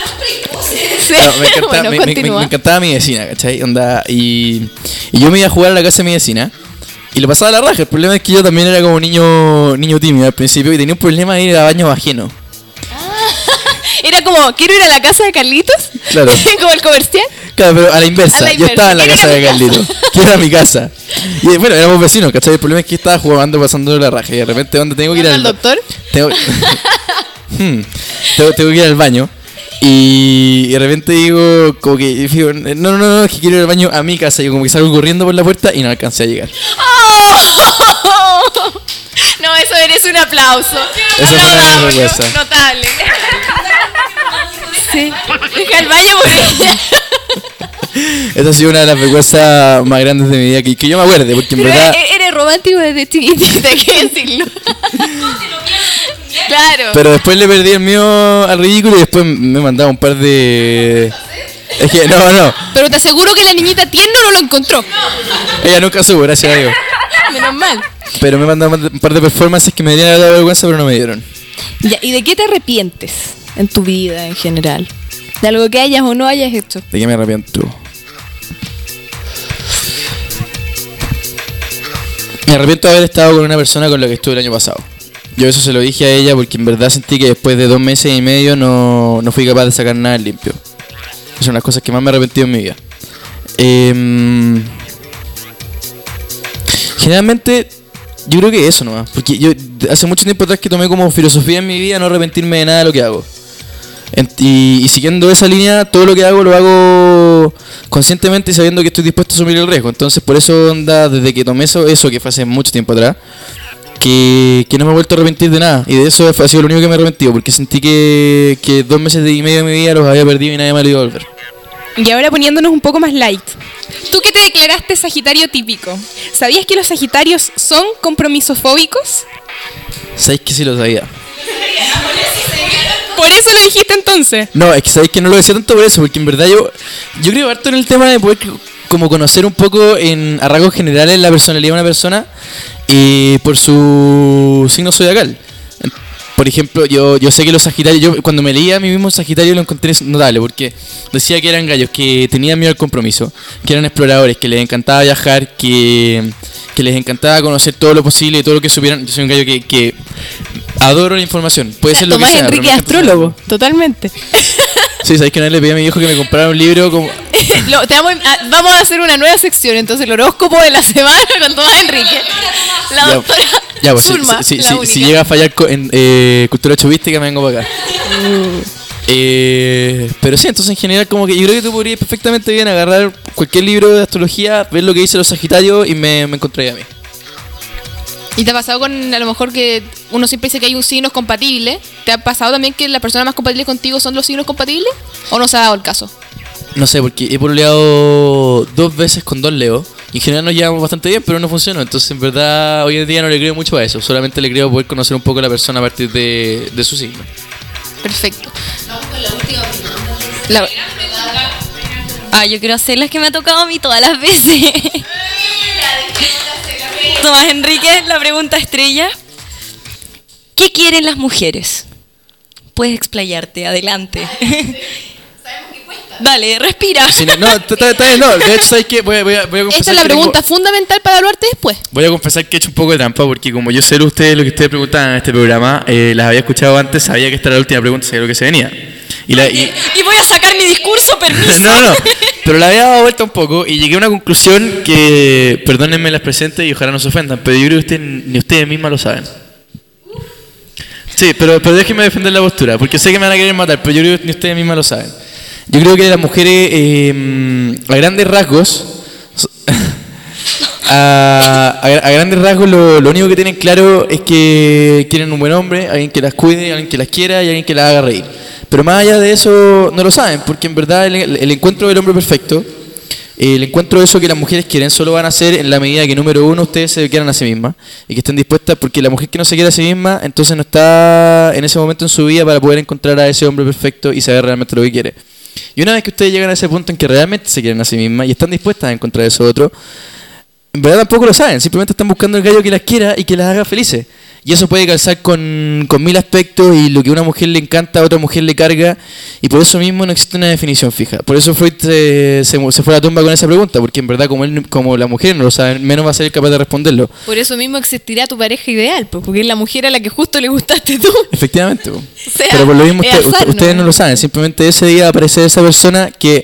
Sí. no, me, encantaba, Bueno, me- me- continúa. me encantaba mi vecina, ¿cachai? Onda, y, y yo me iba a jugar a la casa de mi vecina y le pasaba la raja. El problema es que yo también era como niño niño tímido al principio y tenía un problema de ir a baños ajenos. Era como, quiero ir a la casa de Carlitos. Claro. Como el comercial. Claro, pero a la inversa. A la Yo inversa. estaba en la Quiero casa ir de a mi Carlito. Quiero ir a mi casa. Y bueno, éramos vecinos, ¿cachai? El problema es que estaba jugando, pasando la raja. Y de repente, ¿dónde tengo que ir ¿Al al doctor? Tengo, Hmm. tengo, tengo que ir al baño. Y de repente digo, como que, digo, no, no, no, es que quiero ir al baño a mi casa. Y yo como que salgo corriendo por la puerta y no alcancé a llegar. No, eso merece un aplauso. Esa fue una Aplaudámoslo. vergüenza. Notable. Sí. Deja el baño por ella. Esa ha sido una de las vergüenzas más grandes de mi vida. Que, que yo me acuerde, porque en Pero verdad. eres, eres romántico desde chiquitita, hay que decirlo. Claro. Pero después le perdí el mío al ridículo y después me mandaba un par de. Es que, no, no. Pero te aseguro que la niñita tierno no lo encontró. Ella nunca supo, gracias a Dios. Menos mal. Pero me mandaban un par de performances que me dieron la vergüenza, pero no me dieron. Ya, ¿y de qué te arrepientes en tu vida en general? De algo que hayas o no hayas hecho. ¿De qué me arrepiento? Me arrepiento de haber estado con una persona con la que estuve el año pasado. Yo eso se lo dije a ella porque en verdad sentí que después de dos meses y medio no, no fui capaz de sacar nada en limpio. Esas son las cosas que más me he arrepentido en mi vida. Eh, generalmente, yo creo que eso nomás. Porque yo hace mucho tiempo atrás que tomé como filosofía en mi vida no arrepentirme de nada de lo que hago. En- y, y siguiendo esa línea, todo lo que hago lo hago conscientemente y sabiendo que estoy dispuesto a asumir el riesgo. Entonces, por eso, onda, desde que tomé eso, eso que fue hace mucho tiempo atrás, que, que no me he vuelto a arrepentir de nada. Y de eso ha sido lo único que me he arrepentido, porque sentí que, que dos meses y medio de mi vida los había perdido y nadie me lo iba a volver. Y ahora poniéndonos un poco más light. Tú que te declaraste Sagitario típico, ¿sabías que los Sagitarios son compromisofóbicos? ¿Sabéis que sí lo sabía? Por eso lo dijiste entonces. No, es que sabéis que no lo decía tanto por eso, porque en verdad yo yo creo harto en el tema de poder como conocer un poco en a rasgos generales la personalidad de una persona y por su signo zodiacal. Por ejemplo, yo, yo sé que los sagitarios, yo cuando me leía a mí mismo Sagitario lo encontré notable porque decía que eran gallos que tenían miedo al compromiso, que eran exploradores, que les encantaba viajar, que, que les encantaba conocer todo lo posible y todo lo que supieran. Yo soy un gallo que, que adoro la información, puede ser lo Tomás que sea. Enrique pero me encanta astrólogo, totalmente. Sí, sabéis que una vez le pedí a mi hijo que me comprara un libro como... Lo- te vamos, a, vamos a hacer una nueva sección, entonces el horóscopo de la semana con Tomás Enrique. La Ya, doctora ya, pues, si- Zulma, si, si- la si- única. si llega a fallar co- en eh, cultura chubística, me vengo para acá. Eh, pero sí, entonces en general como que yo creo que tú podrías perfectamente bien agarrar cualquier libro de astrología, ver lo que dice los Sagitarios y me, me encontraría a mí. ¿Y te ha pasado con, a lo mejor que uno siempre dice que hay un signo compatible? ¿Te ha pasado también que las personas más compatibles contigo son los signos compatibles? ¿O no se ha dado el caso? No sé, porque he pololeado dos veces con dos Leo y en general nos llevamos bastante bien, pero no funcionó. Entonces en verdad hoy en día no le creo mucho a eso, solamente le creo poder conocer un poco a la persona a partir de, de su signo. Perfecto. La- Ah, yo quiero hacer las que me ha tocado a mí todas las veces. Tomás Enrique, la pregunta estrella. ¿Qué quieren las mujeres? Puedes explayarte, adelante. Dale, respira. Sí, no, no, está- está- está bien, no, de hecho, ¿sabes qué? Voy a, voy a, voy a confesar Esta es la que tengo- pregunta fundamental para evaluarte después. Voy a confesar que he hecho un poco de trampa porque como yo sé lo, ustedes, lo que ustedes preguntaban en este programa, eh, las había escuchado antes, sabía que esta era la última pregunta, sabía lo que se venía. Y la, y- Y voy a sacar mi discurso, permiso. no, no, pero la había dado vuelta un poco y llegué a una conclusión que, perdónenme las presentes y ojalá no se ofendan, pero yo creo que ustedes, ni ustedes mismas lo saben. Sí, pero, pero déjenme defender la postura, porque sé que me van a querer matar, pero yo creo que ni ustedes mismas lo saben. Yo creo que las mujeres, eh, a grandes rasgos, a, a- a grandes rasgos lo, lo único que tienen claro es que quieren un buen hombre, alguien que las cuide, alguien que las quiera y alguien que las haga reír. Pero más allá de eso no lo saben, porque en verdad el, el encuentro del hombre perfecto, el encuentro de eso que las mujeres quieren solo van a hacer en la medida que número uno ustedes se quieran a sí mismas y que estén dispuestas, porque la mujer que no se quiere a sí misma entonces no está en ese momento en su vida para poder encontrar a ese hombre perfecto y saber realmente lo que quiere. Y una vez que ustedes llegan a ese punto en que realmente se quieren a sí mismas y están dispuestas a encontrar eso otro, en verdad tampoco lo saben, simplemente están buscando el gallo que las quiera y que las haga felices. Y eso puede calzar con, con mil aspectos y lo que a una mujer le encanta a otra mujer le carga y por eso mismo no existe una definición fija. Por eso Freud se, se, se fue a la tumba con esa pregunta, porque en verdad como él, como la mujer no lo sabe, menos va a ser capaz de responderlo. Por eso mismo existirá tu pareja ideal, po, porque es la mujer a la que justo le gustaste tú. Efectivamente. po. sea, Pero por lo mismo es usted- azar, ustedes ¿no? no lo saben, simplemente ese día va a aparecer esa persona que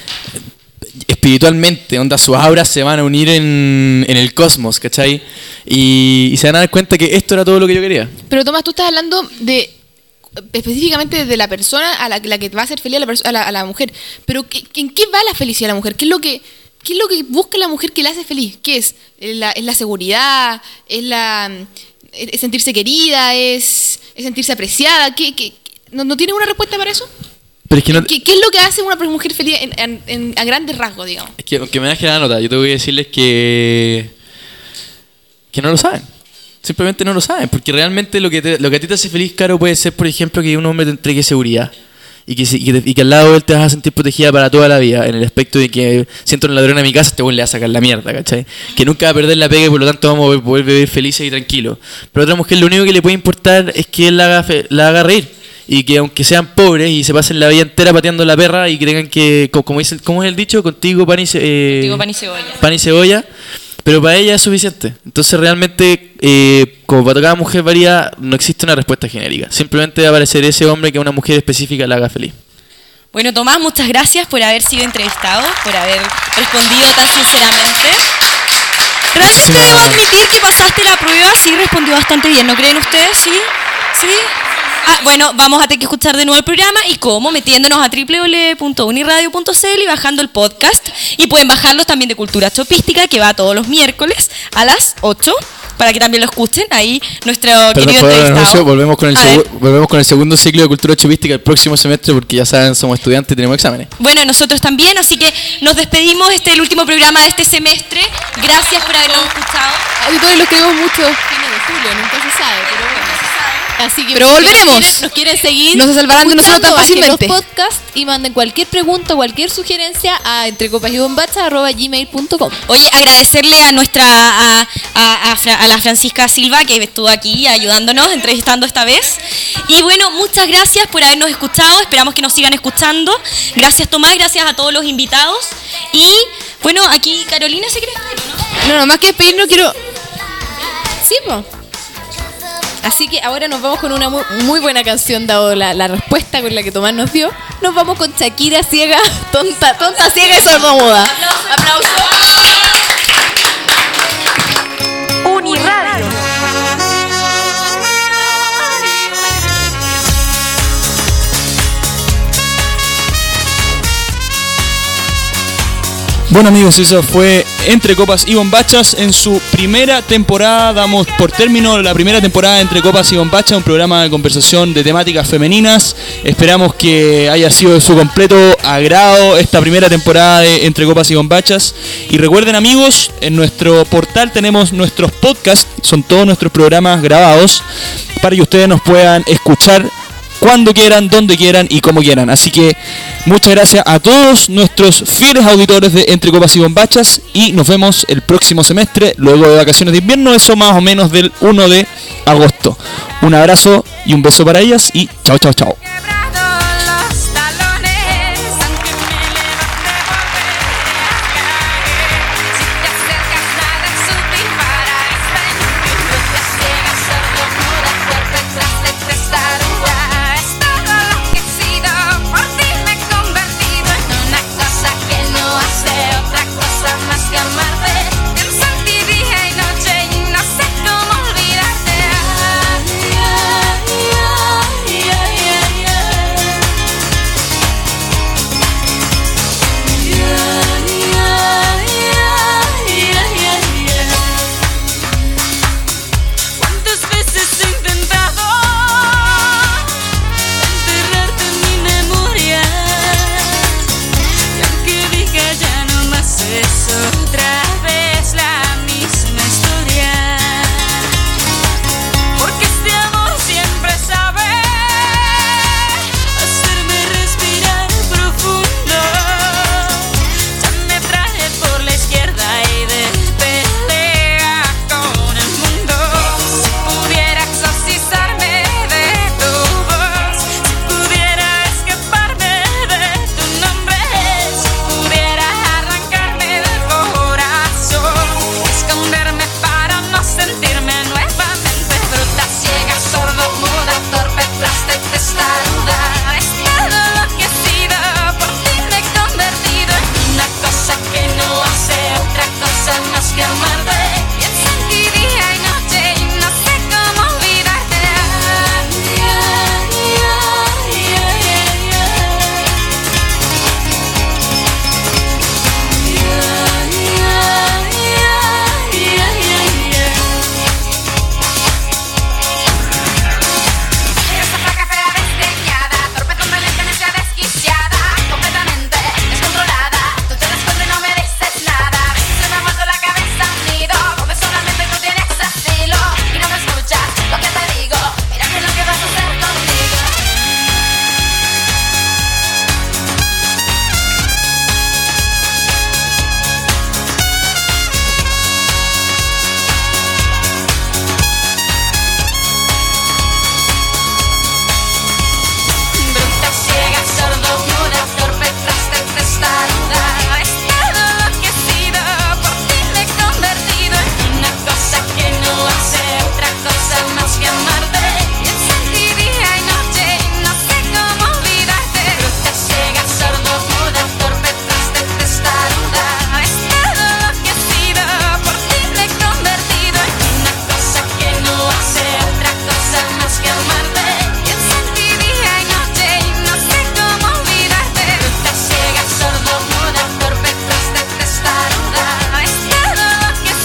espiritualmente, onda, sus auras se van a unir en, en el cosmos, ¿cachai? Y, y se van a dar cuenta que esto era todo lo que yo quería. Pero Tomás, tú estás hablando de específicamente de la persona a la, la que va a hacer feliz a la, perso- a la, a la mujer. Pero ¿qué- ¿en qué va la felicidad de la mujer? ¿Qué es lo que, qué es lo que busca la mujer que la hace feliz? ¿Qué es? ¿Es la, es la seguridad? ¿Es, la, es sentirse querida? ¿Es, es sentirse apreciada? ¿Qué, qué- ¿No, ¿No tiene una respuesta para eso? Pero es que no, ¿Qué, qué es lo que hace una mujer feliz en, en- en- a grandes rasgos, digamos? es que aunque me deje la nota, yo tengo que decirles que que no lo saben. Simplemente no lo saben, porque realmente lo que te- lo que a ti te hace feliz, Caro, puede ser, por ejemplo, que un hombre te entregue seguridad. Y que, si- y que, te- y que al lado de él te vas a sentir protegida para toda la vida, en el aspecto de que siento un ladrón en mi casa, este güey le va a sacar la mierda, ¿cachai? Que nunca va a perder la pega y por lo tanto vamos a poder- poder vivir felices y tranquilos. Pero a otra mujer lo único que le puede importar es que él la haga, fe- la haga reír. Y que aunque sean pobres y se pasen la vida entera pateando la perra y crean que, co- como, dice, ¿cómo es el dicho? Contigo pan y, ce- eh, Digo pan y cebolla. pan y cebolla, pero para ella es suficiente. Entonces realmente, eh, como para cada mujer varía, no existe una respuesta genérica. Simplemente va a aparecer ese hombre que a una mujer específica la haga feliz. Bueno, Tomás, muchas gracias por haber sido entrevistado, por haber respondido tan sinceramente. Realmente Muchísimas- debo admitir que pasaste la prueba, sí, respondió bastante bien, ¿no creen ustedes? Sí, sí. Ah, bueno, vamos a tener que escuchar de nuevo el programa y cómo, metiéndonos a doble u doble u doble u punto uniradio punto c l y bajando el podcast. Y pueden bajarlos también de Cultura Chopística, que va todos los miércoles a las ocho, para que también lo escuchen. Ahí nuestro Perdón querido por el entrevistado. anuncio, volvemos con, el A ver. segu- volvemos con el segundo ciclo de Cultura Chupística el próximo semestre porque ya saben, somos estudiantes y tenemos exámenes. Bueno, nosotros también, así que nos despedimos. Este es el último programa de este semestre. Gracias por habernos escuchado. Auditores, los queremos mucho. Fines de julio, nunca se sabe, pero bueno. Así que Pero si volveremos. Nos quieren, nos quieren seguir. No se salvarán de nosotros tan escuchando, bajen fácilmente. los podcasts y manden cualquier pregunta o cualquier sugerencia a entrecopasybombachas arroba gmail punto com. Oye, agradecerle a nuestra a, a, a, Fra- a la Francisca Silva que estuvo aquí ayudándonos, entrevistando esta vez. Y bueno, muchas gracias por habernos escuchado. Esperamos que nos sigan escuchando. Gracias Tomás, gracias a todos los invitados. Y bueno, aquí Carolina se quiere despedir, ¿no? No, no, más que despedirnos quiero... Sí, po. Así que ahora nos vamos con una muy, muy buena canción, dado la, la respuesta con la que Tomás nos dio. Nos vamos con Shakira ciega, tonta, tonta, ciega y sordomuda. Aplausos. Uniradio. Bueno amigos, eso fue Entre Copas y Bombachas en su primera temporada. Damos por término la primera temporada de Entre Copas y Bombachas, un programa de conversación de temáticas femeninas. Esperamos que haya sido de su completo agrado esta primera temporada de Entre Copas y Bombachas. Y recuerden amigos, en nuestro portal tenemos nuestros podcasts, son todos nuestros programas grabados, para que ustedes nos puedan escuchar cuando quieran, donde quieran y como quieran. Así que muchas gracias a todos nuestros fieles auditores de Entre Copas y Bombachas y nos vemos el próximo semestre, luego de vacaciones de invierno, eso más o menos del uno de agosto. Un abrazo y un beso para ellas y chao, chao, chao.